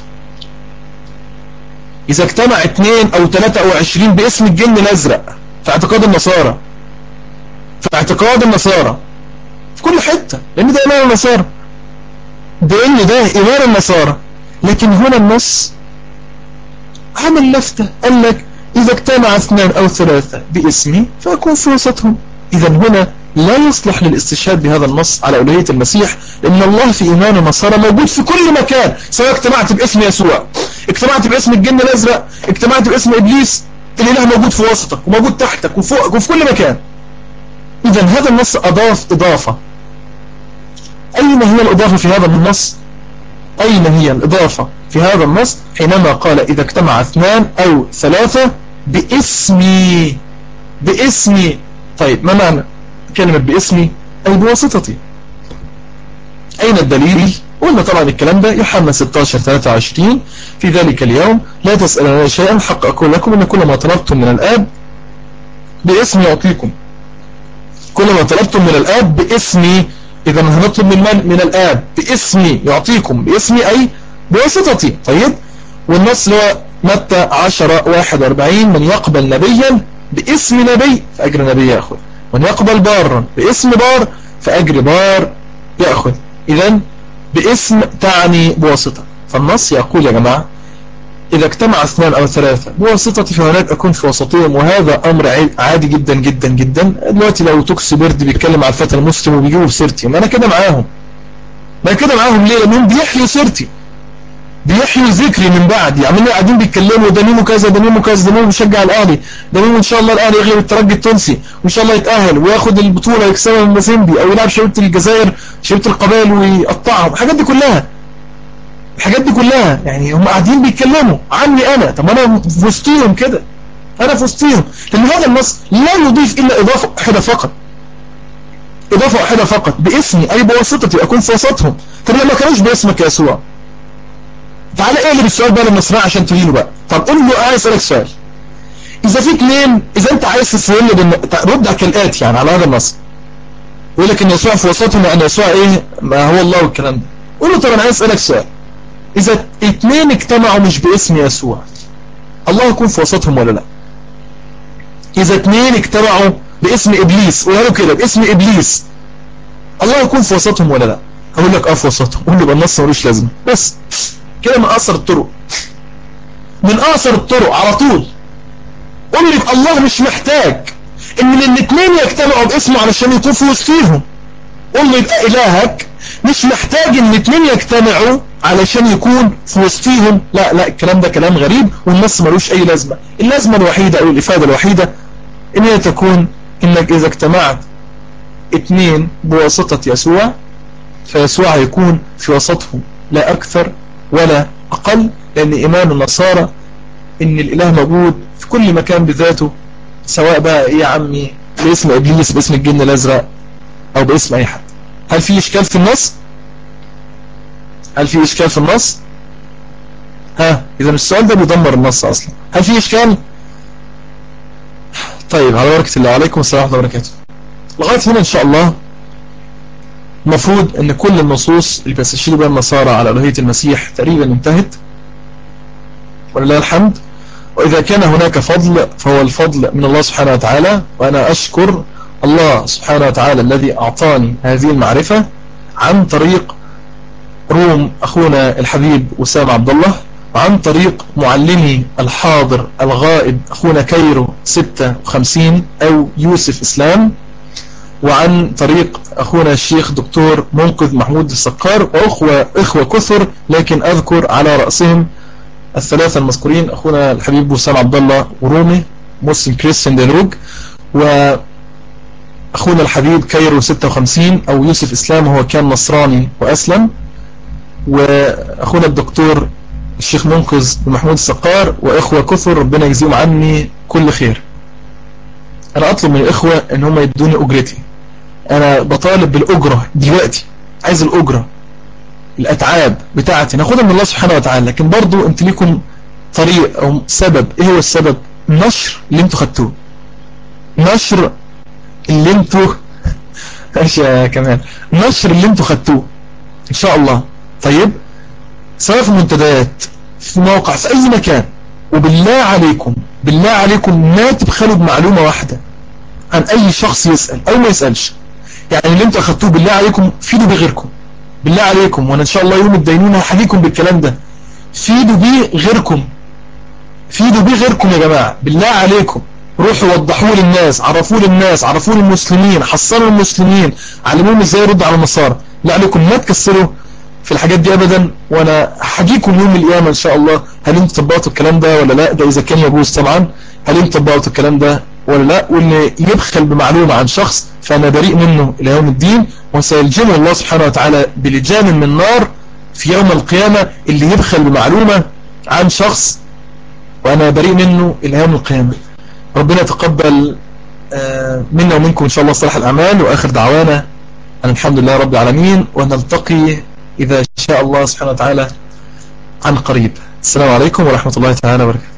اذا اجتمع 2 او 3 او 20 باسم الجن الازرق في اعتقاد النصارى، في اعتقاد النصارى في كل حتة، لان ده ايمان النصارى، بان ده ايمان النصارى. لكن هنا النص عمل لفتة، قال لك اذا اجتمع 2 او 3 باسمي فاكون في وسطهم. اذا هنا لا يصلح للاستشهاد بهذا النص على ألوهية المسيح، لأن الله في إيمان النصارى موجود في كل مكان، سواء اجتمعت باسم يسوع، اجتمعت باسم الجن الأزرق، اجتمعت باسم إبليس، الإله موجود في وسطك وموجود تحتك وفوقك وفي كل مكان. إذا هذا النص أضاف إضافة. أين هي الإضافة في هذا النص؟ أين هي الإضافة في هذا النص حينما قال إذا اجتمع 2 أو 3 باسمي؟ باسمي. طيب ما معنى كلمة باسمي؟ أي بواسطتي. أين الدليل؟ قلنا طبعا الكلام ده يوحنا 16:23 في ذلك اليوم لا تسألون شيئا حق أقول لكم إن كل ما طلبتم من الآب باسمي يعطيكم. كل ما طلبتم من الآب باسمي. إذا هنطلب من الآب باسمي يعطيكم. باسمي أي بواسطتي. طيب، والنص هو متى 10:41 من يقبل نبيا باسم نبي فأجر نبي يأخذ، من يقبل بارا باسم بار فأجر بار يأخذ. إذن باسم تعني بواسطة. فالنص يقول يا جماعة إذا اجتمع 2 أو 3 بواسطتي فهناك أكون في وسطهم، وهذا أمر عادي جدا جدا جدا. دلوقتي لو توكسي بيرد بيتكلم على الفتى المسلم وبيجيبوا بسيرتي، ما أنا كده معاهم، ما أنا كده معاهم. ليه؟ لأنهم بيحيوا سيرتي، بيحيوا ذكري من بعد. يعملوا قاعدين بيتكلموا ده ميمو كذا، ده ميمو كذا، ده ميمو بيشجع الاهلي، ده ميمو ان شاء الله الاهلي يغلب الترجي التونسي وان شاء الله يتاهل وياخد البطوله ويكسبها من مازيمبي، او يلعب شبيبه الجزائر شبيبه القبائل ويقطعهم. الحاجات دي كلها، الحاجات دي كلها يعني هم قاعدين بيتكلموا عني انا. طب انا في وسطيهم كده، انا في وسطيهم. لان هذا النص لا يضيف الا اضافه واحده فقط، اضافه واحده فقط، باسمي اي بواسطتي اكون في وسطهم. طب لما كانوش باسمك يا يسوع؟ تعالى اقلب السؤال بقى للنصراني عشان تجيله بقى. طب قول له عايز اسالك سؤال، اذا في 2، اذا انت عايز تستدل رد كالاتي يعني على هذا النص، يقول لك ان يسوع في وسطهم لان يسوع ايه؟ ما هو الله والكلام ده. قول له طب انا عايز اسالك سؤال، اذا 2 اجتمعوا مش باسم يسوع الله يكون في وسطهم ولا لا؟ اذا 2 اجتمعوا باسم ابليس، قولوا كده باسم ابليس، الله يكون في وسطهم ولا لا؟ هقول لك اه في وسطهم. قول له يبقى النص ملوش لازمه. بس كده من اقصر الطرق، من اقصر الطرق على طول. قول لي الله مش محتاج ان الاثنين يجتمعوا باسمه علشان يكون في وسطهم. قول لي يبقى الهك مش محتاج ان الاثنين يجتمعوا علشان يكون في وسطهم. لا لا، الكلام ده كلام غريب والنص ملوش اي لازمه. اللازمه الوحيده او الافاده الوحيده ان هي تكون انك اذا اجتمعت 2 بواسطه يسوع فيسوع هيكون في وسطهم، لا اكثر ولا اقل. لان ايمان النصارى ان الاله موجود في كل مكان بذاته، سواء بقى ايه يا عمي باسم ابليس، باسم الجن الازرق، او باسم اي حد. هل في اشكال في النص؟ هل في اشكال في النص؟ ها، اذا السؤال ده بيدمر النص اصلا. هل في اشكال؟ طيب، على بركة الله، عليكم السلام ورحمة الله وبركاته. لغاية هنا ان شاء الله المفروض ان كل النصوص اللي بيستشير بها النصارى على الوهية المسيح تقريبا انتهت ولله الحمد. وإذا كان هناك فضل فهو الفضل من الله سبحانه وتعالى، وأنا أشكر الله سبحانه وتعالى الذي أعطاني هذه المعرفة عن طريق روم أخونا الحبيب وسام عبد الله، وعن طريق معلمي الحاضر الغائب أخونا كايرو 56 أو يوسف إسلام، وعن طريق أخونا الشيخ دكتور منقذ محمود السقار، وإخوة كثر لكن أذكر على رأسهم الثلاثة المذكورين أخونا الحبيب وسام عبد الله ورومي مسلم كريستيان ديالوج، وأخونا الحبيب كايرو 56 أو يوسف إسلام هو كان نصراني وأسلم، وأخونا الدكتور الشيخ منقذ محمود السقار، وإخوة كثر ربنا يجزيهم عني كل خير. أنا أطلب من الإخوة إن هم يدوني أجرتي، أنا بطالب بالأجرة دلوقتي عايز الأجرة، الأتعاب بتاعتي ناخدها من الله سبحانه وتعالى، لكن برضو انت ليكم طريق أو سبب. ايه هو السبب؟ نشر اللي انتوا خدتوه، نشر اللي انتوا ايش يا كمان، نشر اللي انتوا خدتوه ان شاء الله. طيب، سواء في منتديات، في موقع، في اي مكان. وبالله عليكم، بالله عليكم ما تبخلوا بمعلومة واحدة عن اي شخص يسأل او ما يسألش. يعني اللي انتوا اخدتوه بالله عليكم فيدوا بغيركم، بالله عليكم. وانا ان شاء الله يوم الدينونة هحكيكم بالكلام ده. فيدوا بيه غيركم، فيدوا بيه غيركم يا جماعة، بالله عليكم. روحوا وضحوا للناس، عرفوا للناس، عرفوا للمسلمين، حصلوا المسلمين، علموهم ازاي يردوا على النصارى. لا عليكم ما تكسروا في الحاجات دي ابدا. وانا هحكيكم يوم القيامة ان شاء الله هل انتوا طبقتوا الكلام ده ولا لا. ده اذا كان يجوز طبعا. هل انتوا طبقتوا الكلام ده ولا لا؟ واللي يبخل بمعلومة عن شخص فانا بريء منه الى يوم الدين، وسيلجمه الله سبحانه وتعالى بلجام من نار في يوم القيامة. اللي يبخل بمعلومة عن شخص وانا بريء منه الى يوم القيامة. ربنا يتقبل منا ومنكم ان شاء الله صالح الاعمال. واخر دعوانا ان الحمد لله رب العالمين، ونلتقي اذا شاء الله سبحانه وتعالى عن قريب. السلام عليكم ورحمة الله تعالى وبركاته.